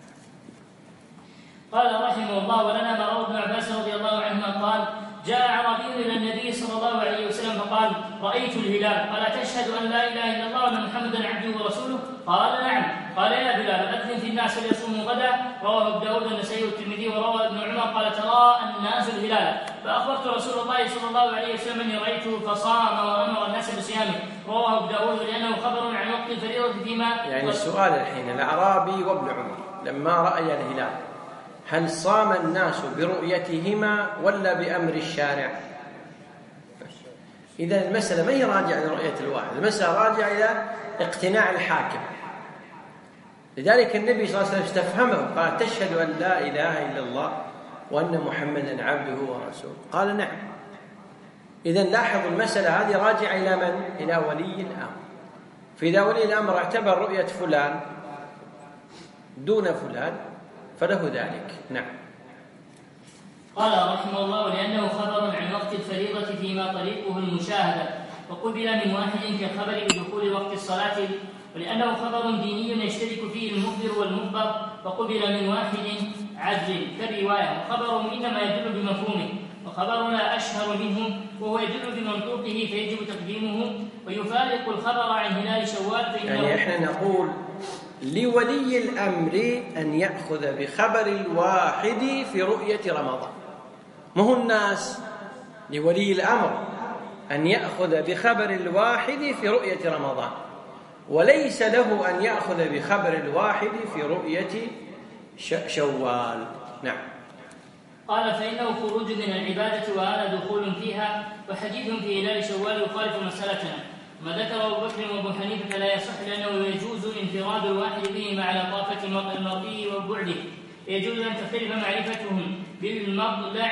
قال رحمه الله ولنا ما روى ابن عباس رضي الله عنهما قال جاء أعرابي إلى النبي صلى الله عليه وسلم فقال رأيت الهلال قال تشهد أن لا إله إلا الله وأن محمدا عبده ورسوله؟ قال نعم. قال يا بلال أذن في الناس فليصوموا غدا. رواه أبو داود والنسائي والترمذي. وروى ابن عمر قال ترى الناس الهلال فأخبرت رسول الله صلى الله عليه وسلم أني رأيته فصام وأمر الناس بصيامه. رواه أبو داود لأنه خبر عن وقت الفريضة فيما يعني السؤال الحين الأعرابي وابن عمر لما رأي الهلال هل صام الناس برؤيتهما ولا بأمر الشارع؟ إذا المسألة ما هي راجعة لرؤية الواحد، المسألة راجعة إلى اقتناع الحاكم. لذلك النبي صلى الله عليه وسلم استفهمه قال تشهد أن لا إله إلا الله وأن محمدا عبده ورسوله؟ قال نعم. إذا لاحظوا المسألة هذه راجعة إلى من؟ إلى ولي الأمر. فإذا ولي الأمر اعتبر رؤية فلان دون فلان فله ذلك. نعم. قال رحمه الله لأنه خبر عن وقت الفريضة فيما طريقه المشاهدة وقبل من واحد كالخبر بدخول وقت الصلاة، ولأنه خبر ديني يشترك فيه المخبر والمخبر وقبل من واحد عدل كالرواية، وخبره إنما يدل بمفهومه وخبرنا أشهر منه وهو يدل بمنطوقه فيجب تقديمه ويفارق الخبر عن هلال شوال. يعني إحنا نقول لولي الأمر أن يأخذ بخبر الواحد في رؤية رمضان، مو الناس. لولي الأمر أن يأخذ بخبر الواحد في رؤية رمضان، وليس له أن يأخذ بخبر الواحد في رؤية شوال. نعم. قال فإنه خروج من العبادة وهذا دخول فيها، وحديث في هلال شوال يخالف مسألتنا. ما ذكر أبو بكر وأبو حنيفة لا يصح لأنه يجوز انفراد الواحد به مع لطافة المرئي وبعده، يجوز أن تختلف معرفتهم بالمطلع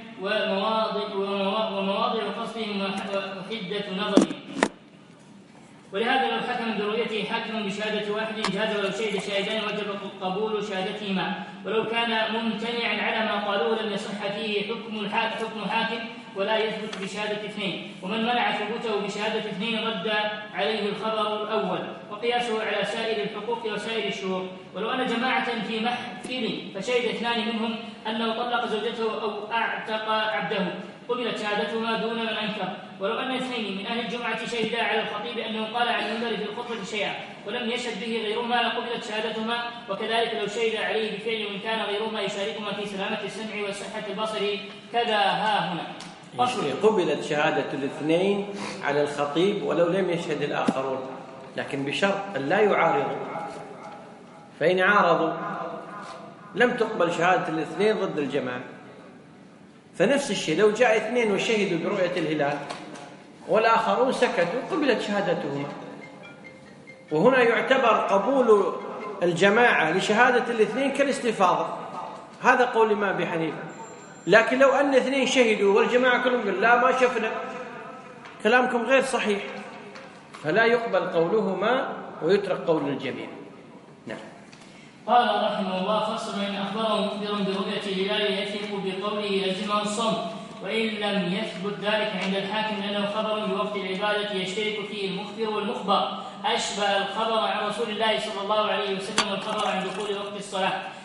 ومواضع قصدهم وحدة نظرهم. ولهذا لو حكم برؤيته حاكم بشهادة واحد جاز، ولو شهد شاهدان وجب قبول شهادتهما، ولو كان ممتنعا على ما قالوه لم يصح فيه حكم حاكم ولا يثبت بشهادة اثنين، ومن منع ثبوته بشهادة اثنين رد عليه الخبر الأول وقياسه على سائر الحقوق وسائر الشهور. ولو أن جماعة في محفل فشهد اثنان منهم أنه طلق زوجته أو أعتق عبده قبلت شهادتهما دون من أنكر. ولو أن اثنين من أهل الجمعة شهدا على الخطيب أنه قال عن المنبر في الخطبة شيئا ولم يشهد به غيرهما لقبلت شهادتهما، وكذلك لو شهد عليه بفعل وإن كان غيرهما يشاركهما في سلامة السمع وصحة البصر كذا ها هنا. قبلت شهادة الاثنين على الخطيب ولو لم يشهد الآخرون، لكن بشرط أن لا يعارضوا، فإن عارضوا لم تقبل شهادة الاثنين ضد الجماعة. فنفس الشيء لو جاء اثنين وشهدوا برؤية الهلال والآخرون سكتوا قبلت شهادتهما. وهنا يعتبر قبول الجماعة لشهادة الاثنين كالاستفاضة، هذا قول الإمام أبي حنيفة. لكن لو أن اثنين شهدوا والجماعة كلهم قالوا لا ما شفنا، كلامكم غير صحيح، فلا يقبل قولهما ويترك قول الجميع. نعم. قال رحمه الله فصل من أخبره مخبر برؤية الهلال يثق بقوله يلزمه الصوم، وإن لم يثبت ذلك عند الحاكم لأنه خبر بوقت العبادة يشترك فيه المخبر والمخبر، أشبه الخبر عن رسول الله صلى الله عليه وسلم والخبر عن دخول وقت الصلاة.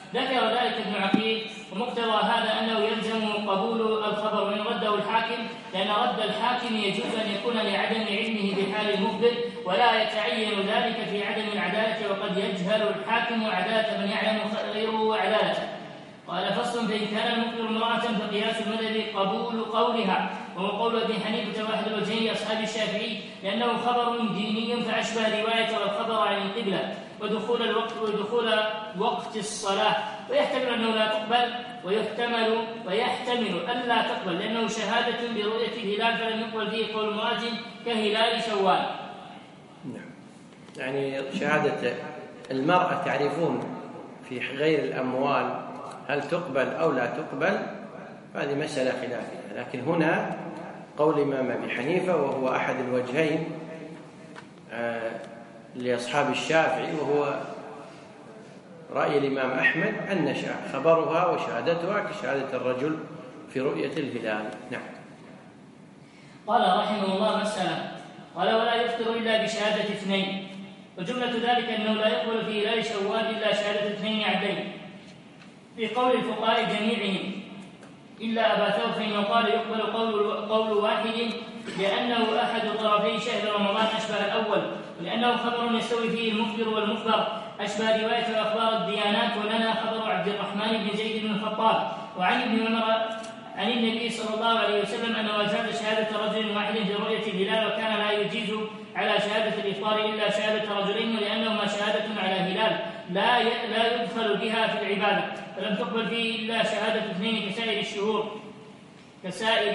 ذكر ذلك ابن عقيل، ومقتضى هذا أنه يلزم قبول الخبر وإن رده الحاكم، لأن رد الحاكم يجوز أن يكون لعدم علمه بحال المخبر، ولا يتعين ذلك في عدم العدالة، وقد يجهل الحاكم عدالة من يعلم غيره عدالته. قال فصل: فإن كان المخبر امرأة فقياس المذهب قبول قولها، وهو قول ابن حنيفة واحد الوجهين أصحاب الشافعي، لأنه خبر ديني فأشبه رواية والخبر عن القبلة ودخول وقت الصلاة، ويحتمل أنه لا تقبل ويحتمل ألا تقبل، لأنه شهادة برؤية الهلال فلم يقبل فيه قول المؤذن كهلال شوال. يعني شهادة المرأة تعرفون في غير الأموال هل تقبل أو لا تقبل، هذه مسألة خلافية، لكن هنا قول الإمام أبي حنيفة وهو أحد الوجهين لأصحاب الشافعي، وهو رأي الإمام أحمد أن خبرها وشهادتها كشهادة الرجل في رؤية الهلال. نعم. قال رحمه الله: مسألة. قال: ولا يفطر إلا بشهادة اثنين، وجملة ذلك أنه لا يقبل في هلال شوال إلا شهادة اثنين عدلين، في قول الفقهاء جميعهم إلا أبا ثور، فإنه قال يقبل قول واحد لأنه أحد طرفي شهر رمضان أشبه الأول، ولأنه خبر يستوي فيه المخبر والمخبر، أشبه رواية وأخبار الديانات. ولنا خبر عبد الرحمن بن زيد بن الخطاب وعن ابن عمر عن النبي صلى الله عليه وسلم أنه أجاز شهادة رجل واحد في رؤية الهلال، وكان لا يجيز على شهادة الإفطار إلا شهادة رجلين، ولأنهما شهادة على هلال لا يدخل بها في العبادة، فلم تقبل فيه إلا شهادة اثنين كسائر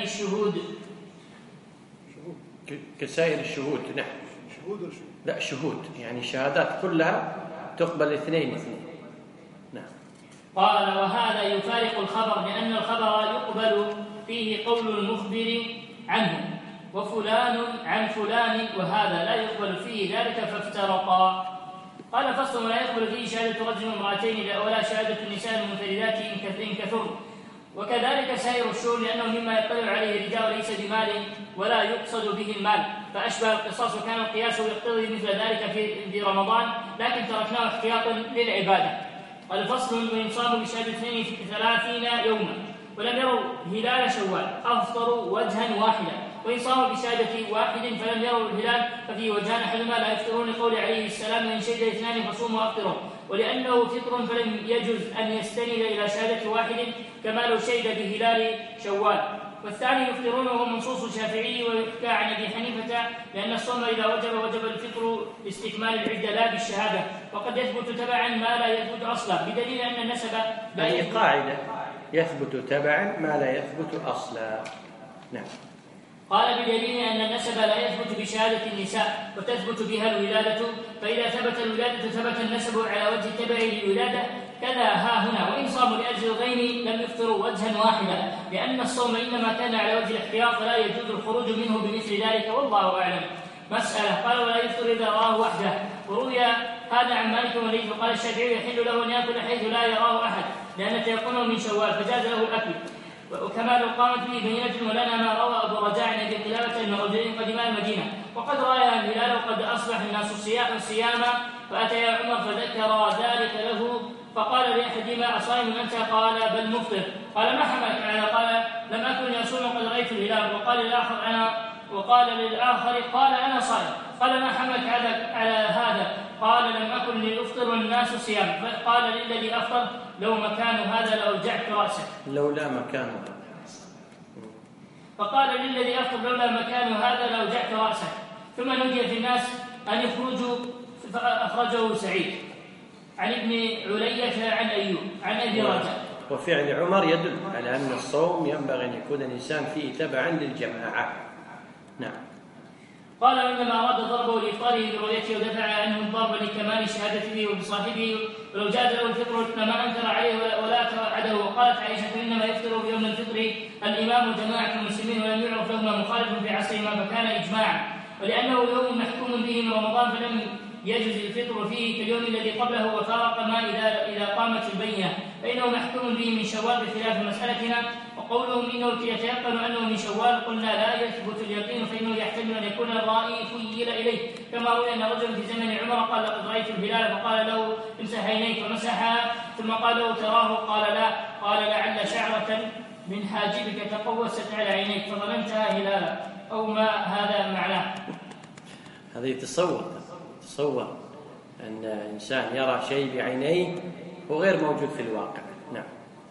الشهود. نعم. شهود لا، شهود يعني الشهادات كلها تقبل اثنين. نعم. قال: وهذا يفارق الخبر، لأن الخبر يقبل فيه قول المخبر عنه وفلان عن فلان، وهذا لا يقبل فيه ذلك، فافترقا. قال فصل: ولا يقبل فيه شهادة رجل وامرأتين ولا شهادة النساء المنفردات إن كثر، وكذلك سائر الشهور، لأنه مما يطلع عليه الرجال وليس بمال ولا يقصد به المال، فأشبه القصاص، وكان القياس يقتضي مثل ذلك في رمضان، لكن تركناه احتياطا للعبادة. قال فصل: وإن صاموا بشهادة اثنين في 30 يوما ولم يروا هلال شوال أفطروا وجها واحدا، وإن صاموا بشهادة واحد فلم يروا الهلال ففي وجهان، أحدهما لا يفطرون قول عليه السلام: وإن شهد اثنان فصوموا وأفطروا، ولأنه فطر فلم يجوز أن يستند إلى شهادة واحد كما لو شهد بهلال شوال. والثاني يفطرون وهو منصوص الشافعي، ويحكى عن أبي حنيفة لأن الصوم إذا وجب الفطر باستكمال العدة لا بالشهادة، وقد يثبت تبعا ما لا يثبت أصلا، بدليل أن النسب لا يثبت. قاعدة: يثبت تبعا ما لا يثبت أصلا. نعم. قال: بدليل أن النسب لا يثبت بشهادة النساء وتثبت بها الولادة، فإذا ثبت الولادة ثبت النسب على وجه التبع للولادة، كذا ها هنا. وإن صاموا لأجل الغيم لم يفطروا وجها واحدا، لأن الصوم إنما كان على وجه الاحتياط فلا يجوز الخروج منه بمثل ذلك، والله أعلم. مسألة. قال: ولا يفطر إذا رآه وحده، وروي هذا عن مالك وليث، وقال الشافعي: يحل له أن يأكل حيث لا يراه أحد، لأن تيقنه من شوال فجاز له الأكل، وكما لو قامت به بينة. ولنا ما روى أبو رجاء عن أبي قلابة أن رجلين قدما المدينة وقد رأى الهلال وقد أصبح الناس صياما، فأتيا عمر فذكر ذلك له، فقال لأحدهما: أصائم أنت؟ قال: بل مفطر. قال: ما حملك على؟ قال: لم أكن يصوم قد رأيت الهلال. وقال للآخر: قال: أنا صائم. قال: ما حملك على هذا؟ قال: لم أكن لأفطر والناس صيام. قال للذي أفطر: لو مكان هذا لأوجعت رأسك. لولا مكانه. فقال للذي أفطر: لولا مكان هذا لأوجعت رأسك. ثم نودي في الناس أن يخرجوا، فأخرجه سعيد عن ابن علية عن أيوب عن أبي رجاء. وفعل عمر يدل على أن الصوم ينبغي أن يكون الإنسان فيه تبعا للجماعة. نعم. قال: وإنما أراد ضربه لإفطاره برؤيته ودفع عنه الضرب لكمال شهادته وبصاحبه، ولو جاز له الفطر لما أنكر عليه ولا توعده. وقالت عائشة: إنما يفطر بيوم الفطر الإمام وجماعة المسلمين، ولم يعرف لهما مخالف في عصرهما فكان إجماعا، ولأنه يوم محكوم به من رمضان فلم يجوز الفطر فيه كاليوم الذي قبله، وفارق ما إذا قامت البينة، فإنه محكوم به من شوال بخلاف مسألتنا. وقولهم إنه يتيقن أنه من شوال قلنا لا يثبت اليقين فإنه يحتمل أن يكون الرائي خيل إليه، كما روي أن رجلا في زمن عمر قال لقد رأيت الهلال فقال له امسح عينيك فمسحها، ثم قال له تراه قال لا، قال لعل شعرة من حاجبك تقوست على عينيك فظننتها هلالا، أو ما هذا معناه. هذا تصور أن إنسان يرى شيء بعينيه وغير موجود في الواقع. نعم.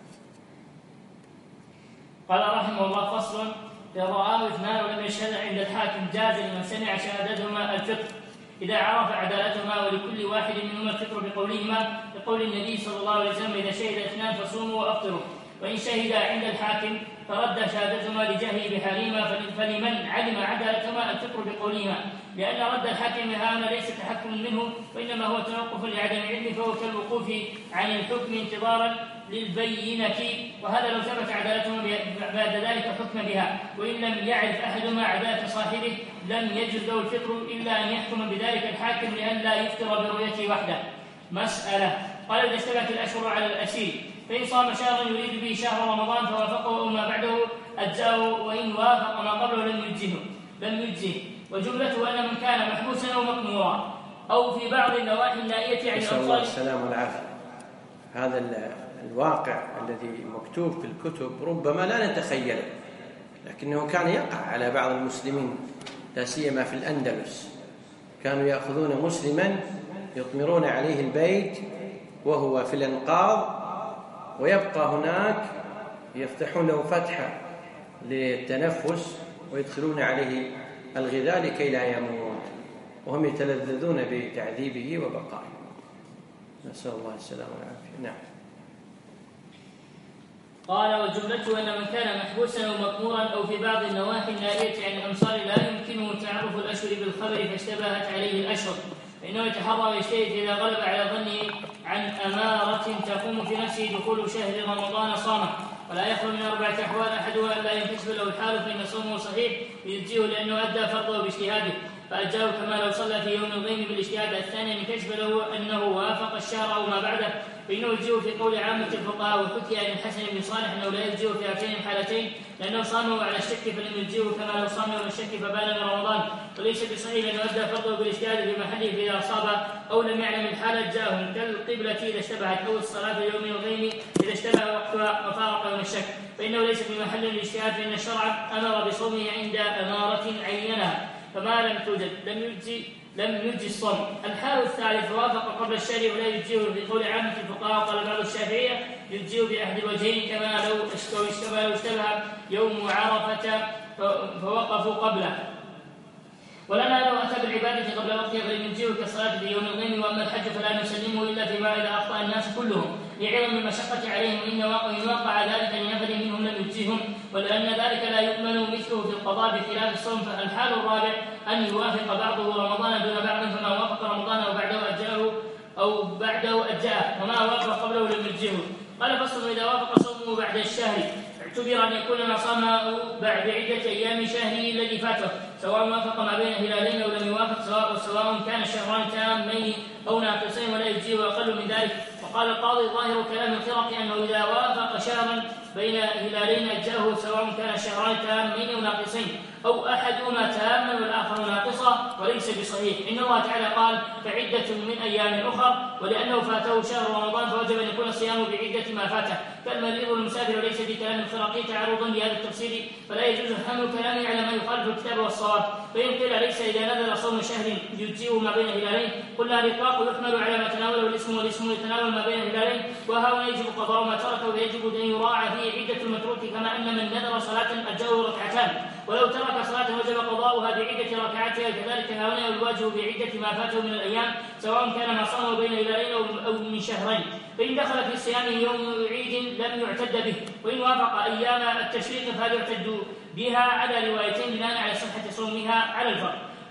قال رحمه الله: فصل: إذا رآه اثنان ولم يشهد عند الحاكم جاز لمن سمع شهادتهما الفطر إذا عرف عدالتهما، ولكل واحد منهما الفطر بقولهما، لقول النبي صلى الله عليه وسلم: إذا شهد اثنان فصوموا وأفطروا. وإن شهد عند الحاكم فرد شهادتهما لجهله بحالهما، فلمن علم عدالتهما الفطر بقولهما، لأن رد الحاكم هنا ليس تحكم منه وإنما هو توقف لعدم علمه، فهو كالوقوف عن الحكم انتظارا للبينة، وهذا لو ثبت عدالتهما بعد ذلك حكم بها، وإن لم يعرف أحدهما عدالة صاحبه لم يجوز له الفطر إلا أن يحكم بذلك الحاكم لأن لا يفطر برؤيته وحده. مسألة: قال إذا اشتبهت الأشهر على الأسير فإن صام شهرا يريد به شهر رمضان فوافقه أو ما بعده أجزاه، وإن وافق ما قبله لم يجزه. وجملته أن من كان محبوسا أو مقمورا أو في بعض النواحي النائية عن نسأل الله السلامة والعافية. هذا الواقع الذي مكتوب في الكتب ربما لا نتخيله، لكنه كان يقع على بعض المسلمين، لا سيما في الأندلس. كانوا يأخذون مسلما يطمرون عليه البيت وهو في الانقاض، ويبقى هناك يفتحون له فتحة للتنفس ويدخلون عليه الغذاء لكي لا يموت، وهم يتلذذون بتعذيبه وبقائه. نسأل الله السلامة والعافية. نعم. قال: وجملته أن من كان محبوسا أو مأمورا أو في بعض النواحي النائية عن الأمصار لا يمكنه تعرف الأشهر بالخبر فاشتبهت عليه الأشهر، فإنه يتحرى ويجتهد إذا غلب على ظنه عن أمارة تقوم في نفسه دخول شهر رمضان صامه، ولا يخلو من 4 أحوال: أحدها أن لا ينكسب له الحال فإن صومه صحيح يجزيه لأنه أدى فرضه باجتهاده فأجزاه كما لو صلى في يوم الغيم بالاجتهاد. الثاني أن يكشف له أنه وافق الشهر أو ما بعده فإنه يجزيه في قول عامة الفقهاء، وحكي عن الحسن بن صالح أنه لا يجزيه في هاتين الحالتين لأنه صامه على الشك فلم يجزيه كما لو صامه على الشك فبان من رمضان، وليس بصحيح أنه أدى فرضه بالاجتهاد في محله فإذا أصاب أو لم يعلم الحالة جاءهم كالقبلة إذا اشتبهت أو الصلاة في يوم الغيم إذا اشتبه وقتها وفارق يوم الشك، فإنه ليس في محل الاجتهاد، فإن الشرع أمر بصومه عند أمارة عينها، فما لم توجد لم يجزي الصوم. الحال الثالث: وافق قبل الشهر ولا يجزيه بقول عامة الفقهاء، قال بعض الشافعية يجزيه بأحد الوجهين كما لو اشتبه يوم عرفة فوقفوا قبله. ولنا لو أتى بالعبادة قبل وقتها فلم يجزيه كالصلاة في يوم الغيم، وأما الحج فلا نسلمه إلا فيما إذا أخطأ الناس كلهم لعظم المشقة عليهم، وإن وقع ذلك لنفر منهم لم يجزهم، ولأن ذلك لا يؤمن مثله في القضاء بخلاف الصوم. فالحال الرابع أن يوافق بعضه رمضان دون بعض، فما وافق رمضان أو بعده أجزأه وما وافق قبله لم يجزه. قال: فصل: إذا وافق صومه بعد الشهر اعتبر أن يكون ما صامه بعد عدة أيام شهره الذي فاته، سواء وافق ما بين هلالين أو لم يوافق، سواء كان شهران تامين أو ناقصين ولا يجزيه أقل من ذلك. وقال القاضي: ظاهر كلام الخرقي أنه إذا وافق شهرا بين هلالين أجزاه سواء كان شهران تامين أو ناقصين أو أحدهما تاما والآخر ناقصا، وليس بصحيح. إن الله تعالى قال: فعدة من أيام أخر، ولأنه فاته شهر رمضان فوجب أن يكون الصيام بعدة ما فاته كالمريض والمسافر، وليس في كلام الخرقي تعرضا لهذا التفسير، فلا يجوز حمل كلامه على ما يخالف الكتاب والصواب. فإن قيل ليس إذا نزل صوم شهر يجزئه ما بين هلالين، قلنا الإطلاق يحمل على ما تناوله الاسم، والاسم يتناول ما بين هلالين، وهنا يجب قضاء ما ترك، ويجب أن يراعى فيه عدة المتروك، كما أن من نذر صلاة أجزأه ركعتان، ولو ترك صلاة وجب قضاؤها بعدة ركعاتها، كذلك هنا الواجب بعدة ما فاته من الأيام سواء كان ما صامه بين هلالين أو من شهرين. فإن دخل في صيامه يوم عيد لم يعتد به، وإن وافق أيام التشريق فهل يعتد بها على روايتين بناء على صحة صومها على الفرق.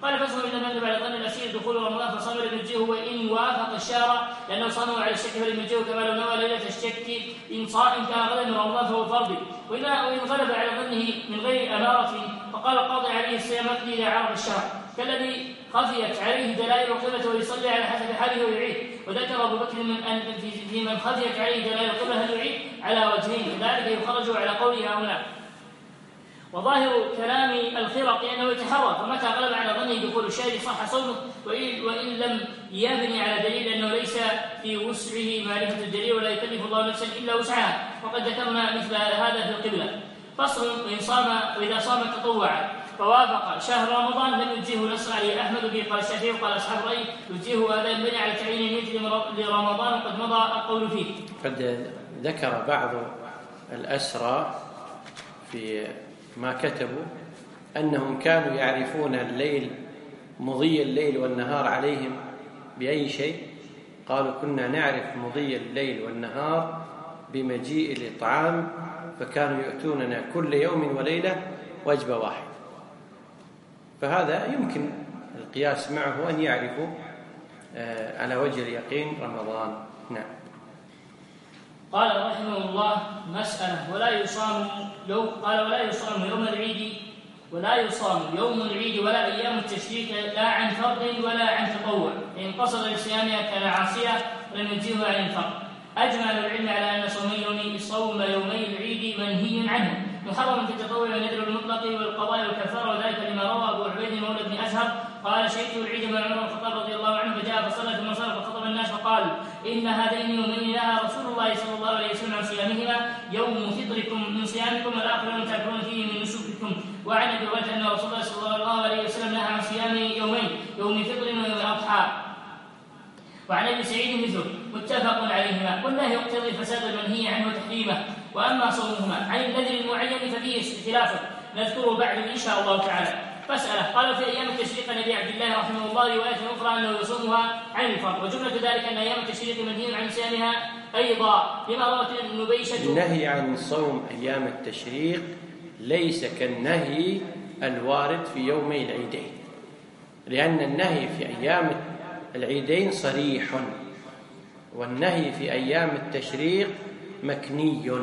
قال فصل إن لم يغلب على ظن الأسير دخول رمضان فصام لم يجزيه وإن وافق الشهر لأنه صامه على الشك فلم يجزيه كما لو نوى ليلة الشك إن كان غدا من رمضان فهو فرض. وإن غلب على ظنه من غير أمارة فقال القاضي عليه الصيام يقضي إلى عرض الشهر كالذي خفيت عليه دلائل القبلة ويصلي على حسب حاله ويعيد. وذكر أبو بكر في من خفيت عليه دلائل القبلة هل يعيد على وجهين ذلك يخرج على قولها هنا. وظاهر كلام الخرق أنه يتحرى فمتى غلب على ظنه دخول الشهر صح صومه وإن لم يبني على دليل أنه ليس في وسعه معرفة الدليل ولا يكلف الله نفسا إلا وسعها وقد ذكرنا مثل هذا في القبلة. فصل وإذا صام تطوعا فوافق شهر رمضان لم يجزيه نص عليه أحمد به قال الشافعي وقال أصحاب الرأي يجزيه هذا ينبني على تعيين النية لرمضان وقد مضى القول فيه. قد ذكر بعض الأسرى في ما كتبوا أنهم كانوا يعرفون الليل مضي الليل والنهار عليهم بأي شيء. قالوا كنا نعرف مضي الليل والنهار بمجيء الإطعام فكانوا يؤتوننا كل يوم وليلة وجبة واحد. فهذا يمكن القياس معه أن يعرفوا على وجه اليقين رمضان. نعم. قال رحمه الله مسألة ولا يصام يوم العيد ولا أيام التشريك لا عن فرض ولا عن تطوع إن قصد لصيامها كان عاصية لم يجزيه عن الفرض. أجمع العلم على أن صوم يومي العيد منهي عنه محرم في التطوع والنذر المطلق والقضاء والكفارة وذلك لما روى أبو عبيد مولى بن أزهر قال شهدت العيد مع عمر الخطاب رضي الله عنه فجاء فصلى ثم صلى فخطب الناس فقال إن هذين يومين نهى رسول الله صلى الله عليه وسلم عن صيامهما يوم فطركم من صيامكم والآخر يوم تأكلون فيه من نسككم. وعن أبي هريرة أن رسول الله صلى الله عليه وسلم نهى عن صيام يومين يوم فطر ويوم أضحى. وعن ابي سعيد مثله متفق عليهما والنهي يقتضي فساد المنهي عنه وتحريمه. واما صومهما عن النذر المعين ففيه اختلاف نذكره بعد ان شاء الله تعالى. مسألة قالوا في ايام التشريق عن ابي عبد الله رحمه الله روايه اخرى انه يصومها عن الفرض وجمله ذلك ان ايام التشريق منهي عن صيامها ايضا لما روت النبيشه. النهي عن صوم ايام التشريق ليس كالنهي الوارد في يومي العيدين لان النهي في ايام العيدين صريح والنهي في أيام التشريق مكني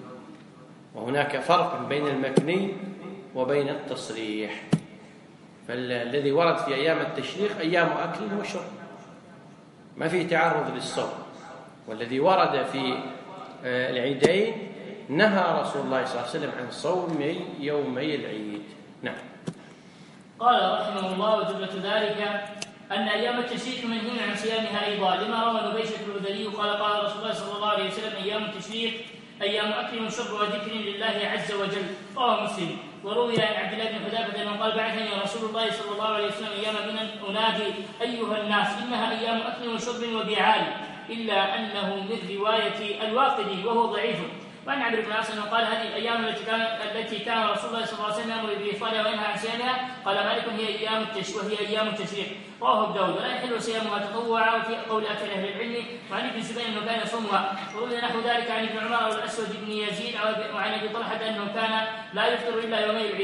وهناك فرق بين المكني وبين التصريح. فالذي ورد في أيام التشريق أيام أكل وشرب ما فيه تعرض للصوم والذي ورد في العيدين نهى رسول الله صلى الله عليه وسلم عن صوم يومي العيد. نعم. قال رحمه الله وجملة ذلك أن أيام التشريق منهي عن صيامها أيضا لما روى نبيشة الهذلي قال رسول الله صلى الله عليه وسلم أيام التشريق أيام أكل وشرب وذكر لله عز وجل. رواه مسلم. وروي عن عبد الله بن حذافة أنه قال بعثني رسول الله صلى الله عليه وسلم أيام من أنادي أيها الناس إنها أيام أكل وشرب وبيعال إلا أنه من رواية الواقدي وهو ضعيف. وعن عمرو بن العاص قال هذه الايام التي كان رسول الله صلى الله عليه وسلم يامر بافطارها وينهى عن صيامها قال مالك وهي ايام التشريق. رواه ابو داود. ولا يحل صيامها تطوعا وفي قول اكثر اهل العلم. وعن ابن سبيل انه كان يصومها وروي نحو ذلك عن ابن عمر والاسود بن يزيد وعن ابي طلحه انه كان لا يفطر الا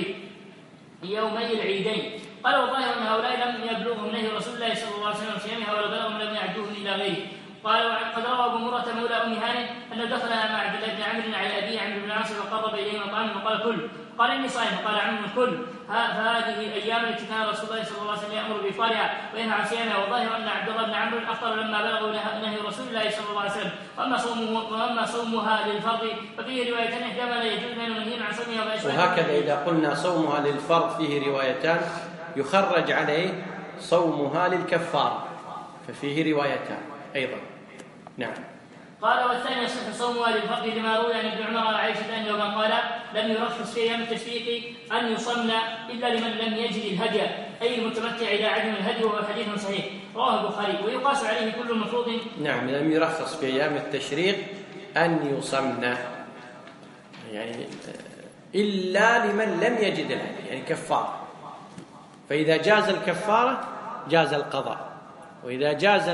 يومي العيدين. قال والظاهر ان هؤلاء لم يبلغهم نهي رسول الله صلى الله عليه وسلم صيامها ولا بلغهم لم يعدوهم الى غيره. قال قد روى ابو مرة مولى ام هانئ انه دخل مع عبد الله بن عمرو على ابيه عمرو بن العاص فقرب اليه مطعما فقال كل قال اني صائم قال عمرو كل فهذه الايام التي كان رسول الله صلى الله عليه وسلم يامر بافطارها وينهى عن صيامها. والظاهر ان عبد الله بن عمرو افطر لما بلغوا نهي رسول الله صلى الله عليه وسلم. واما صومها للفرض ففيه روايتان احداهما لا يجوز من منهي عن صومها وهكذا اذا قلنا صومها للفرض فيه روايتان يخرج عليه صومها للكفاره ففيه روايتان ايضا. نعم. قال والثاني يصح صومها للفرد لما روي عن ابن عمر وعائشة أنه من قال لم يرخص في أيام التشريق أن يصمن إلا لمن لم يجد الهدي أي المتمتع إلى عدم الهدي وهو حديث صحيح رواه البخاري. ويقاس عليه كل مفروض. نعم. لم يرخص في أيام التشريق أن يصمن يعني إلا لمن لم يجد الهدي يعني كفارة. فإذا جاز الكفارة جاز القضاء وإذا جاز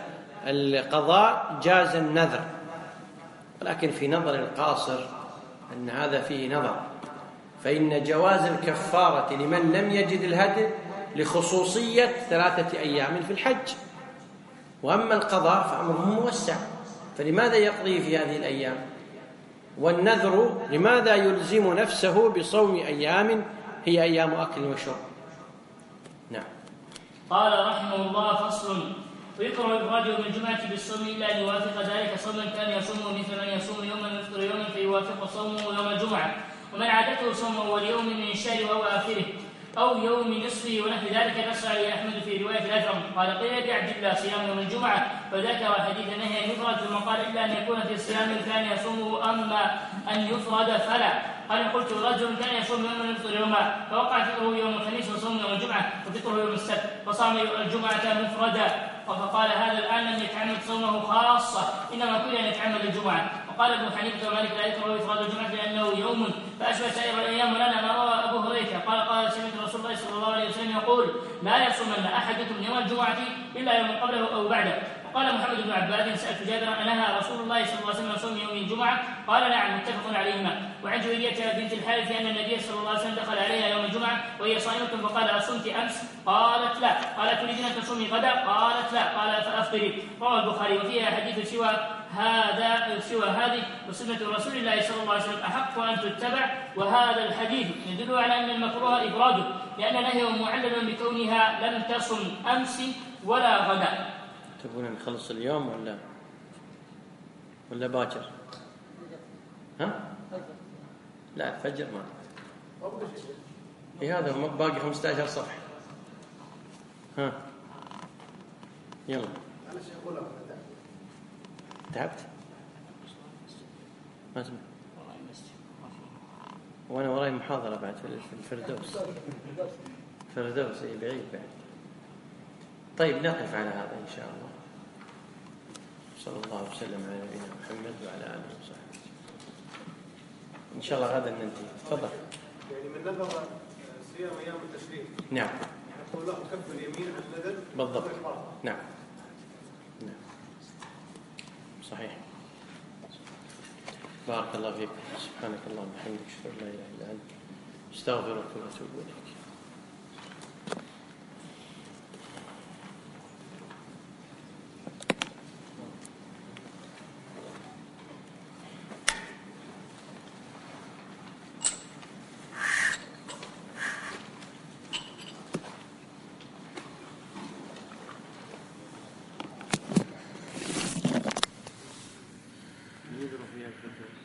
القضاء جاز النذر. ولكن في نظر القاصر أن هذا فيه نظر فإن جواز الكفارة لمن لم يجد الهدي لخصوصية 3 أيام في الحج، وأما القضاء فأمره موسع، فلماذا يقضي في هذه الأيام؟ والنذر لماذا يلزم نفسه بصوم أيام هي أيام أكل وشرب؟ نعم. قال رحمه الله: فصل: ويكره إفراد يوم الجمعة بالصوم إلا أن يوافق ذلك صوما كان يصومه، مثل من يصوم يوما ويفطر يوما فيوافق صومه يوم الجمعة، ومن عادته صوم أول يوم من الشهر وهو آخره، أو يوم نصفه ونحو ذلك. نص عليه أحمد في رواية الأجرم قال: قيل بعبد الله صيام يوم الجمعة، فذكر حديث النهي أن يفرد، ثم قال: إلا أن يكون في صيام كان يصومه، أما أن يفرد فلا. قال: قلت: رجل كان يصوم يوما ويفطر يوما، فوقع فطره يوم الخميس وصوم يوم الجمعة وفطره يوم السبت، فصام الجمعة مفردا، فقال: هذا الآن لم يتعمد صومه خاصة، إنما كل أن يتعمد الجمعة. وقال ابن حنيفة ومالك: لا يكره إفراد الجمعة لأنه يوم فأشبه سائر الأيام لنا، ما روى أبو هريرة قال: سمعت رسول الله صلى الله عليه وسلم يقول: لا يصومن أحدكم يوم الجمعة إلا يوم قبله أو بعده. وقال محمد بن عباد: سألت جابرا: أنهى رسول الله صلى الله عليه وسلم صوم يوم الجمعة؟ قال: نعم، متفق عليهما. وعن جويرية بنت الحارث أن النبي صلى الله عليه وسلم دخل عليها يوم الجمعة وهي صائمة، فقال: أصمت أمس؟ قالت: لا. قال: تريدين أن تصومي غدا؟ قالت: لا. قال: فأفطري. رواه البخاري. وفيها حديث سوى هذه وسنة رسول الله صلى الله عليه وسلم أحق أن تتبع، وهذا الحديث يدل على أن المكروه إفراده، لأن نهيه معلل بكونها لم تصم أمس ولا غدا. تبون نخلص اليوم ولا باكر؟ ها؟ لا، الفجر ما هذا باقي 15 صفحة. ها يلا. تعبت؟ ما اسمع. وانا وراي محاضرة بعد في الفردوس بعيد بعد. طيب نقف على هذا إن شاء الله. صلى الله وسلم على نبينا محمد وعلى آله وصحبه. إن شاء الله غدا ننتهي. تفضل. يعني من نذر صيام أيام التشريق. نعم. يقول له كف اليمين عن النذر. بالضبط. نعم. صحيح. بارك الله فيك. سبحانك اللهم وبحمدك، أشهد أن لا إله إلا أنت، أستغفرك وأتوب إليك. يضرب فيها الفردوس.